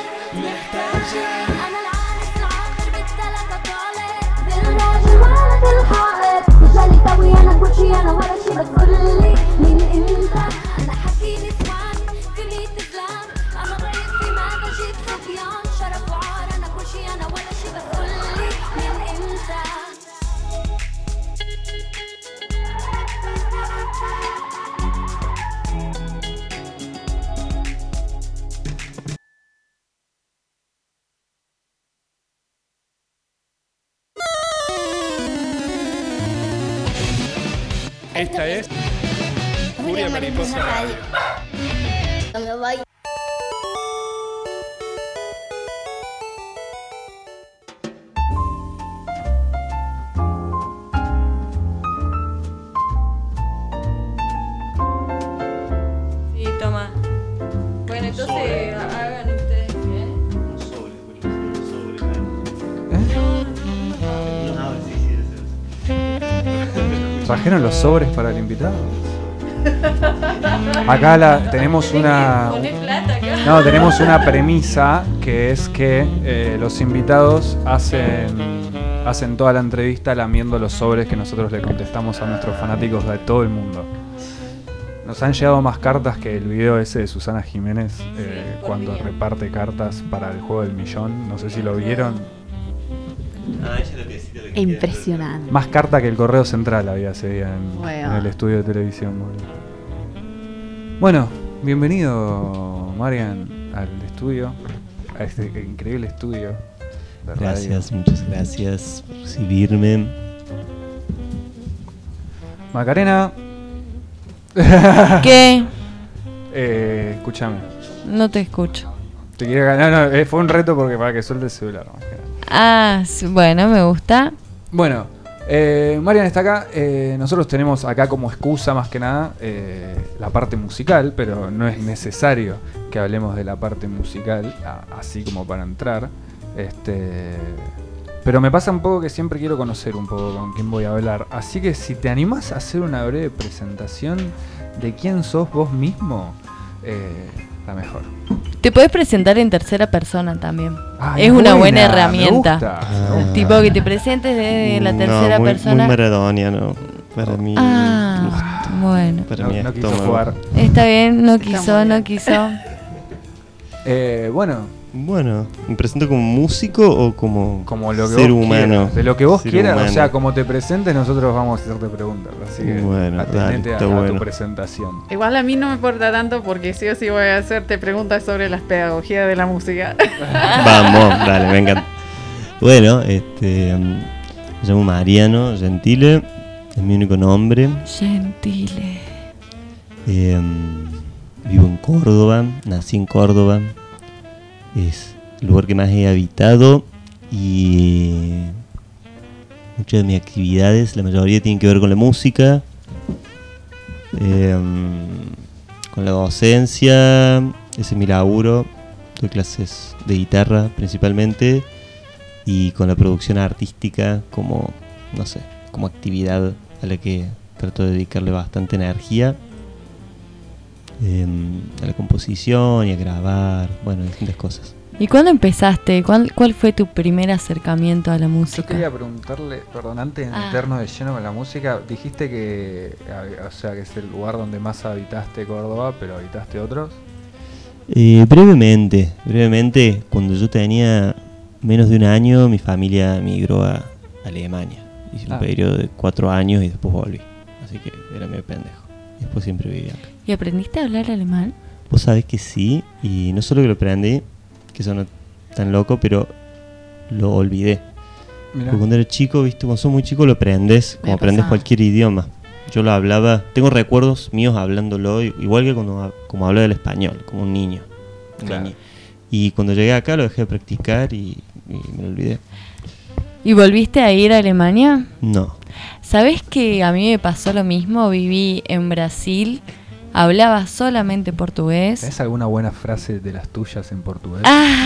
محتاجة أنا العانس العاطر بالثلاثة طالع ذي الراجل ولد الحائط تجالي كوي أنا كل شي أنا ولا شي بس قولي من أنت أنا حكي نسوان في 100 زلام أنا ضعيف في ماذا جيت صبيان شرف وعار أنا كل شي أنا ولا شي بس قولي من أنت Esta es Furia Mariposa Radio. Me voy. Sí, toma. Bueno, entonces hagan ustedes bien. ¿Trajeron los sobres para el invitado? Acá tenemos una... No, tenemos una premisa que es que los invitados hacen toda la entrevista lamiendo los sobres que nosotros le contestamos a nuestros fanáticos de todo el mundo. Nos han llegado más cartas que el video ese de Susana Jiménez cuando reparte cartas para el juego del millón. No sé si lo vieron. Impresionante. Más carta que el Correo Central había ese día Bueno. en el estudio de televisión. Bueno, bienvenido Marian al estudio, a este increíble estudio de radio. Gracias, muchas gracias por recibirme. Macarena. ¿Qué? Escúchame. No te escucho. Te quiero ganar. No, fue un reto porque para que suelte el celular. Ah, bueno, me gusta. Bueno, Marian está acá. Nosotros tenemos acá como excusa más que nada la parte musical, pero no es necesario que hablemos de la parte musical, así como para entrar. Pero me pasa un poco que siempre quiero conocer un poco con quién voy a hablar. Así que si te animás a hacer una breve presentación de quién sos vos mismo, la mejor. Te podés presentar en tercera persona también. Ay, es una buena buena, herramienta. me gusta. Tipo que te presentes desde la tercera persona. Muy maradoniano. Para mí. Bueno. Para mí no quiso estómago. jugar. Está bien, no quiso. Bueno, ¿me presento como músico o como lo que ser vos humano? quieras, de lo que vos Ser quieras, humano. o sea, como te presentes, nosotros vamos a hacerte preguntas. Así que Bueno, atendete dale, a está tu bueno. presentación. Igual a mí no me importa tanto porque sí o sí voy a hacerte preguntas sobre las pedagogías de la música. Vamos, dale, me encanta. Bueno, me llamo Mariano Gentile, es mi único nombre. Gentile. Vivo en Córdoba, nací en Córdoba. Es el lugar que más he habitado y muchas de mis actividades, la mayoría tienen que ver con la música, con la docencia, ese es mi laburo, doy clases de guitarra principalmente y con la producción artística como, no sé, como actividad a la que trato de dedicarle bastante energía. A la composición y a grabar, bueno, distintas cosas. ¿Y cuándo empezaste? ¿Cuál fue tu primer acercamiento a la Yo música? quería preguntarle, perdón, antes de meternos de lleno con la música, dijiste que, o sea, que es el lugar donde más habitaste Córdoba, pero habitaste otros. Brevemente, cuando yo tenía menos de un año, mi familia migró a Alemania. Hice un periodo de 4 años y después volví. Así que era medio pendejo. Y después siempre viví acá. ¿Y aprendiste a hablar alemán? Vos sabés que sí, y no solo que lo aprendí, que eso no es tan loco, pero lo olvidé. Mirá. Porque cuando eres chico, viste, cuando sos muy chico lo aprendes, como aprendes cualquier idioma. Yo lo hablaba, tengo recuerdos míos hablándolo, igual que como hablaba el español, como un niño. Claro. Y cuando llegué acá lo dejé de practicar y me lo olvidé. ¿Y volviste a ir a Alemania? No. ¿Sabés que a mí me pasó lo mismo? Viví en Brasil, hablaba solamente portugués. ¿Tenés alguna buena frase de las tuyas en portugués?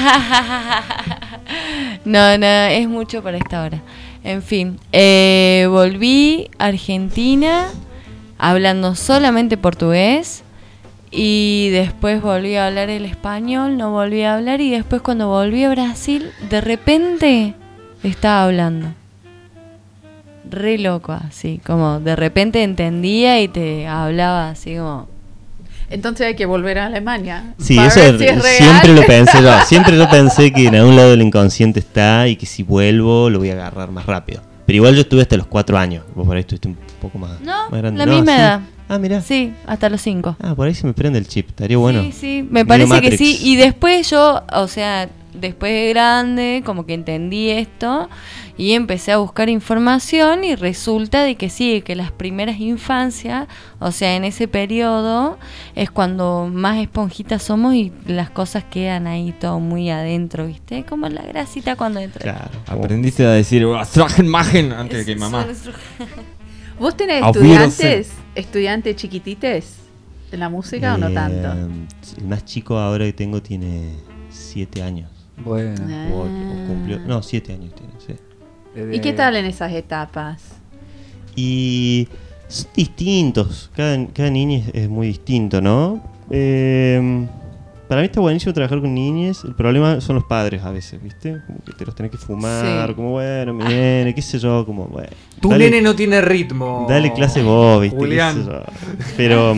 No, es mucho para esta hora. En fin, volví a Argentina hablando solamente portugués y después volví a hablar el español, no volví a hablar y después cuando volví a Brasil, de repente estaba hablando. Re loco, así, como de repente entendía y te hablaba así como... Entonces hay que volver a Alemania. Sí, para eso ver si es real. siempre lo pensé yo. Siempre yo pensé que en algún lado del inconsciente está y que si vuelvo lo voy a agarrar más rápido. Pero igual yo estuve hasta los 4 años. Vos por ahí estuviste un poco más, No, más grande. la misma ¿sí? edad. Ah, mirá. Sí, hasta los 5. Ah, por ahí se me prende el chip. Estaría bueno. Sí, me parece que sí. Y después yo, o sea, después de grande, como que entendí esto y empecé a buscar información y resulta de que sí, que las primeras infancias, o sea, en ese periodo es cuando más esponjitas somos y las cosas quedan ahí todo muy adentro, ¿viste? Como la grasita cuando entra. Claro. Aprendiste a decir Magen antes que mamá. ¿Vos tenés Auf estudiantes chiquitites en la música o no tanto? El más chico ahora que tengo tiene 7 años. Bueno. O cumplió, no, 7 años tiene, sí. ¿Y qué tal en esas etapas? Y son distintos, cada niño es muy distinto, ¿no? Para mí está buenísimo trabajar con niñes. El problema son los padres a veces, ¿viste? Como que te los tenés que fumar, Sí. como bueno, mi nene, qué sé yo, como bueno. Tu nene no tiene ritmo. Dale clase vos, ¿viste? Julián. Qué sé yo. Pero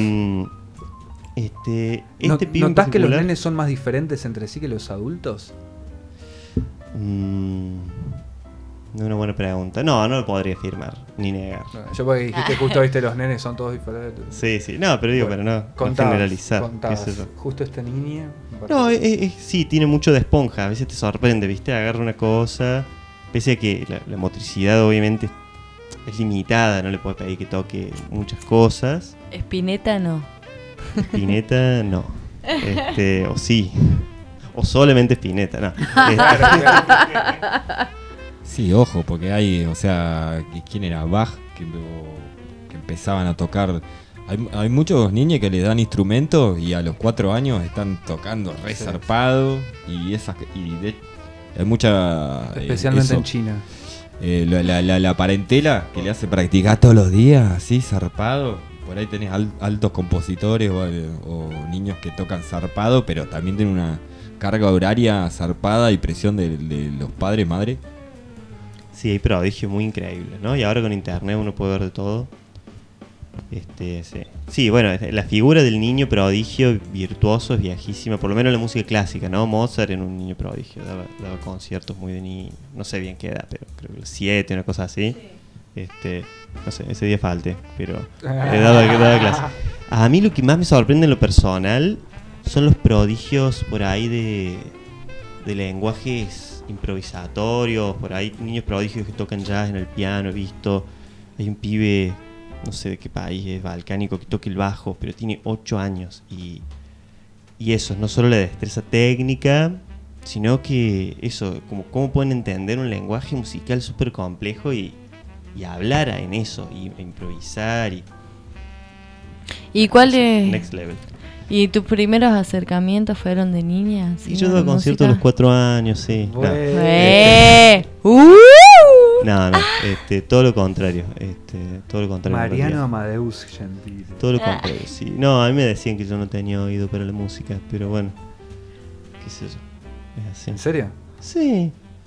este pibe en ¿Notás que los particular- nenes son más diferentes entre sí que los adultos? No es una buena pregunta. No lo podría afirmar ni negar. Yo porque dijiste justo, viste, los nenes son todos diferentes. Sí, sí. No, pero digo, Bueno, para no contabas, generalizar. contabas. qué sé yo. Justo esta niña. me No, parece- sí, tiene mucho de esponja. A veces te sorprende, ¿viste? Agarra una cosa. Pese a que la motricidad, obviamente, es limitada. No le puedes pedir que toque muchas cosas. Spinetta no. Spinetta, no. O sí. O solamente Spinetta, no. Sí, ojo, porque hay, o sea, ¿quién era? Bach, que empezaban a tocar. Hay muchos niños que les dan instrumentos y a los 4 años están tocando re Sí. zarpado y hay mucha... Especialmente en China. La parentela que le hace practicar todos los días, así, zarpado. Por ahí tenés altos compositores o niños que tocan zarpado, pero también tienen una carga horaria zarpada y presión de los padres, madre. Sí, hay prodigios muy increíbles, ¿no? Y ahora con internet uno puede ver de todo. Sí. Sí, bueno, la figura del niño prodigio virtuoso es viejísima, por lo menos en la música clásica, ¿no? Mozart era un niño prodigio, daba conciertos muy de niño, no sé bien qué edad, pero creo que los 7, una cosa así. No sé, ese día falté, pero daba clase. A mí lo que más me sorprende en lo personal son los prodigios por ahí de lenguajes improvisatorios, por ahí niños prodigios que tocan jazz en el piano, he visto. Hay un pibe, no sé de qué país es, balcánico, que toca el bajo, pero tiene 8 años y eso, no solo la destreza técnica, sino que eso, como cómo pueden entender un lenguaje musical súper complejo y hablar en eso, y improvisar ¿Y cuál es? Next level. ¿Y tus primeros acercamientos fueron de niña? Y yo daba conciertos a los 4 años, sí. No, todo lo contrario. Todo lo contrario. en Mariano realidad. Amadeus Gentile. Todo lo contrario, sí. No, a mí me decían que yo no tenía oído para la música, pero bueno, qué sé yo. Es así. ¿En serio? Sí.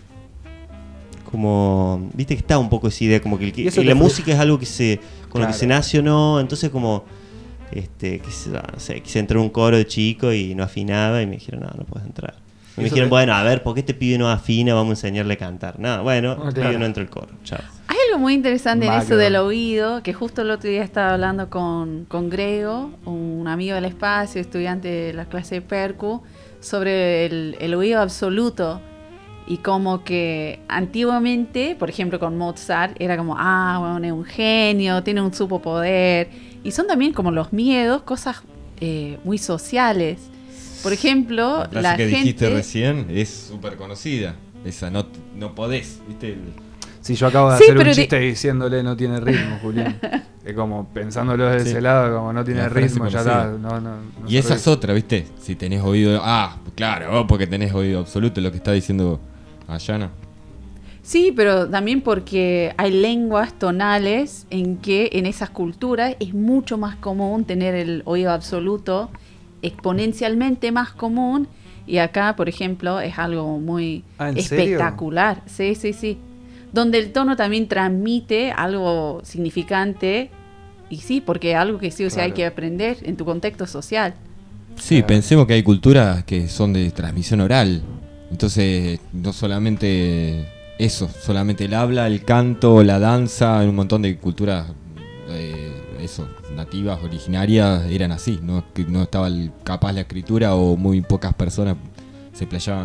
Como, viste que está un poco esa idea, como que ¿Y eso la te fue? música es algo que con lo que Claro. se nace o no, entonces como, qué sé yo, no sé, quise entrar a un coro de chico y no afinaba y me dijeron, no puedes entrar. Y me Eso dijeron, te- bueno, a ver, ¿por qué este pibe no afina? Vamos a enseñarle a cantar. Nada, bueno, claro. pibe no entra al coro, chao. Hay algo muy interesante en eso Macro. del oído, que justo el otro día estaba hablando con Grego, un amigo del espacio, estudiante de la clase de Percu, sobre el oído absoluto. Y como que antiguamente, por ejemplo con Mozart, era como, bueno, es un genio, tiene un superpoder. Y son también como los miedos, cosas muy sociales. Por ejemplo, La frase la que gente... dijiste recién es súper conocida. Esa no podés, ¿viste? Sí, yo acabo de Sí, hacer un pero chiste diciéndole no tiene ritmo, Julián. Es como pensándolo desde Sí. ese lado, como no tiene La frase ritmo, ya conocida. está. No Y esa servís. es otra, ¿viste? Si tenés oído... claro, porque tenés oído absoluto, lo que está diciendo Ayana. Sí, pero también porque hay lenguas tonales en que en esas culturas es mucho más común tener el oído absoluto, exponencialmente más común, y acá, por ejemplo, es algo muy ¿En serio? espectacular. Sí, sí, sí. Donde el tono también transmite algo significante, y sí, porque es algo que sí o sí hay Claro. que aprender en tu contexto social. Sí, pensemos que hay culturas que son de transmisión oral. Entonces, no solamente eso, solamente el habla, el canto, la danza, en un montón de culturas nativas, originarias, eran así. No estaba capaz la escritura o muy pocas personas se playaban.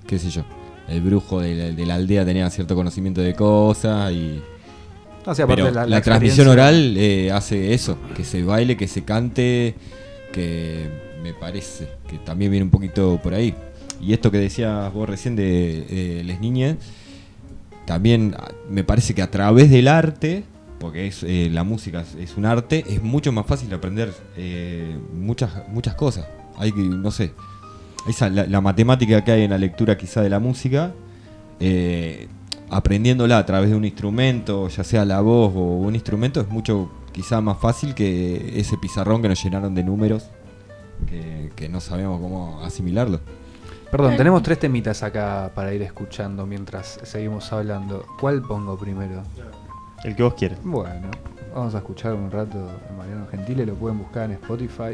qué sé yo, el brujo de la aldea tenía cierto conocimiento de cosas y... O sea, aparte pero de la transmisión oral hace eso, que se baile, que se cante, que me parece que también viene un poquito por ahí. Y esto que decías vos recién de las niñas, también me parece que a través del arte, porque es la música es un arte, es mucho más fácil aprender muchas cosas. Hay que, no sé, la matemática que hay en la lectura quizá de la música, aprendiéndola a través de un instrumento, ya sea la voz o un instrumento, es mucho quizá más fácil que ese pizarrón que nos llenaron de números que no sabemos cómo asimilarlo. Perdón, tenemos 3 temitas acá para ir escuchando mientras seguimos hablando. ¿Cuál pongo primero? El que vos quieras. Bueno, vamos a escuchar un rato de Mariano Gentile, lo pueden buscar en Spotify.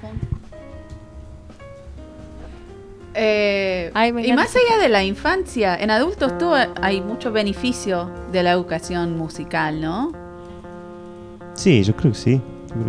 Y más allá de la infancia, en adultos hay mucho beneficio de la educación musical, ¿no? Sí, yo creo que sí.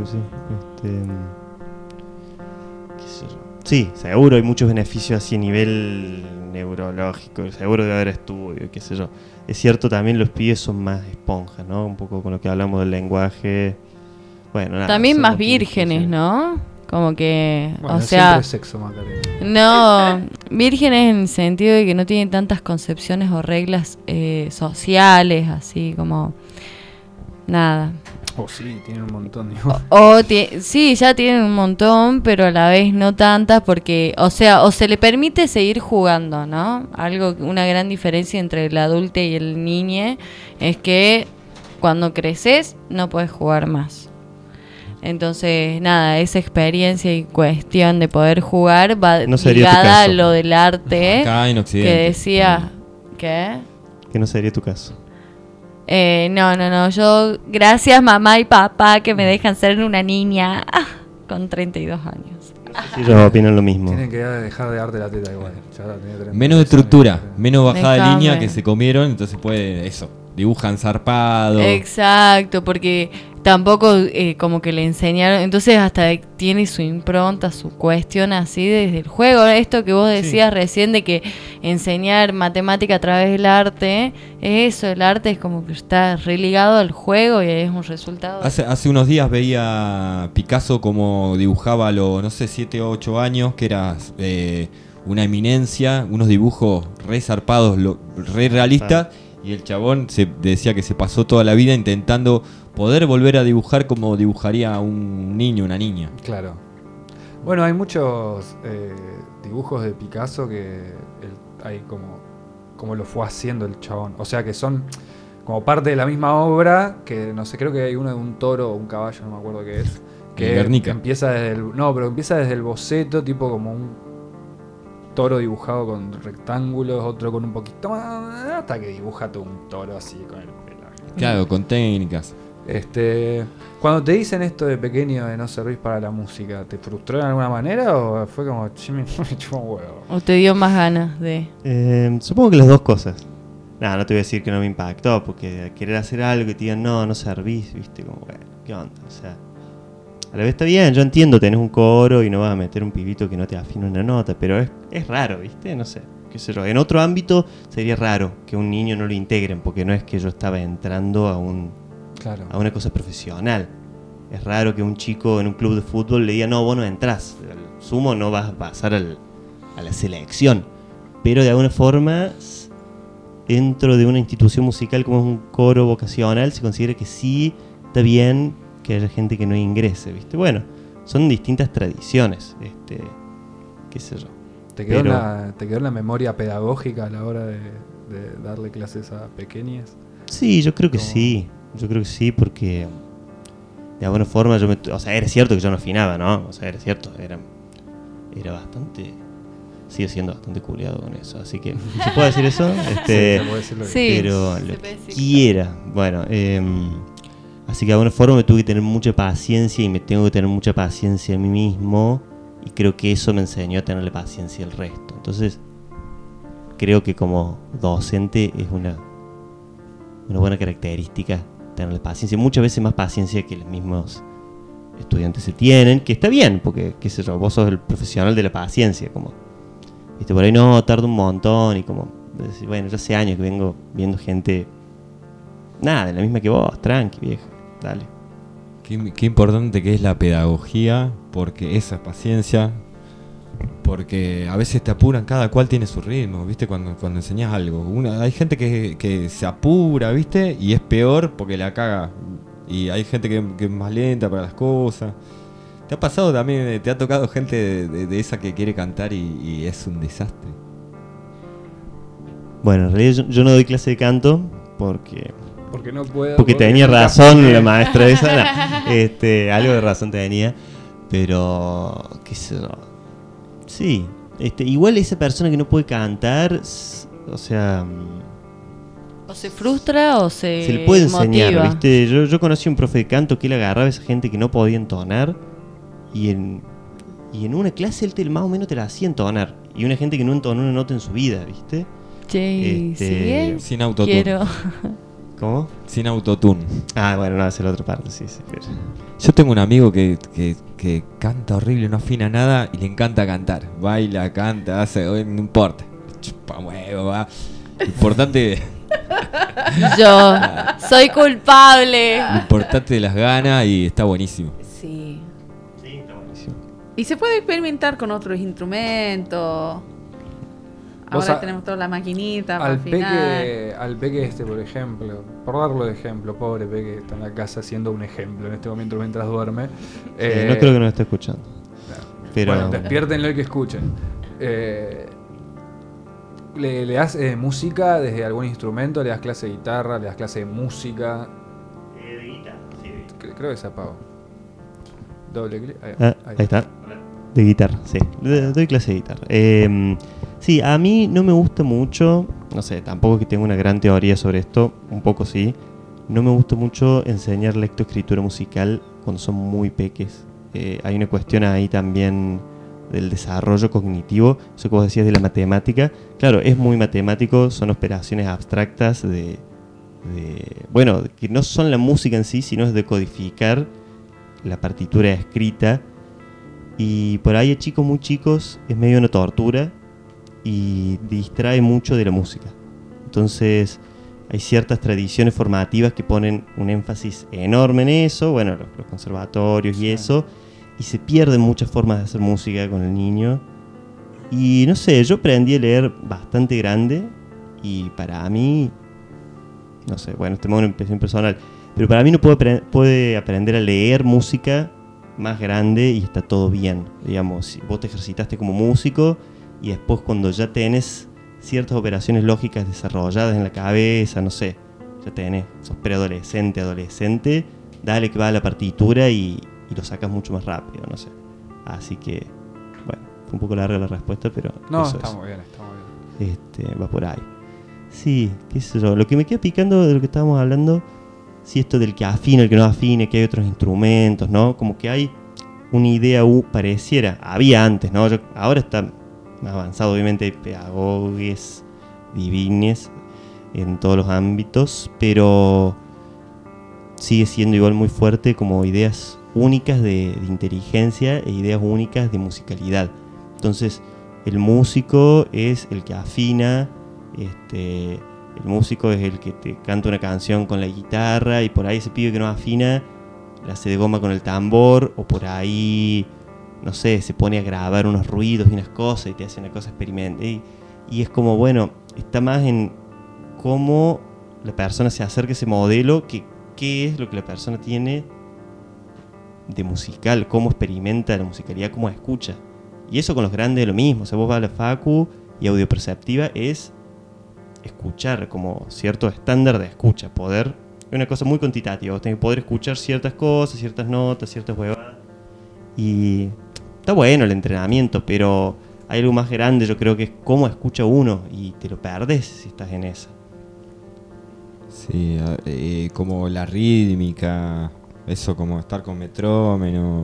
¿Qué sé yo? Sí, seguro hay muchos beneficios así a nivel neurológico, seguro debe haber estudios, qué sé yo. Es cierto, también los pibes son más esponjas, ¿no? Un poco con lo que hablamos del lenguaje. Bueno, nada. También más vírgenes, ¿no? Como que, bueno, o sea, es sexo, Macarena. No, vírgenes en el sentido de que no tienen tantas concepciones o reglas sociales, así como nada. Sí, tienen un montón. Sí, ya tienen un montón, pero a la vez no tantas porque, o sea, o se le permite seguir jugando, ¿no? Una gran diferencia entre el adulto y el niño es que cuando creces no puedes jugar más. Entonces, nada, esa experiencia y cuestión de poder jugar va ligada a lo del arte. Acá en Occidente. Que decía... ¿Qué? Que no sería tu caso. No, yo, gracias mamá y papá que me dejan ser una niña con 32 años. Sí, ellos opinan lo mismo. Tienen que dejar de darte la teta igual. Menos estructura, menos bajada de línea que se comieron, entonces puede eso. Dibujan zarpado. Exacto, porque tampoco como que le enseñaron, entonces hasta tiene su impronta, su cuestión así desde el juego. Esto que vos decías recién de que enseñar matemática a través del arte, eso, el arte es como que está religado al juego y es un resultado. Hace unos días veía Picasso como dibujaba a los, no sé, 7 o 8 años, que era una eminencia, unos dibujos re zarpados, re realistas. Y el chabón decía que se pasó toda la vida intentando poder volver a dibujar como dibujaría un niño, una niña. Claro. Bueno, hay muchos dibujos de Picasso que hay como lo fue haciendo el chabón. O sea que son como parte de la misma obra, que no sé, creo que hay uno de un toro o un caballo, no me acuerdo qué es. Que empieza desde el boceto, tipo como un toro dibujado con rectángulos, otro con un poquito más, hasta que dibuja todo un toro así con el pelaje. Claro, con técnicas. Cuando te dicen esto de pequeño de no servís para la música, ¿te frustró de alguna manera o fue como me chupó un huevo? ¿O te dio más ganas de...? Supongo que las dos cosas. No te voy a decir que no me impactó, porque querer hacer algo y te digan no servís, viste, como bueno, ¿qué onda? O sea, a la vez está bien, yo entiendo, tenés un coro y no vas a meter un pibito que no te afina una nota, pero es raro, ¿viste? No sé, qué sé yo. En otro ámbito sería raro que un niño no lo integren, porque no es que yo estaba entrando a una cosa profesional. Es raro que un chico en un club de fútbol le diga, no, vos no entrás, al sumo no vas a pasar a la selección. Pero de alguna forma, dentro de una institución musical como es un coro vocacional, se considera que sí está bien que haya gente que no ingrese, ¿viste? Bueno, son distintas tradiciones, qué sé yo. ¿Te quedó en la memoria pedagógica a la hora de darle clases a pequeñas? Sí, yo creo que sí. Yo creo que sí, porque de alguna forma o sea, era cierto que yo no afinaba, ¿no? O sea, era cierto, era bastante... Sigo siendo bastante culiado con eso, así que... ¿Se puede decir eso? Sí, se puede decirlo. Pero lo que quiera. Bueno, así que de alguna forma me tuve que tener mucha paciencia y me tengo que tener mucha paciencia a mí mismo, y creo que eso me enseñó a tenerle paciencia al resto. Entonces, creo que como docente es una buena característica tenerle paciencia, muchas veces más paciencia que los mismos estudiantes se tienen, que está bien, porque, qué sé yo, vos sos el profesional de la paciencia, como Por ahí no, tarda un montón y como, bueno, ya hace años que vengo viendo gente, nada, de la misma que vos, tranqui, vieja, dale. Qué importante que es la pedagogía, porque esa es paciencia, porque a veces te apuran, cada cual tiene su ritmo, ¿viste? Cuando enseñás algo. Hay gente que se apura, ¿viste? Y es peor porque la caga. Y hay gente que es más lenta para las cosas. ¿Te ha pasado también, te ha tocado gente de esa que quiere cantar y es un desastre? Bueno, en realidad yo no doy clase de canto porque no puedo. Porque tenía razón la maestra esa. Algo de razón tenía. Pero, qué sé yo. Sí. Igual esa persona que no puede cantar, o sea... O se frustra o se le puede enseñar, motiva. ¿viste? Yo conocí a un profe de canto que él agarraba a esa gente que no podía entonar y en una clase él más o menos te la hacía entonar. Y una gente que no entonó una nota en su vida, ¿viste? Sí, ¿sigue? Sin autotune. Quiero. ¿Cómo? Sin autotune. Ah, bueno, no, esa es la otra parte, sí. Pero... Yo tengo un amigo que canta horrible, no afina nada y le encanta cantar. Baila, canta, hace, no importa. Chupa huevo, va. Importante... Yo soy culpable. Lo importante de las ganas y está buenísimo. Sí. Sí, está buenísimo. Y se puede experimentar con otros instrumentos. Ahora tenemos toda la maquinita para afinar. Al Peque por ejemplo, por darlo de ejemplo, pobre Peque está en la casa haciendo un ejemplo en este momento mientras duerme. No creo que nos esté escuchando. Pero... Bueno, despiértenlo y que escuchen. ¿Le das música desde algún instrumento? ¿Le das clase de guitarra? ¿Le das clase de música? De guitarra, sí. Creo que se apagó. Doble clic. Ahí está. De guitarra, sí. Doy clase de guitarra. Sí, a mí no me gusta mucho, no sé, tampoco que tenga una gran teoría sobre esto, un poco sí. No me gusta mucho enseñar lectoescritura musical cuando son muy peques. Hay una cuestión ahí también del desarrollo cognitivo, eso que vos decías de la matemática. Claro, es muy matemático, son operaciones abstractas bueno, que no son la música en sí, sino es decodificar la partitura escrita. Y por ahí a chicos muy chicos es medio una tortura y distrae mucho de la música. Entonces hay ciertas tradiciones formativas que ponen un énfasis enorme en eso, bueno, los conservatorios y eso, y se pierden muchas formas de hacer música con el niño. Y no sé, yo aprendí a leer bastante grande y para mí, no sé, bueno, esto es una impresión personal, pero para mí no puede aprender a leer música más grande y está todo bien. Digamos, si vos te ejercitaste como músico y después cuando ya tenés ciertas operaciones lógicas desarrolladas en la cabeza, no sé, ya tenés, sos preadolescente, adolescente, dale que va a la partitura y lo sacas mucho más rápido, no sé. Así que, bueno, fue un poco larga la respuesta, pero no, eso está muy bien, está muy bien. Va por ahí. Sí, qué sé yo, lo que me queda picando de lo que estábamos hablando, sí, esto del que afina, el que no afine, que hay otros instrumentos, ¿no? Como que hay una idea pareciera, había antes, ¿no? Ahora está más avanzado, obviamente hay pedagogos divines en todos los ámbitos, pero sigue siendo igual muy fuerte como ideas únicas de inteligencia e ideas únicas de musicalidad. Entonces, el músico es el que afina, el músico es el que te canta una canción con la guitarra y por ahí ese pibe que no afina la hace de goma con el tambor, o por ahí, no sé, se pone a grabar unos ruidos y unas cosas y te hace una cosa experimental. Y es como, bueno, está más en cómo la persona se acerca a ese modelo, que qué es lo que la persona tiene de musical, cómo experimenta la musicalidad, cómo escucha. Y eso con los grandes es lo mismo. O sea, vos vas a la facu y audioperceptiva es escuchar como cierto estándar de escucha, poder, es una cosa muy cuantitativa, vos tenés que poder escuchar ciertas cosas, ciertas notas, ciertas huevadas. Y está bueno el entrenamiento, pero hay algo más grande, yo creo que es cómo escucha uno y te lo perdés si estás en esa. Sí, como la rítmica, eso como estar con metrónomo,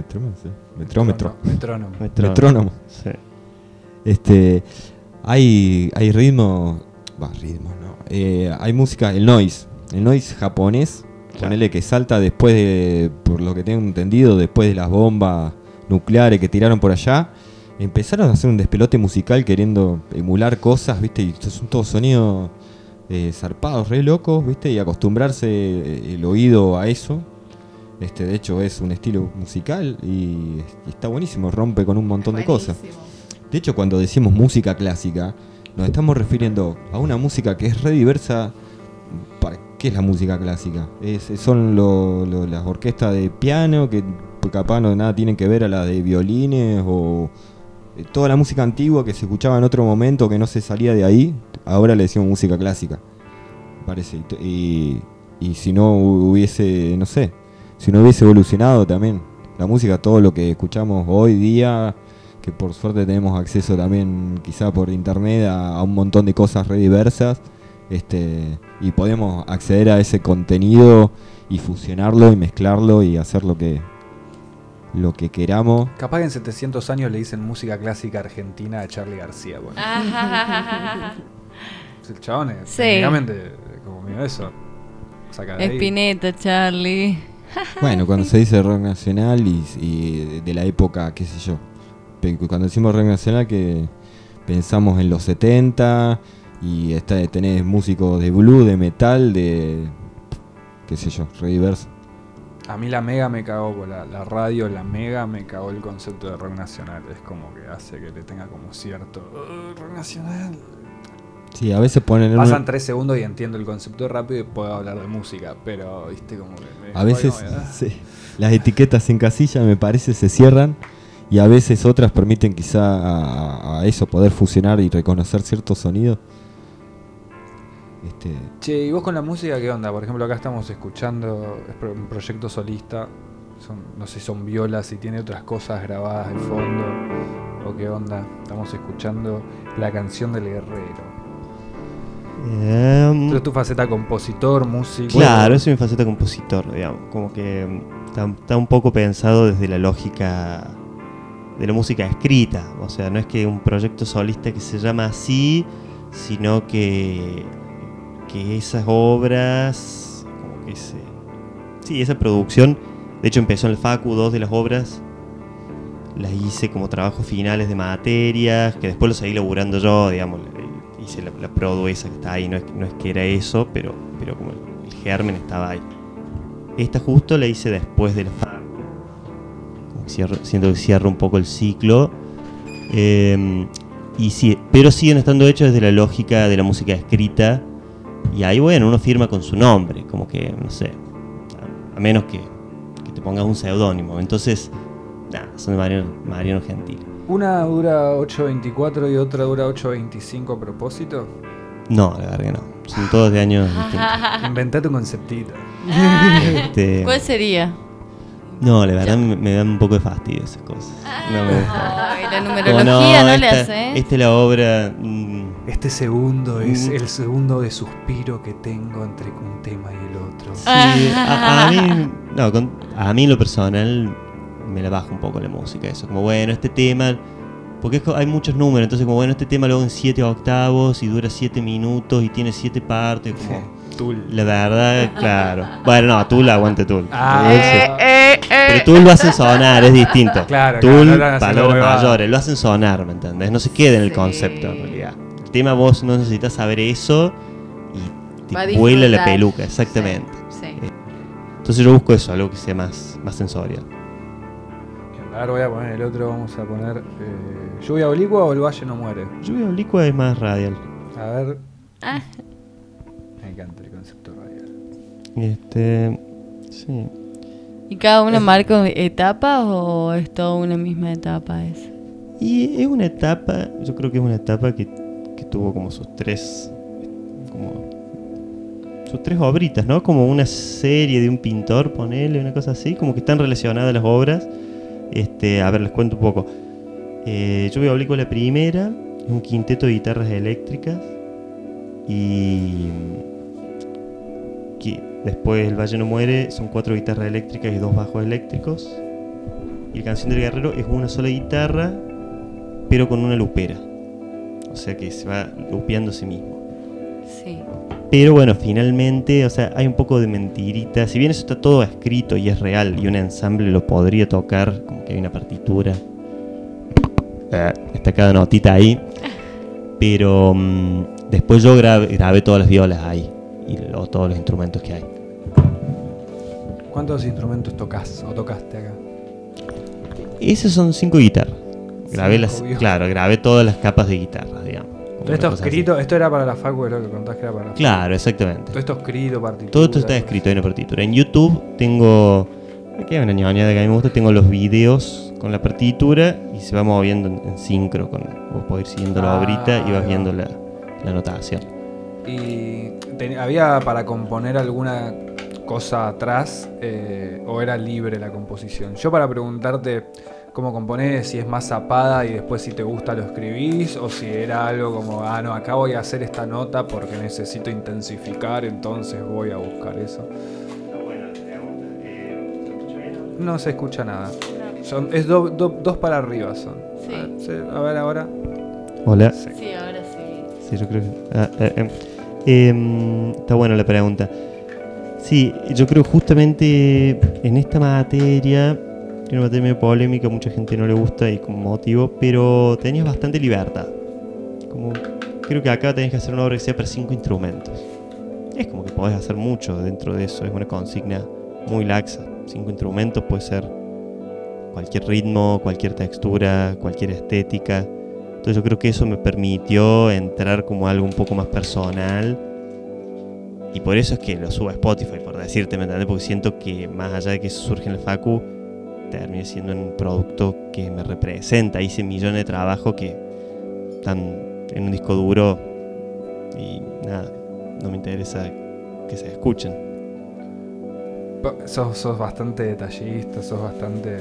metrónomo. Sí. Hay ritmos, no. Hay música, el noise japonés, ponele que salta después de, por lo que tengo entendido, después de las bombas nucleares que tiraron por allá, empezaron a hacer un despelote musical queriendo emular cosas, ¿viste? Y estos son todos sonidos zarpados, re locos, ¿viste? Y acostumbrarse el oído a eso. De hecho es un estilo musical y está buenísimo, rompe con un montón de cosas. De hecho, cuando decimos música clásica, nos estamos refiriendo a una música que es re diversa. ¿Qué es la música clásica? Son las orquestas de piano que capaz nada tienen que ver a la de violines, o toda la música antigua que se escuchaba en otro momento que no se salía de ahí. Ahora le decimos música clásica, parece. Y si no hubiese, no sé, si no hubiese evolucionado también la música, todo lo que escuchamos hoy día, que por suerte tenemos acceso también quizá por internet a un montón de cosas re diversas, y podemos acceder a ese contenido y fusionarlo y mezclarlo y hacer lo que queramos. Capaz que en 700 años le dicen música clásica argentina a Charly García. Bueno. El chabón es técnicamente como mío eso. Saca de ahí. Spinetta, Charly. Bueno, cuando se dice rock nacional y de la época, qué sé yo. Cuando decimos rock nacional, que pensamos en los 70 y tenés músicos de blues, de metal, de qué sé yo, re diverso. A mí la Mega me cagó, con la radio, la Mega me cagó el concepto de rock nacional. Es como que hace que le tenga como cierto rock nacional. Sí, a veces pasan 3 segundos y entiendo el concepto rápido y puedo hablar de música, pero viste como que a veces las etiquetas en casilla, me parece, se cierran, y a veces otras permiten quizá a eso poder fusionar y reconocer ciertos sonidos. Che, ¿y vos con la música qué onda? Por ejemplo, acá estamos escuchando un proyecto solista, no sé si son violas, si tiene otras cosas grabadas de fondo, o qué onda. Estamos escuchando La canción del guerrero. Entonces tu faceta compositor, músico. Claro, es mi faceta compositor, digamos. Como que está un poco pensado desde la lógica de la música escrita. O sea, no es que un proyecto solista que se llama así, sino que esas obras, como que esa producción, de hecho empezó en el Facu, 2 de las obras las hice como trabajos finales de materias, que después lo seguí laburando yo, digamos, hice la produ esa que está ahí, no es que era eso, pero como el germen estaba ahí. Esta justo la hice después del Facu, siento que cierro un poco el ciclo, y sí, pero siguen estando hechos desde la lógica de la música escrita. Y ahí, bueno, uno firma con su nombre, como que, no sé, a menos que te pongas un seudónimo. Entonces, nada, son de Mariano Gentile. ¿Una dura 8.24 y otra dura 8.25 a propósito? No, la verdad que no. Son todos de años distintos. Inventate un conceptito. ¿Cuál sería? No, la verdad me dan un poco de fastidio esas cosas. No me gusta. Ay, la numerología no le hace. Esta es la obra. Este segundo es el segundo de suspiro que tengo entre un tema y el otro. Sí, a mí en lo personal me la baja un poco la música. Eso, como bueno, este tema. Porque hay muchos números, entonces como bueno, este tema lo hago en 7 octavos y dura 7 minutos y tiene 7 partes. Como, Tool. La verdad, claro. Bueno, no, Tool aguante Tool. Pero Tool lo hacen sonar, es distinto. Claro, Tool, palabras mayores, lo hacen sonar, ¿me entendés? No se queda en el concepto, en realidad. El tema vos no necesitas saber eso y te vuela la peluca, exactamente. Sí. Entonces yo busco eso, algo que sea más sensorial. Ahora voy a poner el otro, vamos a poner ¿Lluvia oblicua o El valle no muere? Lluvia oblicua es más radial. A ver. Me encanta el concepto radial. Sí. ¿Y cada uno marca etapas o es toda una misma etapa esa? Y es una etapa, yo creo que es una etapa que tuvo como sus tres obritas, ¿no? Como una serie de un pintor, ponele, una cosa así, como que están relacionadas las obras. A ver, les cuento un poco. Lluvia oblicua la primera, es un quinteto de guitarras eléctricas, y después El valle no muere, son 4 guitarras eléctricas y 2 bajos eléctricos. Y La canción del guerrero es una sola guitarra, pero con una lupera. O sea que se va lupeando a sí mismo. Sí. Pero bueno, finalmente, o sea, hay un poco de mentirita. Si bien eso está todo escrito y es real, y un ensamble lo podría tocar, como que hay una partitura, está cada notita ahí. Pero después yo grabé todas las violas ahí y todos los instrumentos que hay. ¿Cuántos instrumentos tocas o tocaste acá? Esos son 5 guitarras. Grabé todas las capas de guitarra, digamos. Todo esto escrito, esto era para la facu, de lo que contás que era para la facu. Claro, exactamente. Todo esto escrito, partitura. Todo esto está escrito en una partitura. En YouTube tengo, aquí hay una ñoñada que a mí me gusta, tengo los videos con la partitura y se va moviendo en sincro. Vos podés ir siguiendo la obrita y vas viendo la notación. ¿Y había para componer alguna cosa atrás o era libre la composición? Yo para preguntarte cómo componés, si es más zapada y después si te gusta lo escribís, o si era algo como, no, acá voy a hacer esta nota porque necesito intensificar, entonces voy a buscar eso. No se escucha nada. Es dos para arriba son. Sí. A ver ahora. Hola. Sí, ahora sí. Sí, yo creo que... está buena la pregunta. Sí, yo creo justamente en esta materia... Una materia medio polémica, mucha gente no le gusta y como motivo, pero tenías bastante libertad. Creo que acá tenés que hacer una obra que sea para 5 instrumentos. Es como que podés hacer mucho dentro de eso, es una consigna muy laxa. 5 instrumentos puede ser cualquier ritmo, cualquier textura, cualquier estética. Entonces yo creo que eso me permitió entrar como algo un poco más personal. Y por eso es que lo subo a Spotify, por decirte, ¿me entendés? Porque siento que más allá de que eso surge en el facu, termine siendo un producto que me representa. Hice millones de trabajos que están en un disco duro y nada, no me interesa que se escuchen. Sos bastante detallista, sos bastante...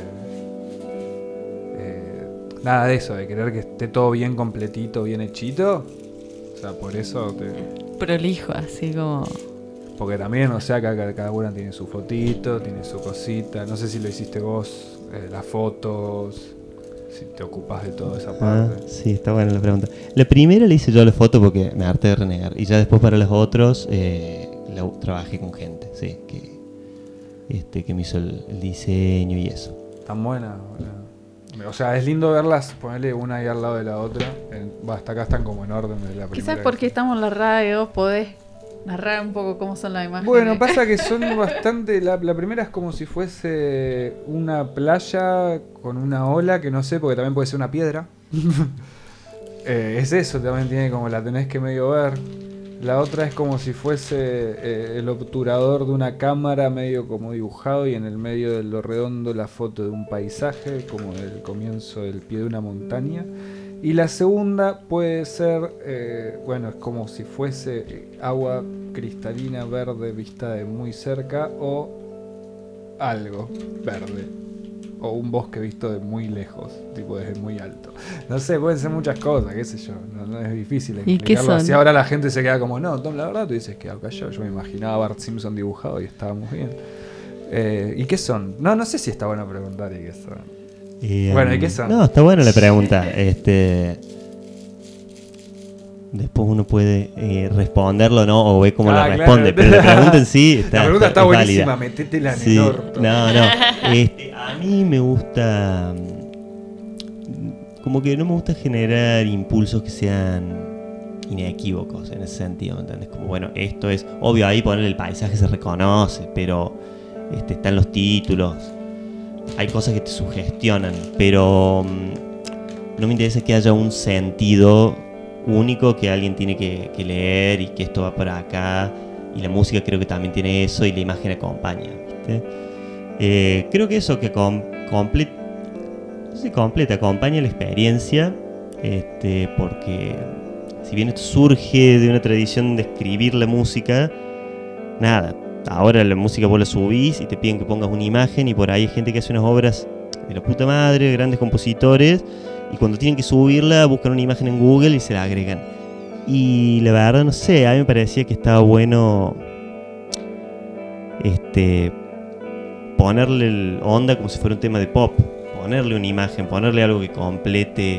nada de eso, de querer que esté todo bien completito, bien hechito. O sea, por eso prolijo, así como... Porque también, o sea, cada una tiene su fotito, tiene su cosita. No sé si lo hiciste vos, las fotos, si te ocupás de toda esa parte. Sí, está buena la pregunta. La primera le hice yo la foto porque me harté de renegar. Y ya después para los otros trabajé con gente, sí, que me hizo el diseño y eso. Tan buena. O sea, es lindo verlas, ponerle una ahí al lado de la otra. Hasta acá están como en orden de la primera. Quizás porque estamos en la radio, podés narrar un poco cómo son las imágenes. Bueno, pasa que son bastante... La primera es como si fuese una playa con una ola, que no sé, porque también puede ser una piedra. Es eso, también tiene como la tenés que medio ver. La otra es como si fuese el obturador de una cámara medio como dibujado y en el medio de lo redondo la foto de un paisaje, como del comienzo del pie de una montaña. Y la segunda puede ser, es como si fuese agua cristalina verde vista de muy cerca o algo verde. O un bosque visto de muy lejos, tipo desde muy alto. No sé, pueden ser muchas cosas, qué sé yo. No es difícil explicarlo. Así ahora la gente se queda como, no, Tom, la verdad tú dices que acá yo me imaginaba a Bart Simpson dibujado y estábamos bien. ¿Y qué son? No sé si está bueno preguntar y qué son. Bueno, ¿y qué son? No, está buena la pregunta. Después uno puede responderlo, ¿no? O ve cómo la responde. Claro. Pero la pregunta en sí está, la pregunta está buenísima, válida. Metétela en el orto. No. A mí me gusta... Como que no me gusta generar impulsos que sean inequívocos en ese sentido, ¿me entiendes? Como, bueno, esto es... Obvio, ahí poner el paisaje se reconoce, pero están los títulos. Hay cosas que te sugestionan, pero no me interesa que haya un sentido único que alguien tiene que leer y que esto va para acá. Y la música creo que también tiene eso y la imagen acompaña, ¿viste? Creo que eso que acompaña la experiencia, porque si bien esto surge de una tradición de escribir la música, nada. Ahora la música vos la subís y te piden que pongas una imagen y por ahí hay gente que hace unas obras de la puta madre, grandes compositores, y cuando tienen que subirla buscan una imagen en Google y se la agregan. Y la verdad no sé, a mí me parecía que estaba bueno ponerle onda como si fuera un tema de pop, ponerle una imagen, ponerle algo que complete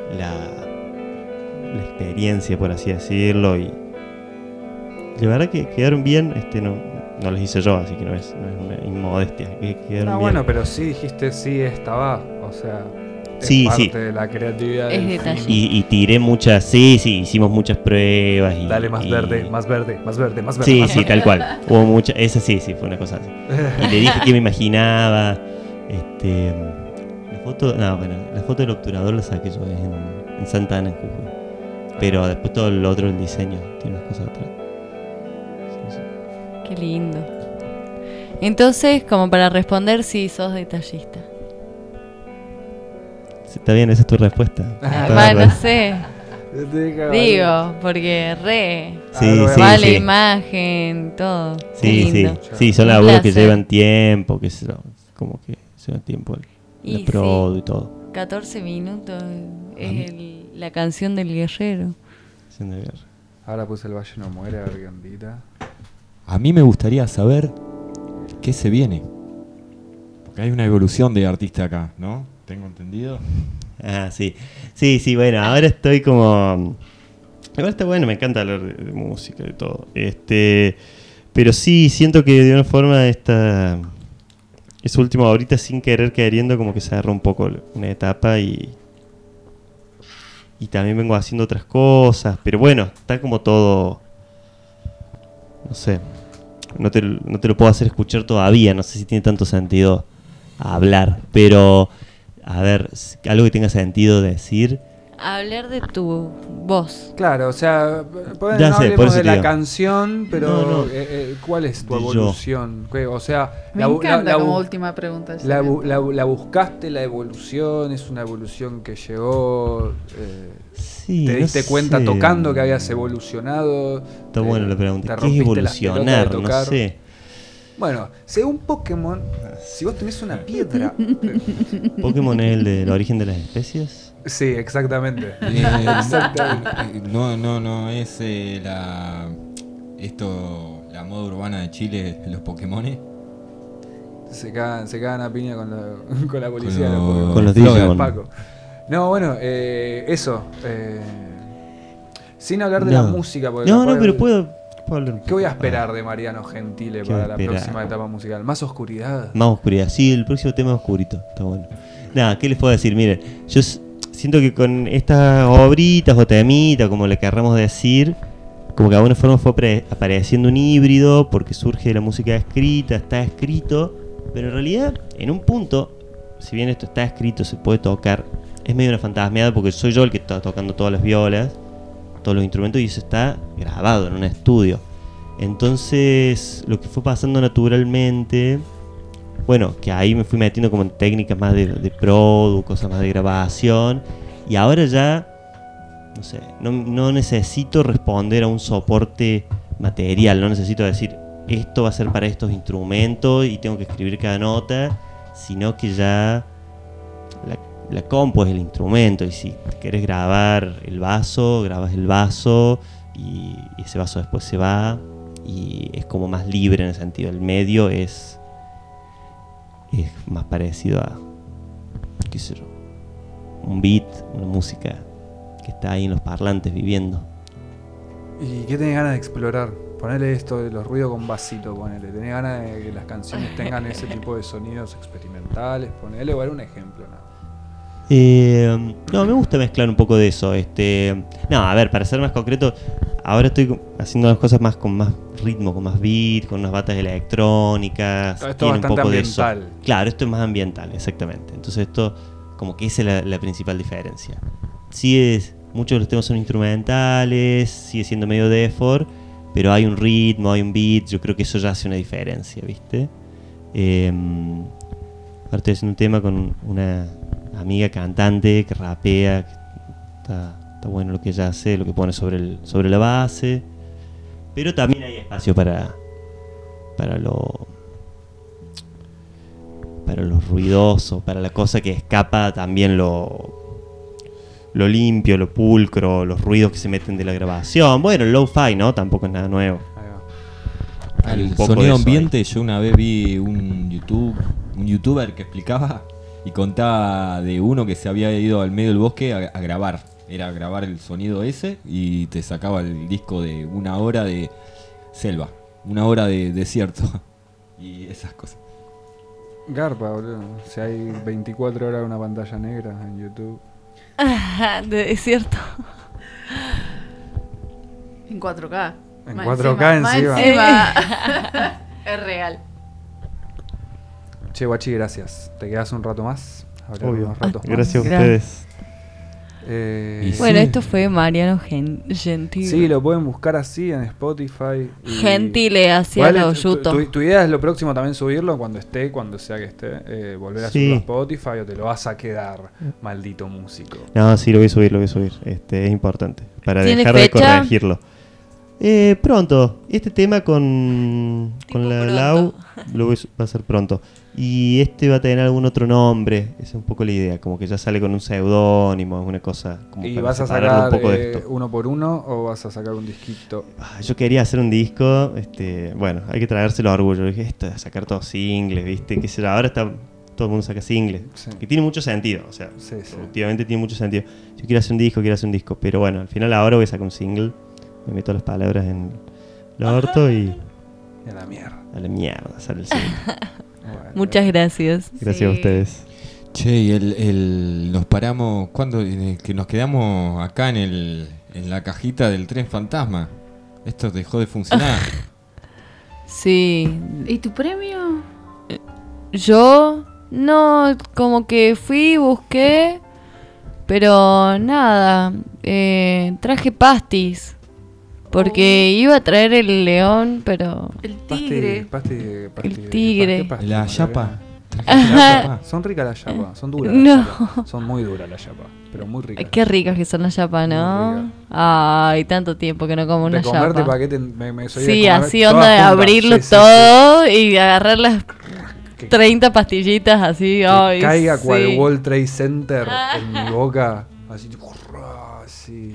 la experiencia, por así decirlo, y la verdad que quedaron bien. No los hice yo, así que no es una inmodestia. Quedaron bien. Bueno, pero sí dijiste sí, esta va. O sea, Sí, parte sí. de la creatividad. Es del detalle. film. Y tiré muchas, sí, hicimos muchas pruebas. Y, Dale más y- verde, más verde, más verde, más verde. Sí, más sí, verde. tal cual. Hubo mucha, esa sí, fue una cosa así. Y le dije que me imaginaba. La foto del obturador la saqué yo en Santa Ana, en Jujuy. Pero después todo lo otro, el diseño, tiene unas cosas atrás. Qué lindo. Entonces, como para responder, sí, sos detallista. Sí, está bien, esa es tu respuesta. Está Bueno, bárbaro. no sé. Digo, porque Sí, sí, vale sí. imagen, todo. Qué Sí, sí, lindo. sí, son Un laburos que placer. llevan tiempo, que como que llevan tiempo Y el produ sí, y todo. 14 minutos es la canción del guerrero. Ahora puse el Valle no muere, gargantita. A mí me gustaría saber qué se viene. Porque hay una evolución de artista acá, ¿no? Tengo entendido. Ah, sí. Sí, bueno, ahora estoy como... Igual está bueno, me encanta hablar de música y todo. Pero sí, siento que de una forma esa última ahorita sin querer queriendo como que se agarró un poco una etapa y también vengo haciendo otras cosas, pero bueno, está como todo, no sé, no te lo puedo hacer escuchar todavía, no sé si tiene tanto sentido hablar, pero a ver, algo que tenga sentido decir. Hablar de tu voz. Claro, o sea, Ya no sé, por hablemos eso de te la digo. canción, pero No. ¿cuál es tu De yo. evolución? O sea, Me encanta como última pregunta. la buscaste, la evolución, es una evolución que llegó, Sí, te no diste cuenta sé. tocando que habías evolucionado. Está bueno la pregunta. te ¿Qué es rompiste las pelotas de evolucionar? No tocar. sé. Bueno, según Pokémon, si vos tenés una piedra... ¿Pokémon es el del origen de las especies? Sí, exactamente. Exactamente. No es la moda urbana de Chile, los Pokémones. Se cagan a piña con la policía. Con los Digimon. Paco. No, bueno, eso. Sin hablar de la música. Porque No, capaz- pero puedo hablar un ¿Qué voy a poco. esperar de Mariano Gentile ¿Qué para voy la a esperar? próxima etapa musical? ¿Más oscuridad? Más oscuridad. Sí, el próximo tema es oscurito. Está bueno. Nada, ¿qué les puedo decir? Miren, yo siento que con estas obritas o temitas, como le querramos decir, como que de alguna forma fue apareciendo un híbrido porque surge de la música escrita, está escrito, pero en realidad, en un punto, si bien esto está escrito, se puede tocar, es medio una fantasmeada porque soy yo el que está tocando todas las violas, todos los instrumentos, y eso está grabado en un estudio. Entonces, lo que fue pasando naturalmente, bueno, que ahí me fui metiendo como en técnicas más de produ, cosas más de grabación, y ahora ya, no sé, no necesito responder a un soporte material, no necesito decir, esto va a ser para estos instrumentos y tengo que escribir cada nota, sino que ya la compu es el instrumento, y si querés grabar el vaso, grabas el vaso, y ese vaso después se va, y es como más libre en el sentido. El medio es más parecido a, qué sé yo, un beat, una música que está ahí en los parlantes viviendo. ¿Y qué tenés ganas de explorar? Ponele esto de los ruidos con vasito, ponele. ¿Tenés ganas de que las canciones tengan ese tipo de sonidos experimentales? Ponele, o era un ejemplo, ¿no? No, me gusta mezclar un poco de eso. No, a ver, para ser más concreto, ahora estoy haciendo las cosas más con más ritmo, con más beat, con unas batas electrónicas. Esto es tiene un bastante poco de ambiental. eso. Claro, esto es más ambiental, exactamente. Entonces esto, como que esa es la principal diferencia. Muchos de los temas son instrumentales, sigue siendo medio defor, pero hay un ritmo, hay un beat. Yo creo que eso ya hace una diferencia, ¿viste? Ahora estoy haciendo un tema con una amiga cantante que rapea, que está bueno lo que ella hace, lo que pone sobre la base, pero también hay espacio para lo ruidoso, para la cosa que escapa, también lo limpio, lo pulcro, los ruidos que se meten de la grabación. Bueno, el lo-fi, ¿no? Tampoco es nada nuevo. Hay un El poco de sonido eso ambiente, yo una vez vi un youtuber que explicaba y contaba de uno que se había ido al medio del bosque a grabar. Era grabar el sonido ese y te sacaba el disco de 1 hora de selva, 1 hora de desierto y esas cosas. Garpa, boludo. Si hay 24 horas una pantalla negra en YouTube. Es cierto. En 4K. En Más 4K más encima. Es real. Che, guachi, gracias. ¿Te quedas un rato más? Hablar Obvio. unos ratos más. Gracias a ustedes. Bueno, esto fue Mariano Gentile. Sí, lo pueden buscar así en Spotify. Gentile, hacia Igual, los YouTube. tu idea es lo próximo también subirlo cuando sea que esté. Volver a Sí. subirlo a Spotify o te lo vas a quedar, maldito músico. No, sí, lo voy a subir. Es importante. Para ¿Tiene dejar fecha? de corregirlo. Pronto. Este tema con la Lau va a ser pronto. Y este va a tener algún otro nombre. Esa es un poco la idea. Como que ya sale con un seudónimo, una cosa. Como ¿Y para vas a separarlo sacar un poco de esto. uno por uno o vas a sacar un disquito? Yo quería hacer un disco. Bueno, hay que traérselo a orgullo. Dije, esto de sacar todos singles, ¿viste? ¿Qué sé yo? Ahora todo el mundo saca singles. Sí. Que tiene mucho sentido. O sea, Sí, sí. últimamente tiene mucho sentido. Yo quiero hacer un disco. Pero bueno, al final ahora voy a sacar un single. Me meto las palabras en el orto y... A la mierda. A la mierda, sale el single. Muchas gracias. Gracias a ustedes. Che, y nos paramos, ¿cuándo? Que nos quedamos acá en la cajita del tren fantasma. Esto dejó de funcionar. Sí. ¿Y tu premio? Yo no, como que fui, busqué, pero nada, traje pastis. Porque iba a traer el león, pero... El tigre. El tigre. La yapa. Ajá. Son ricas las yapas, son duras. No. Las yapas. Son muy duras las yapas, pero muy ricas. Qué ricas que son las yapas, ¿no? Ay, tanto tiempo que no como una De comerte yapa. paquete, me soy de Sí, comer así todas onda de juntas. abrirlo Sí, sí, todo y agarrar las 30 pastillitas así. Que Ay, caiga sí. cual World Trade Center en mi boca, así, así.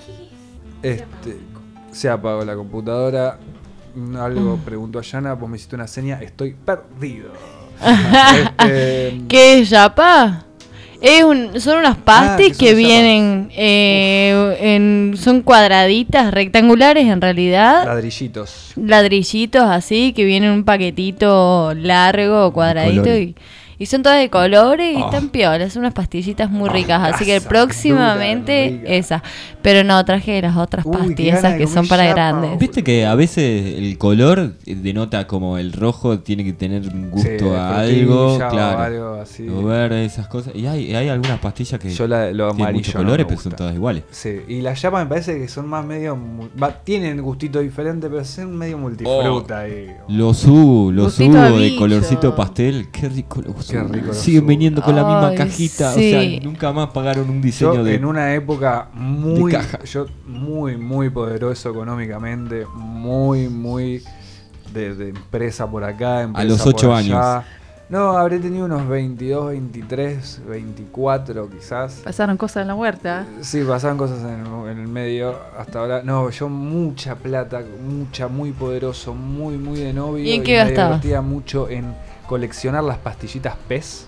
Se apagó la computadora. Algo preguntó a Yana, vos me hiciste una seña, estoy perdido. ¿Qué es yapa? Son unas pastis que vienen son cuadraditas, rectangulares en realidad. Ladrillitos así, que vienen en un paquetito largo, cuadradito y son todas de colores y están piolas, son unas pastillitas muy ricas, así que próximamente esas. Pero no, traje las otras pastillas esas que son para grandes. Viste que a veces el color denota como el rojo tiene que tener un gusto a algo, claro. Algo así. O verde, esas cosas. Y hay algunas pastillas que lo tienen amarillo muchos no colores, me pero son gusta. todas iguales. Sí, y las yapas me parece que son más medio... tienen gustito diferente, pero son medio multifruta. Ahí. Los Gustito a de bicho. colorcito pastel, qué rico los Qué rico los siguen viniendo con la misma Ay, cajita, sí. o sea, nunca más pagaron un diseño Yo de... en una época muy... de caja. Yo muy poderoso económicamente, muy de empresa por acá, empresa los por 8 allá. años. No, habré tenido unos 22, 23, 24 quizás. Pasaron cosas en la huerta. Sí, pasaban cosas en el medio hasta ahora. No, yo mucha plata, muy poderoso, muy de novio. ¿Y en qué me gastabas? divertía mucho en coleccionar las pastillitas PES.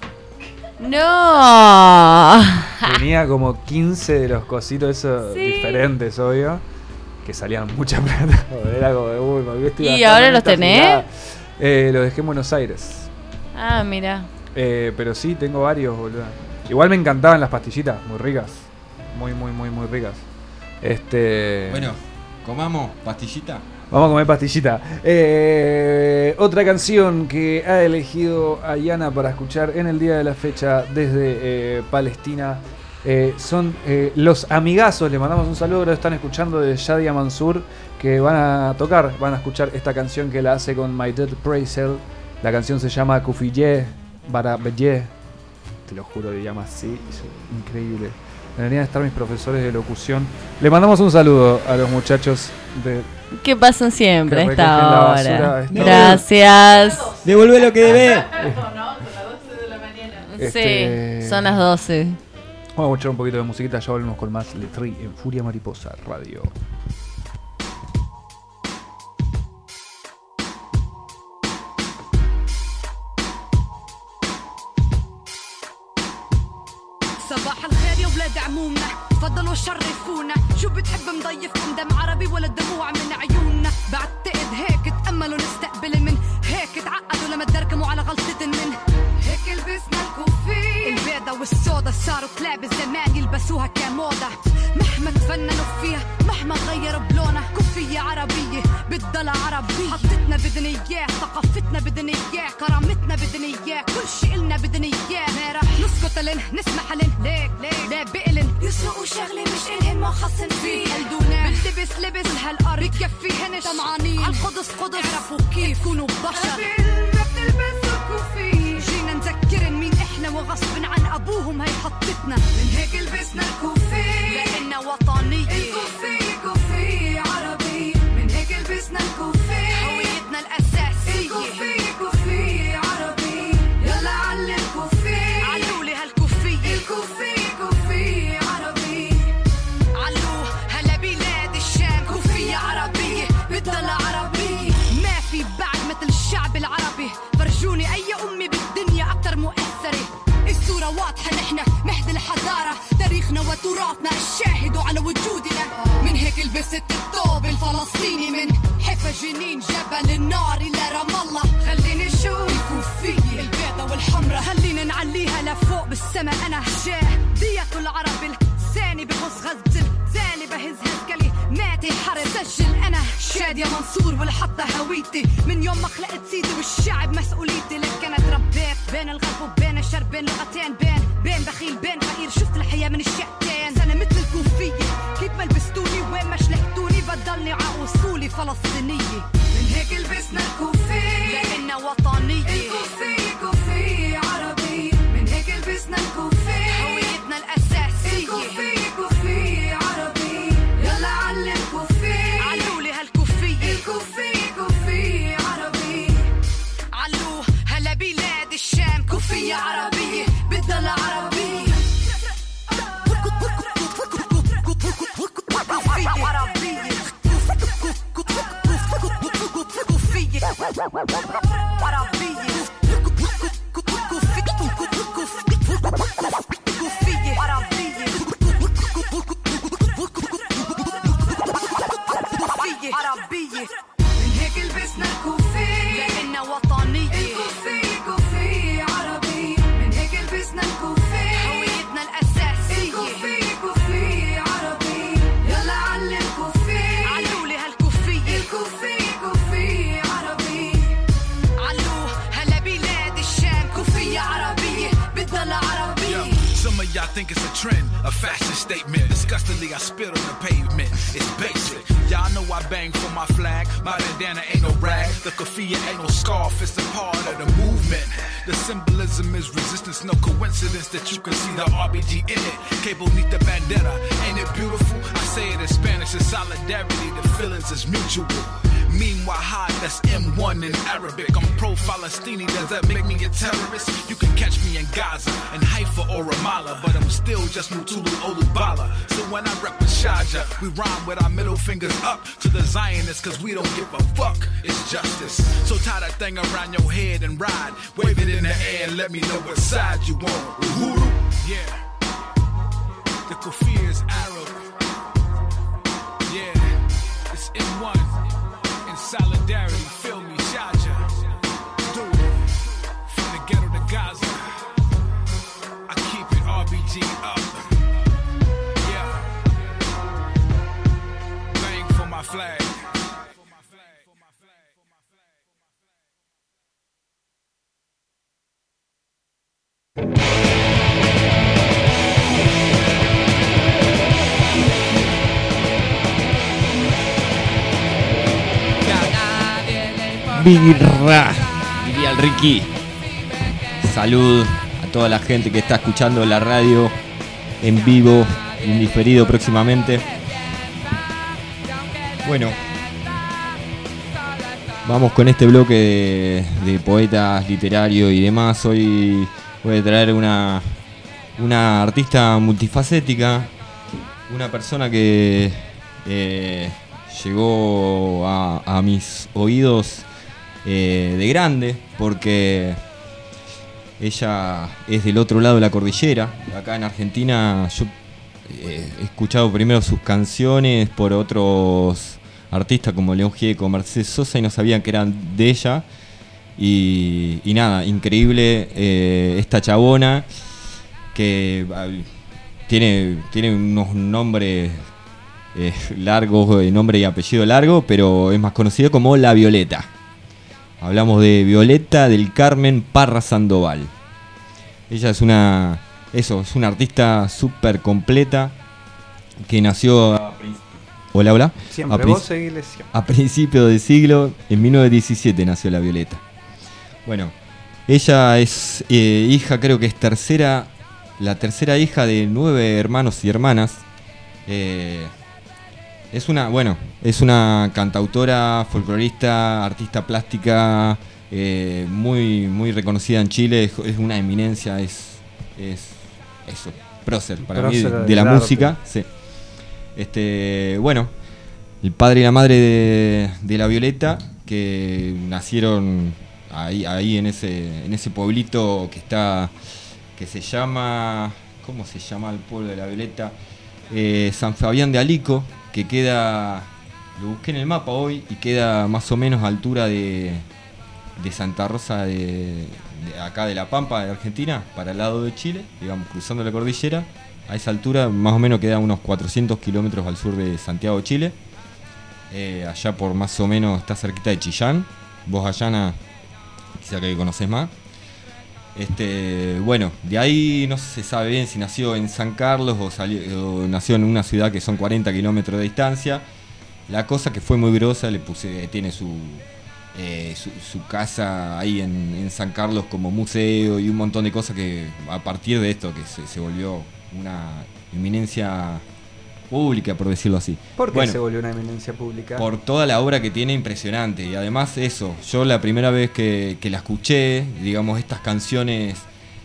¡No! Tenía como 15 de los cositos esos diferentes, obvio, que salían mucha plata. Era como, uy, ¿por qué estoy ¿Y gastando ahora en los esta tenés? gilada? Los dejé en Buenos Aires. Ah, mira. Pero sí, tengo varios, boludo. Igual me encantaban las pastillitas, muy ricas. Muy ricas. Bueno, comamos pastillita. Vamos a comer pastillita. Otra canción que ha elegido Ayana para escuchar en el día de la fecha desde Palestina son Los Amigazos. Le mandamos un saludo, lo están escuchando de Shadia Mansour, que van a escuchar esta canción que la hace con My Dead Praiser. La canción se llama Kufiyeh Barabeye. Te lo juro, le llama así. Es increíble. Deberían estar mis profesores de locución. Le mandamos un saludo a los muchachos de... ¿Qué pasan siempre a Que esta recogen la hora? basura a esta Gracias. Devuelve lo que debe. Sí, son las 12. Vamos a escuchar un poquito de musiquita, ya volvemos con más Letri en Furia Mariposa Radio. صباح الخير يا ولاد عمومنا تفضلوا شرفونا شو بتحب مضيف من دم عربي ولا دموع من عيوننا بعتقد هيك تأملوا نستقبل من هيك تعقدوا لما تدركموا على غلطة من هيك لبسنا الكوفية البيضة والسودا صاروا كلاب الزمان يلبسوها كموضة مهما تفننوا فيها مهما غيروا بلونها كوفية عربية بتضل عربية حطتنا بدنا اياه ثقافتنا بدنا اياه كرامتنا بدنا اياه كل شي إلنا بدنا اياه ما رح نسكت لن نسمح لن ليك لا بقلن يسرقوا شغلة مش إلهن ما خصن فيه قلدونا بلتبس لبس هالأرض بكفيهنش طمعانين عالقدس قدس اعرفوا كيف كونوا بشر ما بتلبسوا كوفية جينا نذكرن مين احنا وغصب عن ابوهم هي حطتنا من هيك لبسنا الكوفية لأننا وطنية الكوفية كوفية عربية من هيك لبسنا الكوفية هويتنا الأساسية الكوفية كوفية عربية يلا علي الكوفية علولي هالكوفية الكوفية كوفية عربية علو هلا بلاد الشام كوفية عربية بتضل عربية ما في بعد مثل الشعب العربي فرجوني أي أمي بالدنيا أكتر مؤثرة الصورة واضحة نحنا مهد الحضارة تاريخنا وتراثنا الشاهد على وجودنا من هيك لبست الثوب الفلسطيني من حيفا جنين جبل النار إلى رام الله خليني نشوف الكوفية البيضة والحمرة خلينا نعليها لفوق بالسما أنا شاهدية العرب الثاني بخص غزل زاني بهز كلماتي حرب سجل أنا شادية منصور والحطة هويتي من يوم ما خلقت سيدي والشعب مسؤوليتي لك أنا تربيت بين الغرب وبين الشرق بين لغتين بين بخيل بين فقير شفت الحياة من الشقتين أنا مثل الكوفية كيف ما لبستوني وين ما شلحتوني بضلني عاوصولي فلسطينية من هيك لبسنا الكوفية لأننا وطنية الكوفية كوفية عربية من هيك لبسنا الكوفية هويتنا الأساسية الكوفية كوفية عربية يلا علي الكوفية علولي هالكوفية الكوفية كوفية عربية علو هلا بلاد الشام كوفية عربية بتضل عربية كوفية عربية كوفية عربية كوفية عربية من هيك لبسنا الكوفية لأننا وطنية الكوفية كوفية عربية من هيك لبسنا الكوفية هويتنا الأساسية الكوفية كوفية عربية يلا علي الكوفية علولي هالكوفية الكوفية كوفية عربية علو هلا بلاد الشام كوفية عربية بتضل عربية. Some of y'all think it's a trend, a fashion statement. Disgustingly, I spit on the pavement. It's basic. Y'all know I bang for my flag. My bandana ain't no rag. The keffiyeh ain't no scarf. It's a part of the movement. The symbolism is resistance. No coincidence that you can see the RBG in it. Cable need the bandana. Ain't it beautiful? I say it in Spanish. It's solidarity. The feelings is mutual. Meanwhile, high, that's M1 in Arabic. I'm pro-Falastini, does that make me a terrorist? You can catch me in Gaza, in Haifa or Ramallah, but I'm still just Mutulu Olubala. So when I rep with Shaja, we rhyme with our middle fingers up to the Zionists, cause we don't give a fuck, it's justice. So tie that thing around your head and ride, wave it in the air and let me know what side you on. Uhuru, yeah. The keffiyeh is Arab. Yeah, it's M1. Solidarity, feel me, Shaja. Do it. From the ghetto to Gaza, I keep it RBG up. Yeah. Bang for my flag. Birra, diría el Ricky. Salud a toda la gente que está escuchando la radio en vivo, en diferido próximamente. Bueno, vamos con este bloque de poetas, literarios y demás. Hoy voy a traer una artista multifacética, una persona que llegó a mis oídos de grande, porque ella es del otro lado de la cordillera. Acá en Argentina yo he escuchado primero sus canciones por otros artistas como León Gieco, Mercedes Sosa, y no sabían que eran de ella. Y nada, increíble esta chabona que tiene unos nombres largos, nombre y apellido largo, pero es más conocida como La Violeta. Hablamos de Violeta del Carmen Parra Sandoval. Ella es una artista súper completa que nació Hola. Siempre, vos seguile siempre. A principios del siglo, en 1917 nació La Violeta. Bueno, ella es hija, creo que es la tercera hija de 9 hermanos y hermanas. Es una cantautora, folclorista, artista plástica, muy, muy reconocida en Chile. Es una eminencia, es eso, prócer para mí de la música. Sí. El padre y la madre de La Violeta, que nacieron ahí en ese pueblito que se llama, ¿cómo se llama el pueblo de La Violeta? San Fabián de Alico, que queda, lo busqué en el mapa hoy, y queda más o menos a altura de Santa Rosa de acá de La Pampa, de Argentina, para el lado de Chile, digamos, cruzando la cordillera. A esa altura más o menos queda unos 400 kilómetros al sur de Santiago, Chile. Allá por más o menos está cerquita de Chillán. Vos, Ayana, quizá que conocés más. De ahí no se sabe bien si nació en San Carlos o nació en una ciudad que son 40 kilómetros de distancia. La cosa que fue muy grosa, tiene su casa ahí en San Carlos como museo y un montón de cosas que a partir de esto que se volvió una eminencia pública, por decirlo así. ¿Por qué se volvió una eminencia pública? Por toda la obra que tiene impresionante. Y además yo la primera vez que la escuché, digamos, estas canciones,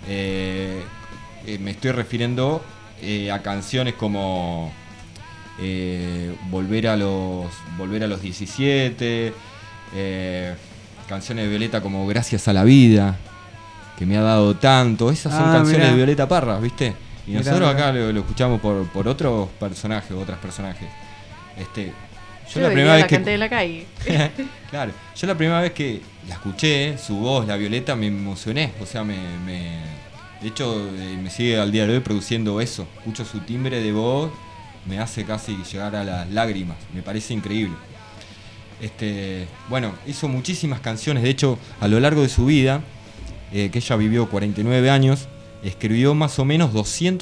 me estoy refiriendo a canciones como Volver a los 17, canciones de Violeta como Gracias a la Vida, que me ha dado tanto. Esas son canciones de Violeta Parra, ¿viste? Y nosotros acá lo escuchamos por otros personajes, otras personajes. Yo la primera vez que canté de la calle. Claro, yo la primera vez que la escuché, su voz, La Violeta, me emocioné. O sea, de hecho, me sigue al día de hoy produciendo eso. Escucho su timbre de voz, me hace casi llegar a las lágrimas. Me parece increíble. Hizo muchísimas canciones. De hecho, a lo largo de su vida, que ella vivió 49 años, escribió más o menos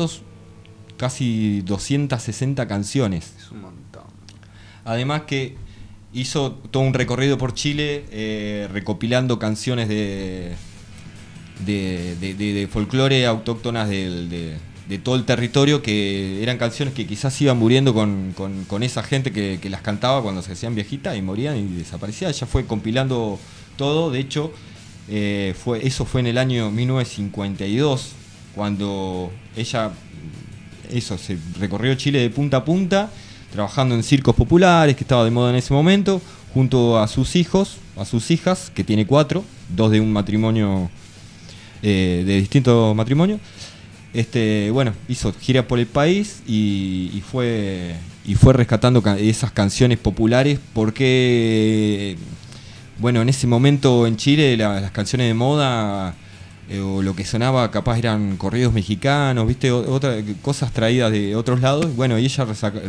casi 260 canciones. Es un montón. Además que hizo todo un recorrido por Chile, recopilando canciones de folclore autóctonas de todo el territorio, que eran canciones que quizás iban muriendo con esa gente que las cantaba cuando se hacían viejitas y morían y desaparecían. Ella fue compilando todo. De hecho, eso fue en el año 1952, cuando ella se recorrió Chile de punta a punta, trabajando en circos populares, que estaba de moda en ese momento, junto a sus hijas, que tiene 4, 2 de un matrimonio, de distintos matrimonios. Hizo gira por el país y fue rescatando esas canciones populares, porque en ese momento en Chile las canciones de moda, o lo que sonaba capaz eran corridos mexicanos, ¿viste? Otras cosas traídas de otros lados. Y ella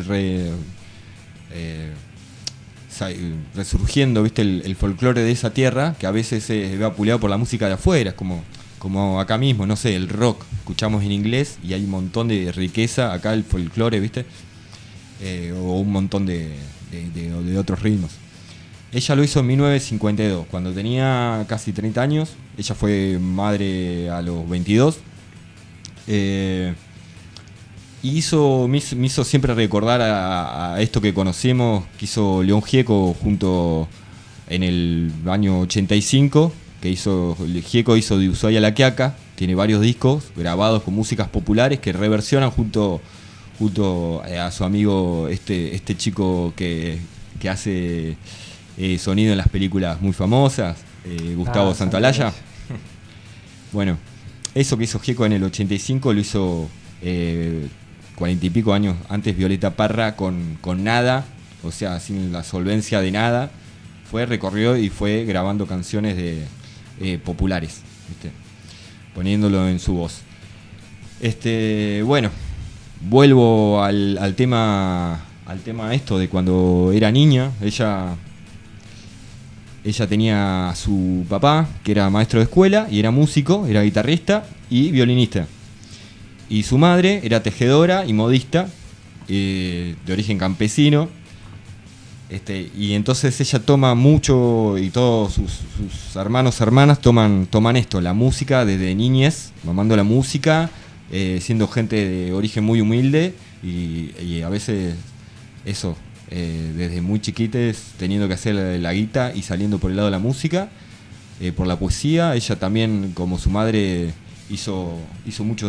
resurgiendo, ¿viste? El folclore de esa tierra, que a veces se ve apuleado por la música de afuera, como acá mismo, no sé, el rock, escuchamos en inglés y hay un montón de riqueza, acá el folclore, ¿viste? O un montón de otros ritmos. Ella lo hizo en 1952, cuando tenía casi 30 años. Ella fue madre a los 22. Y me hizo siempre recordar a esto que conocemos, que hizo León Gieco en el año 85, Gieco hizo De Ushuaia a La Quiaca. Tiene varios discos grabados con músicas populares que reversionan junto a su amigo, este chico que hace sonido en las películas muy famosas, Gustavo Santaolalla. Bueno, eso que hizo Gieco en el 85 lo hizo 40 y pico años antes Violeta Parra con nada, o sea, sin la solvencia de nada. Recorrió y fue grabando canciones populares, ¿viste? Poniéndolo en su voz. Bueno, vuelvo al tema esto de cuando era niña. Ella tenía a su papá, que era maestro de escuela, y era músico, era guitarrista y violinista. Y su madre era tejedora y modista, de origen campesino. Y entonces ella toma mucho, y todos sus hermanos, hermanas toman esto, la música desde niñez, mamando la música, siendo gente de origen muy humilde, y a veces eso, desde muy chiquites teniendo que hacer la guita y saliendo por el lado de la música, por la poesía. Ella también, como su madre, hizo mucho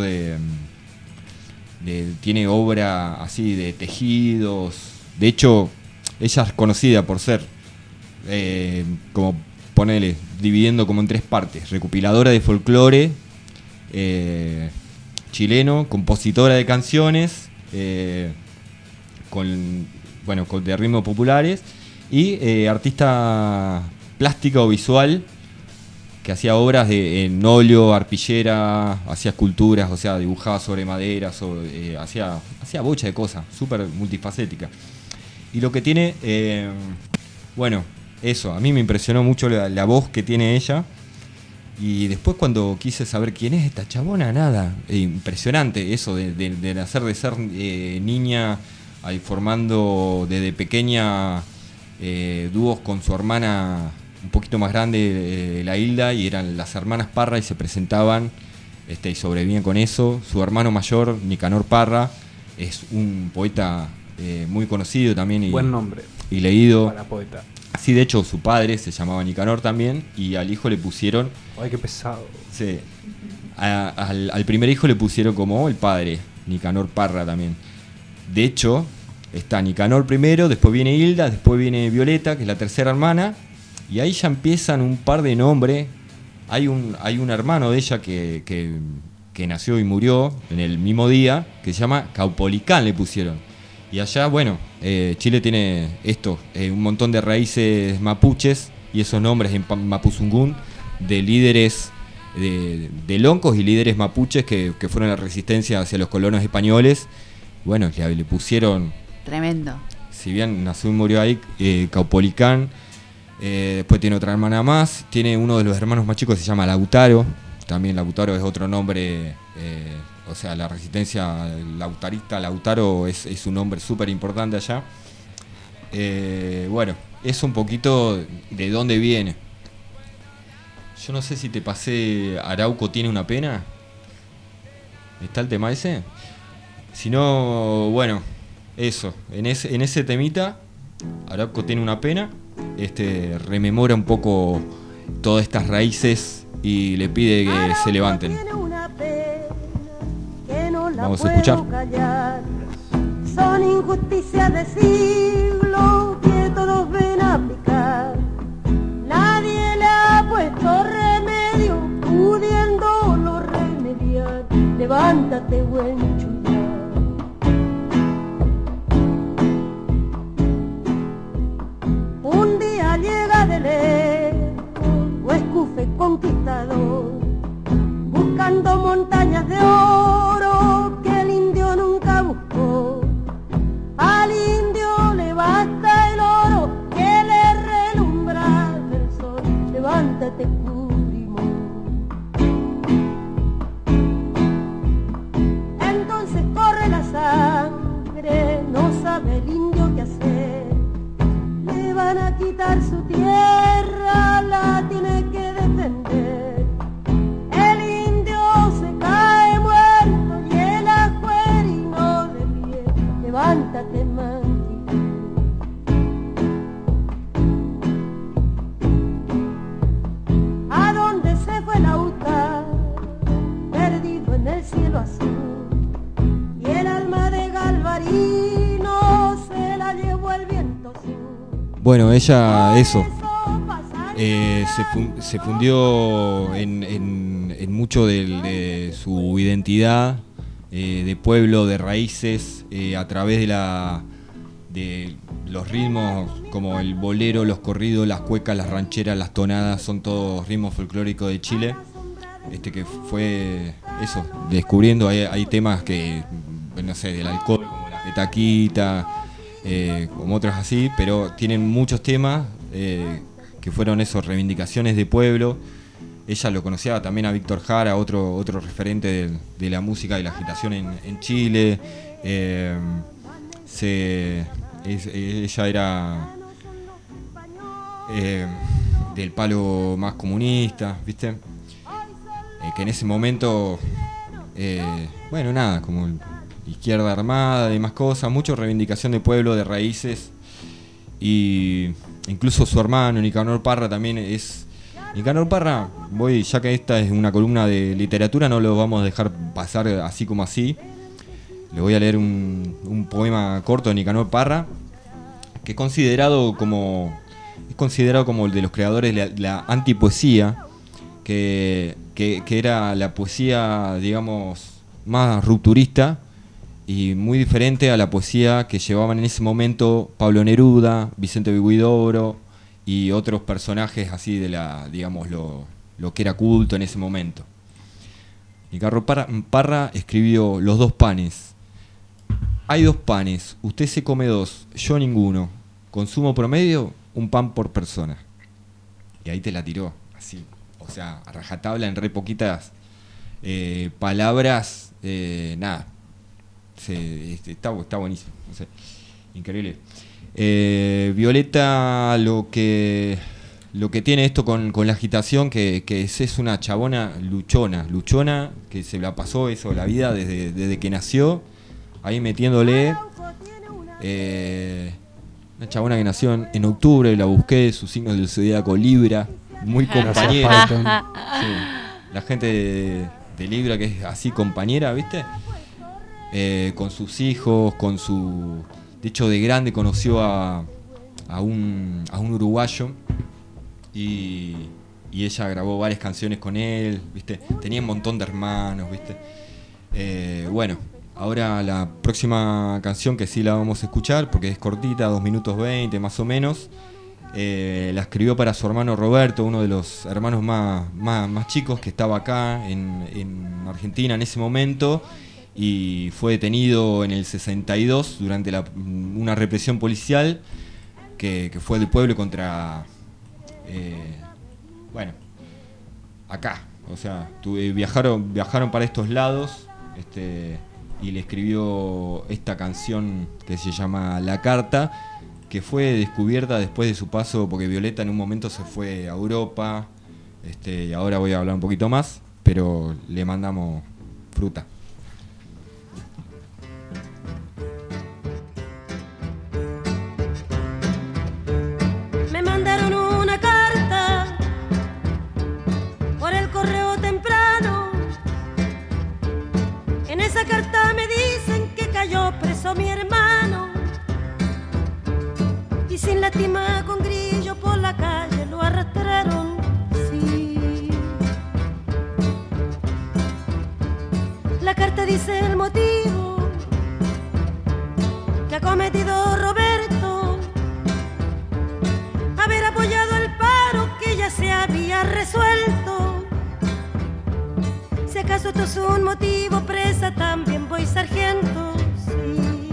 tiene obra así de tejidos. De hecho, ella es conocida por ser, como ponele, dividiendo como en 3 partes: recopiladora de folclore chileno, compositora de canciones de ritmos populares, y artista plástica o visual, que hacía obras en óleo, arpillera, hacía esculturas, o sea, dibujaba sobre madera, hacía bocha de cosas, súper multifacética. Y lo que tiene, eso, a mí me impresionó mucho la voz que tiene ella. Y después, cuando quise saber quién es esta chabona, nada, impresionante eso de nacer, de ser niña, ahí formando desde pequeña dúos con su hermana un poquito más grande, la Hilda, y eran las hermanas Parra, y se presentaban y sobrevivían con eso. Su hermano mayor, Nicanor Parra, es un poeta muy conocido también, Buen nombre y leído para poeta. Sí, de hecho su padre se llamaba Nicanor también, y al hijo le pusieron... Ay, qué pesado. Sí. Al primer hijo le pusieron como el padre, Nicanor Parra también. De hecho, está Nicanor primero, después viene Hilda, después viene Violeta, que es la tercera hermana, y ahí ya empiezan un par de nombres. Hay un hermano de ella que nació y murió en el mismo día, que se llama Caupolicán, le pusieron. Y allá, Chile tiene un montón de raíces mapuches, y esos nombres en Mapuzungún, de líderes, de loncos y líderes mapuches que fueron a la resistencia hacia los colonos españoles. Bueno, le pusieron... Tremendo. Si bien nació y murió ahí, Caupolicán. Después tiene otra hermana más. Tiene uno de los hermanos más chicos, se llama Lautaro. También Lautaro es otro nombre... o sea, la resistencia lautarista, Lautaro es un nombre súper importante allá. Es un poquito de dónde viene. Yo no sé si te pasé Arauco tiene una pena. ¿Está el tema ese? Si no, eso. En ese temita, Arauco tiene una pena. Rememora un poco todas estas raíces y le pide que se levanten. Vamos a escuchar. Son injusticias de siglo que todos ven aplicar. Nadie le ha puesto remedio, pudiéndolo remediar. Levántate, buen chullar. Un día llega de lejos, Huescufe conquistador, buscando montañas de oro que el indio nunca buscó. Al indio le basta el oro que le relumbra el sol. Levántate, Curimón. Entonces corre la sangre, no sabe el indio qué hacer. Le van a quitar su tierra, la tiene que defender. El indio se cae muerto y el ajuerino de pie. Levántate, manquillo. ¿A dónde se fue Lautaro? Perdido en el cielo azul. Y el alma de Galvarino se la llevó el viento sur. Ella, eso. Se fundió en mucho de su identidad de pueblo, de raíces, a través de los ritmos como el bolero, los corridos, las cuecas, las rancheras, las tonadas, son todos ritmos folclóricos de Chile. Que fue eso, descubriendo, hay temas que, no sé, del alcohol, como la petaquita, como otros así, pero tienen muchos temas que fueron esos, reivindicaciones de pueblo. Ella lo conocía también a Víctor Jara, otro referente de la música y la agitación en Chile. Ella era del palo más comunista, ¿viste? Que en ese momento, bueno, nada, como izquierda armada y más cosas, mucha reivindicación de pueblo, de raíces. Y incluso su hermano, Nicanor Parra, también es... Nicanor Parra, ya que esta es una columna de literatura, no lo vamos a dejar pasar así como así. Le voy a leer un poema corto de Nicanor Parra, que es considerado como el de los creadores de la antipoesía, que era la poesía, digamos, más rupturista y muy diferente a la poesía que llevaban en ese momento Pablo Neruda, Vicente Huidobro y otros personajes así de digamos, lo que era culto en ese momento. Nicanor Parra escribió Los dos panes. Hay dos panes, usted se come dos, yo ninguno. Consumo promedio, un pan por persona. Y ahí te la tiró, así. O sea, a rajatabla, en re poquitas palabras, nada. Está buenísimo, no sé, increíble. Violeta, lo que tiene esto con la agitación, que es una chabona luchona, que se la pasó eso, la vida desde que nació, ahí metiéndole. Una chabona que nació en octubre, la busqué, sus signos del zodíaco Libra, muy compañera. Sí, la gente de Libra que es así compañera, ¿viste? Con sus hijos, de hecho, de grande conoció a un uruguayo y ella grabó varias canciones con él, ¿viste? Tenía un montón de hermanos, ¿viste? Bueno, ahora la próxima canción, que sí la vamos a escuchar porque es cortita, 2 minutos 20 más o menos, la escribió para su hermano Roberto, uno de los hermanos más chicos, que estaba acá en Argentina en ese momento y fue detenido en el 62 durante una represión policial que fue del pueblo contra, bueno, acá, o sea, viajaron para estos lados, y le escribió esta canción que se llama La Carta, que fue descubierta después de su paso, porque Violeta en un momento se fue a Europa, y ahora voy a hablar un poquito más, pero le mandamos fruta. Me mandaron una carta por el correo temprano. En esa carta me dicen que cayó preso mi hermano y sin lástima con grillo por la calle lo arrastraron, sí. La carta dice el motivo que ha cometido Roberto: haber apoyado el paro que ya se había resuelto. Si acaso esto es un motivo, presa también voy, sargento, sí.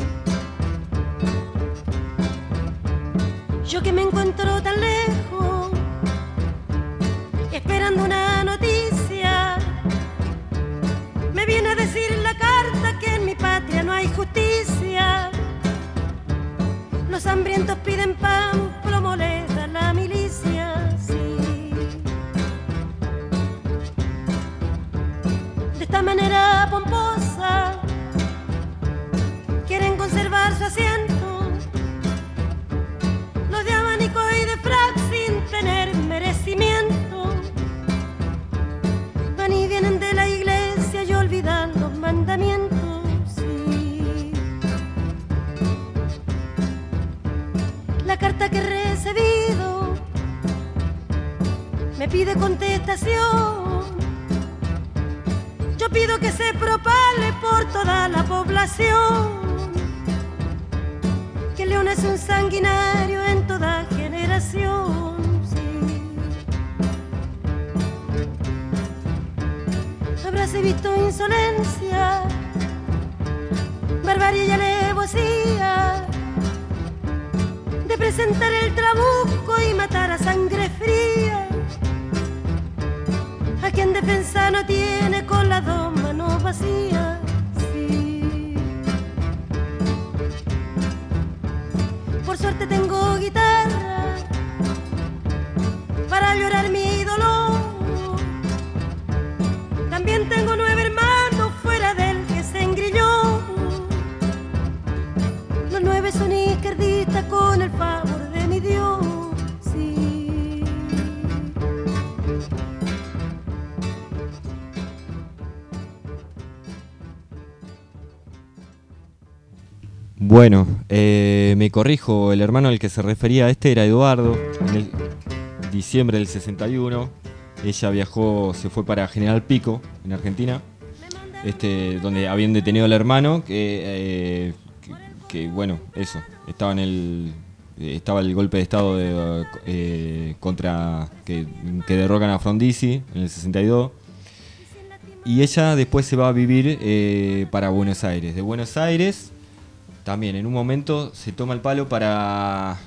Yo que me encuentro tan lejos, esperando una noticia, me viene a decir la carta que en mi patria no hay justicia. Los hambrientos piden pan, plomo les da la milicia, sí. De esta manera pomposa quieren conservar su asiento los de abanico y de frac sin tener merecimiento. Van y vienen de la iglesia y olvidan los mandamientos, sí. La carta que he recibido me pide contestación. Yo pido que se propale por toda la población, que que León es un sanguinario en toda generación. Sí. Habráse visto insolencia, barbarie y alevosía de presentar el trabuco y matar a sangre fría a quien defensa no tiene con las dos manos vacías. Sí. Por suerte tengo guitarra para llorar mi dolor. También tengo 9 hermanos fuera del que se engrilló. Los 9 son izquierdistas con el favor de mi Dios. Sí. Bueno, me corrijo, el hermano al que se refería a este era Eduardo, en el diciembre del 61. Ella viajó, se fue para General Pico, en Argentina, donde habían detenido al hermano, que bueno, eso, estaba el golpe de estado contra que derrocan a Frondizi en el 62. Y ella después se va a vivir para Buenos Aires. De Buenos Aires también en un momento se toma el palo para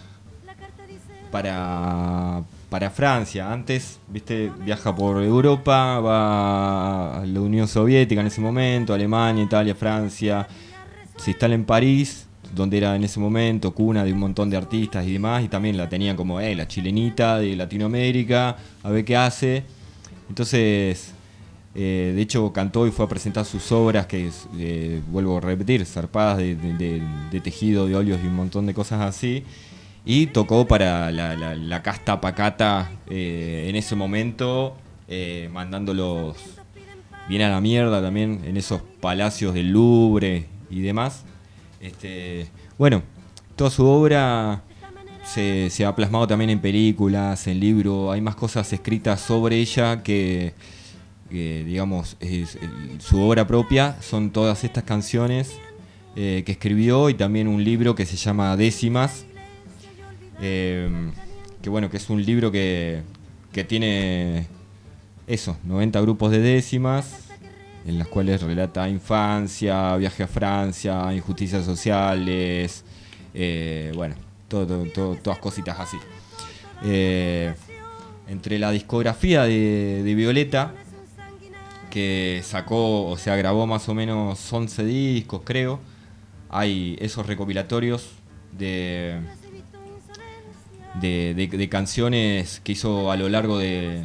Francia. Antes, viste, viaja por Europa, va a la Unión Soviética en ese momento, Alemania, Italia, Francia. Se instala en París, donde era en ese momento cuna de un montón de artistas y demás, y también la tenían como la chilenita de Latinoamérica, a ver qué hace. Entonces, de hecho cantó y fue a presentar sus obras, que vuelvo a repetir, zarpadas de tejido, de óleos y un montón de cosas así. Y tocó para la casta pacata en ese momento, mandándolos bien a la mierda también en esos palacios del Louvre y demás. Bueno, toda su obra se ha plasmado también en películas, en libros. Hay más cosas escritas sobre ella que digamos, su obra propia. Son todas estas canciones que escribió, y también un libro que se llama Décimas, que bueno, que es un libro que tiene eso, 90 grupos de décimas, en las cuales relata infancia, viaje a Francia, injusticias sociales, bueno, todas cositas así. Entre la discografía de Violeta, que sacó, o sea, grabó más o menos 11 discos, creo, hay esos recopilatorios de canciones que hizo a lo largo de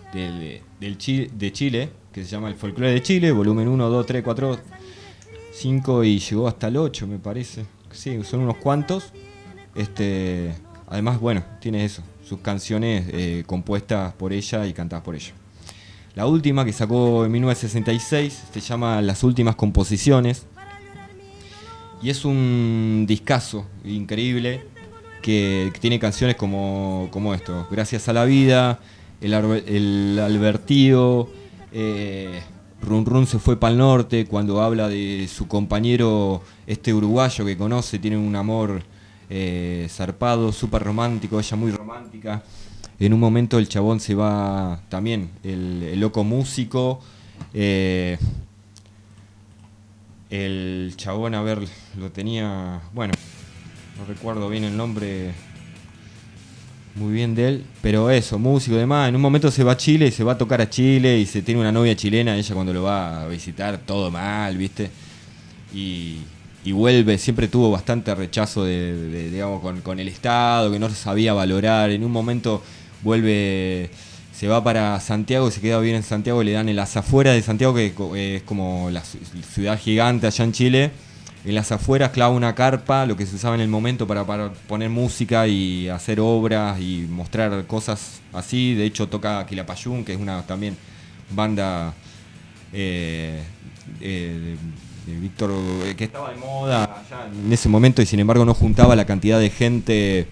Chile, que se llama El Folclore de Chile, volumen 1, 2, 3, 4, 5 y llegó hasta el 8, me parece. Sí, son unos cuantos. Además, bueno, tiene eso, sus canciones compuestas por ella y cantadas por ella. La última, que sacó en 1966, se llama Las Últimas Composiciones, y es un discazo increíble que tiene canciones como esto: Gracias a la Vida, El Albertío, Run Run se fue pa'l norte, cuando habla de su compañero uruguayo que conoce, tiene un amor zarpado, súper romántico, ella muy romántica. En un momento el chabón se va también, el loco músico, el chabón, a ver, lo tenía, bueno, no recuerdo bien el nombre muy bien de él, pero eso, músico y demás. En un momento se va a Chile y se va a tocar a Chile y se tiene una novia chilena. Ella, cuando lo va a visitar, todo mal, ¿viste? Y vuelve, siempre tuvo bastante rechazo digamos, con el Estado, que no sabía valorar. En un momento vuelve, se va para Santiago, se queda bien en Santiago, y le dan en las afueras de Santiago, que es como la ciudad gigante allá en Chile. En las afueras clava una carpa, lo que se usaba en el momento para poner música y hacer obras y mostrar cosas así. De hecho toca Quilapayún, que es una también banda de Víctor, que estaba de moda allá en ese momento, y sin embargo no juntaba la cantidad de gente,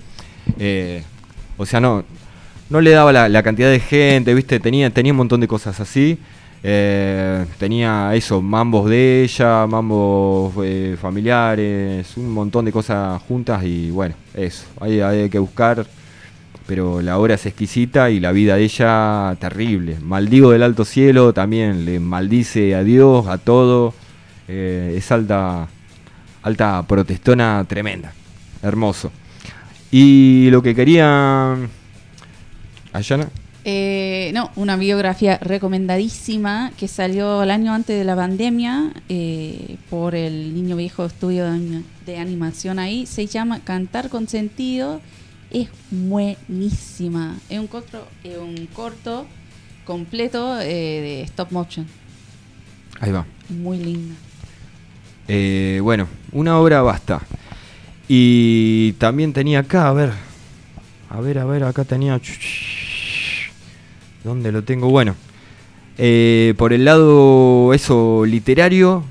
o sea, no le daba la cantidad de gente, ¿viste? Tenía un montón de cosas así. Tenía eso, mambos de ella, mambos familiares, un montón de cosas juntas y bueno, eso, hay que buscar, pero la obra es exquisita y la vida de ella terrible. Maldigo del alto cielo también, le maldice a Dios, a todo, es alta protestona tremenda, hermoso. Y lo que quería... ¿Ayana? No, una biografía recomendadísima que salió el año antes de la pandemia por el Niño Viejo Estudio de Animación ahí. Se llama Cantar con Sentido. Es buenísima. Es un corto completo de stop motion. Ahí va. Muy linda. Bueno, una obra basta. Y también tenía acá, a ver, acá tenía... ¿Dónde lo tengo? Bueno, por el lado eso literario,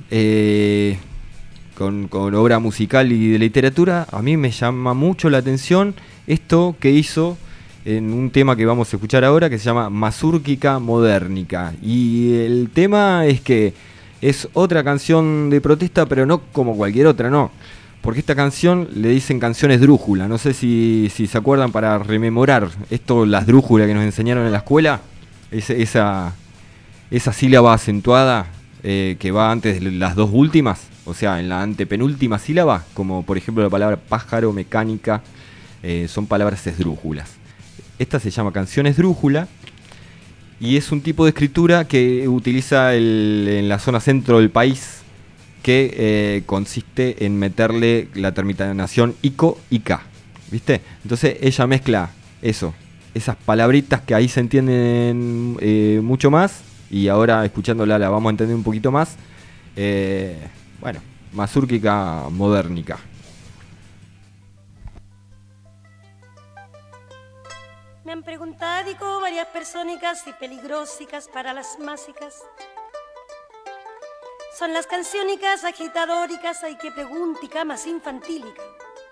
con obra musical y de literatura, a mí me llama mucho la atención esto que hizo en un tema que vamos a escuchar ahora, que se llama Mazurkica Modernica. Y el tema es que es otra canción de protesta, pero no como cualquier otra, no. Porque esta canción le dicen canciones drújula. No sé si se acuerdan, para rememorar esto, las drújulas que nos enseñaron en la escuela. Esa sílaba acentuada que va antes de las dos últimas. O sea, en la antepenúltima sílaba. Como por ejemplo la palabra pájaro, mecánica. Son palabras esdrújulas. Esta se llama canción esdrújula. Y es un tipo de escritura que utiliza en la zona centro del país, que consiste en meterle la terminación ico y ka, ¿viste? Entonces ella mezcla eso, esas palabritas que ahí se entienden mucho más, y ahora escuchándola la vamos a entender un poquito más. Bueno, Mazurkica Modernica. Me han preguntado varias persónicas y peligrosicas para las másicas. Son las canciónicas agitadóricas, hay que preguntica más infantílica.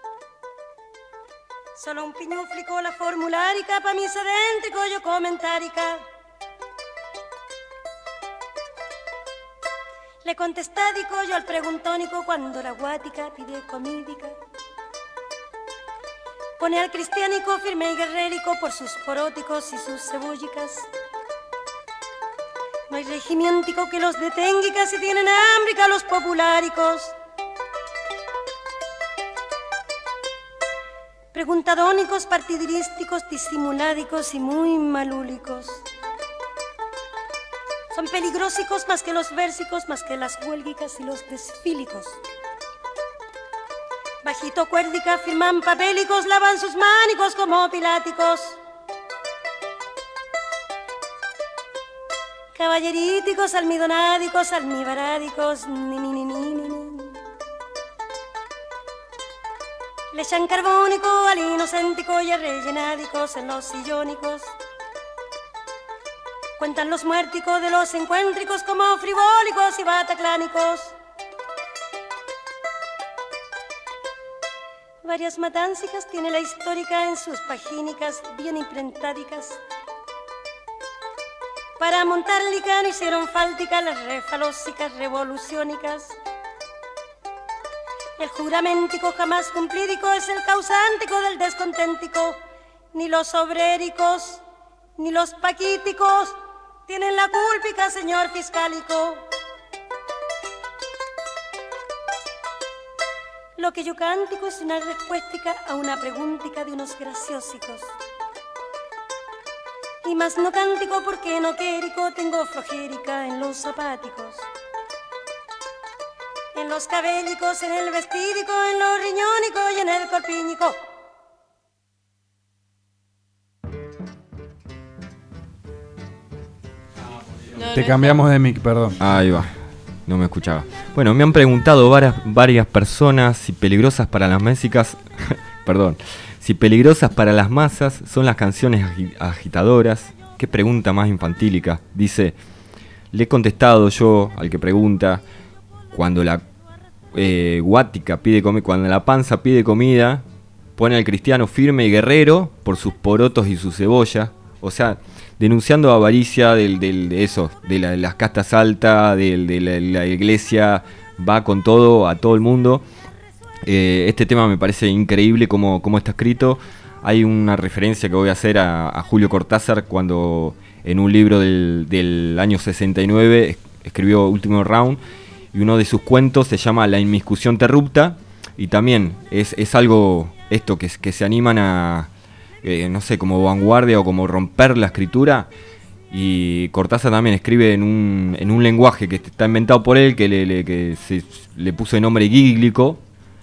Solo un piñuflico la formulárica, pa' mí sedéntrico yo comentárica. Le contestádico yo al preguntónico cuando la guática pide comídica. Pone al cristiánico firme y guerrérico por sus poróticos y sus cebollicas. No hay regimientico que los detenga si tienen hambrica los populáricos. Preguntadónicos, partidirísticos, disimuládicos y muy malúlicos. Son peligrosicos más que los versicos, más que las huélgicas y los desfílicos. Bajito cuérdica firman papélicos, lavan sus mánicos como piláticos. Caballeríticos, almidonádicos, almibarádicos, le echan carbónico al inocéntico y a rellenádicos en los sillónicos. Cuentan los muérticos de los encuéntricos como frivólicos y bataclánicos. Varias matancicas tiene la histórica en sus pagínicas bien imprentádicas. Para montar licano hicieron fáltica las refalósicas revoluciónicas. El juramentico jamás cumplídico es el causántico del desconténtico. Ni los obréricos, ni los paquíticos tienen la cúlpica, señor fiscálico. Lo que yo cántico es una respuéstica a una preguntica de unos graciosicos. Y más no cántico porque no quérico, tengo flojérica en los zapáticos. En los cabélicos, en el vestídico, en los riñónicos y en el corpíñico. Te cambiamos de mic, perdón. Ahí va, no me escuchaba. Bueno, me han preguntado varias personas si peligrosas para las mésicas, perdón, si peligrosas para las masas son las canciones agitadoras. Qué pregunta más infantílica. Dice, le he contestado yo al que pregunta, cuando la guática pide comida, cuando la panza pide comida, pone al cristiano firme y guerrero por sus porotos y su cebolla. O sea, denunciando avaricia de eso, de las castas altas, de la iglesia, va con todo, a todo el mundo. Este tema me parece increíble cómo está escrito. Hay una referencia que voy a hacer a Julio Cortázar cuando en un libro del año 69 escribió Último Round, y uno de sus cuentos se llama La inmiscusión terrupta, y también es algo esto que se animan a, no sé, como vanguardia o como romper la escritura. Y Cortázar también escribe en un lenguaje que está inventado por él, que le puso de nombre gíglico,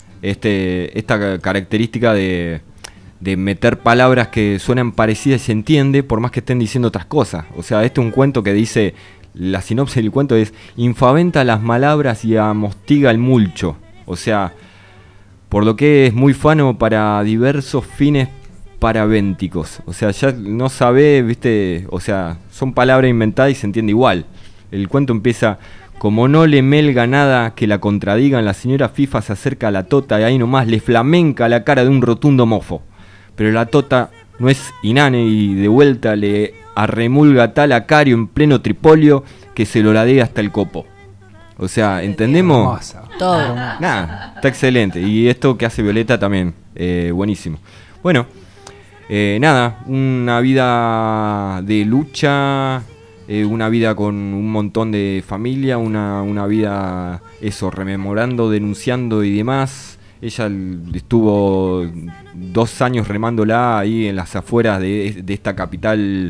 esta característica de meter palabras que suenan parecidas y se entiende por más que estén diciendo otras cosas. O sea, este es un cuento que dice, la sinopsis del cuento es: infaventa las palabras y amostiga el mulcho. O sea, por lo que es muy fano para diversos fines paravénticos. O sea, ya no sabe, viste, o sea, son palabras inventadas y se entiende igual. El cuento empieza: como no le melga nada que la contradigan, la señora Fifa se acerca a la tota y ahí nomás le flamenca la cara de un rotundo mofo. Pero la tota no es inane y de vuelta le arremulga tal acario en pleno tripolio que se lo ladea hasta el copo. O sea, ¿entendemos? Todo. Nada, está excelente. Y esto que hace Violeta también, buenísimo. Bueno, nada, una vida de lucha, una vida con un montón de familia, una vida, eso, rememorando, denunciando y demás. Ella estuvo 2 años remándola ahí en las afueras de esta capital,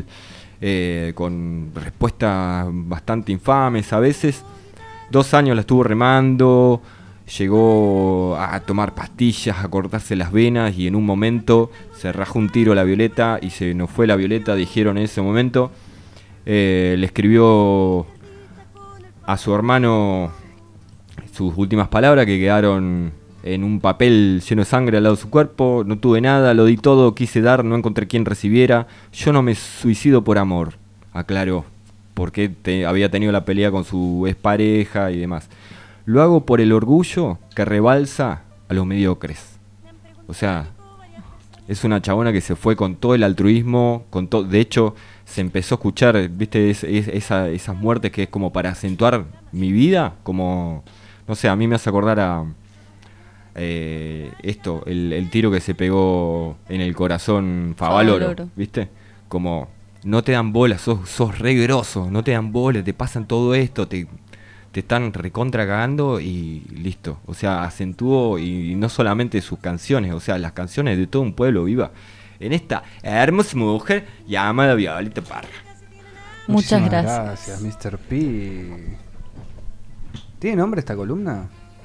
con respuestas bastante infames a veces. 2 años la estuvo remando, llegó a tomar pastillas, a cortarse las venas, y en un momento se rajó un tiro la Violeta y se nos fue la Violeta, dijeron en ese momento. Le escribió a su hermano sus últimas palabras, que quedaron en un papel lleno de sangre al lado de su cuerpo: no tuve nada, lo di todo, quise dar, no encontré quien recibiera, yo no me suicido por amor, aclaró, porque había tenido la pelea con su expareja y demás. Lo hago por el orgullo que rebalsa a los mediocres. O sea, es una chabona que se fue con todo el altruismo, de hecho se empezó a escuchar, viste, esas muertes que es como para acentuar mi vida, como, no sé, a mí me hace acordar a el tiro que se pegó en el corazón Favaloro, viste, como no te dan bola, sos re groso, no te dan bola, te pasan todo esto, te están recontra cagando y listo. O sea, acentuó, y no solamente sus canciones, o sea, las canciones de todo un pueblo viva en esta hermosa mujer llamada Violeta Parra. Muchas Muchísimas gracias. Mr. P. ¿Tiene nombre esta columna?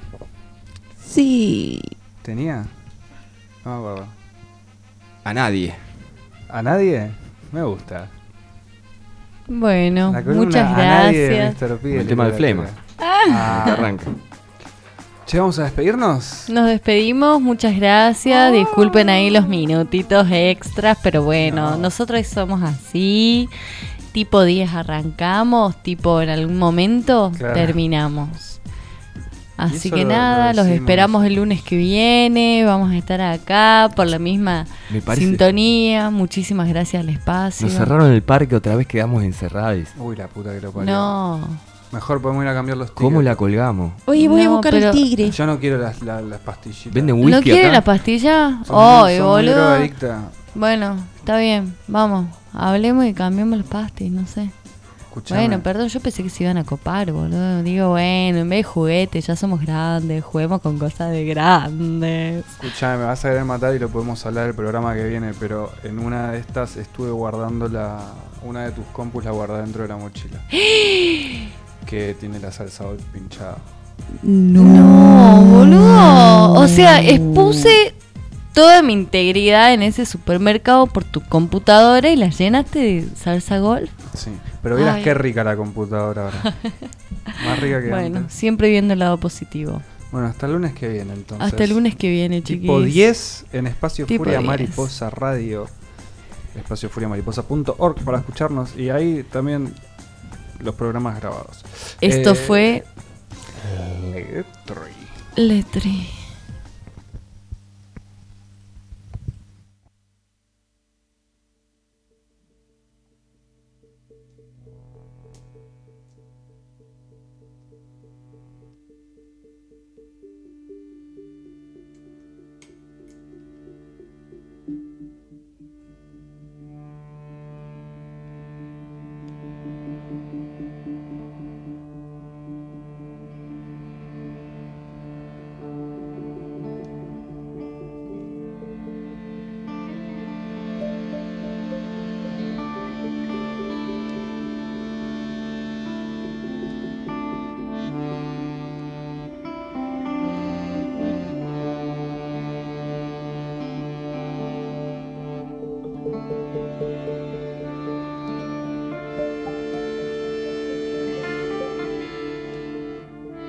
Sí. ¿Tenía? No me acuerdo. A nadie. ¿A nadie? Me gusta. Bueno, La columna muchas A Nadie de gracias. Mr. P de El tema de literatura. Ah. Arranca. Che, ¿vamos a despedirnos? Nos despedimos, muchas gracias. Disculpen ahí los minutitos extras, pero bueno, nosotros somos así. Tipo 10 arrancamos, tipo en algún momento Claro. terminamos. Así eso que lo nada, los decimos. esperamos el lunes que viene. Vamos a estar acá por la misma Me parece. sintonía. Muchísimas gracias al espacio. Nos cerraron el parque, otra vez quedamos encerrados. Uy, la puta que lo parió. No. Mejor podemos ir a cambiar los tickets. ¿Cómo la colgamos? Oye, voy a buscar el tigre. Yo no quiero las pastillitas. ¿Venden ¿No whisky quiere acá? la pastilla? Sos Ay, muy boludo. drogadicta. Bueno, está bien, vamos. Hablemos y cambiemos las pastillas, no sé. Escuchame. Bueno, perdón, yo pensé que se iban a copar, boludo. Digo, bueno, en vez de juguetes, ya somos grandes, juguemos con cosas de grandes. Escuchame, me vas a querer matar y lo podemos hablar el programa que viene, pero en una de estas estuve guardando una de tus compus, la guardé dentro de la mochila. Que tiene la salsa Old pinchada. No, boludo. O sea, expuse toda mi integridad en ese supermercado por tu computadora y la llenaste de salsa golf. Sí, pero vieras Ay. qué rica la computadora ahora. Más rica que Bueno, antes. siempre viendo el lado positivo. Bueno, hasta el lunes que viene entonces. Hasta el lunes que viene, Tipo chiquis. 10 en Espacio Tipo Furia 10. Mariposa Radio. espaciofuriamariposa.org para escucharnos, y ahí también los programas grabados. Esto fue Letri.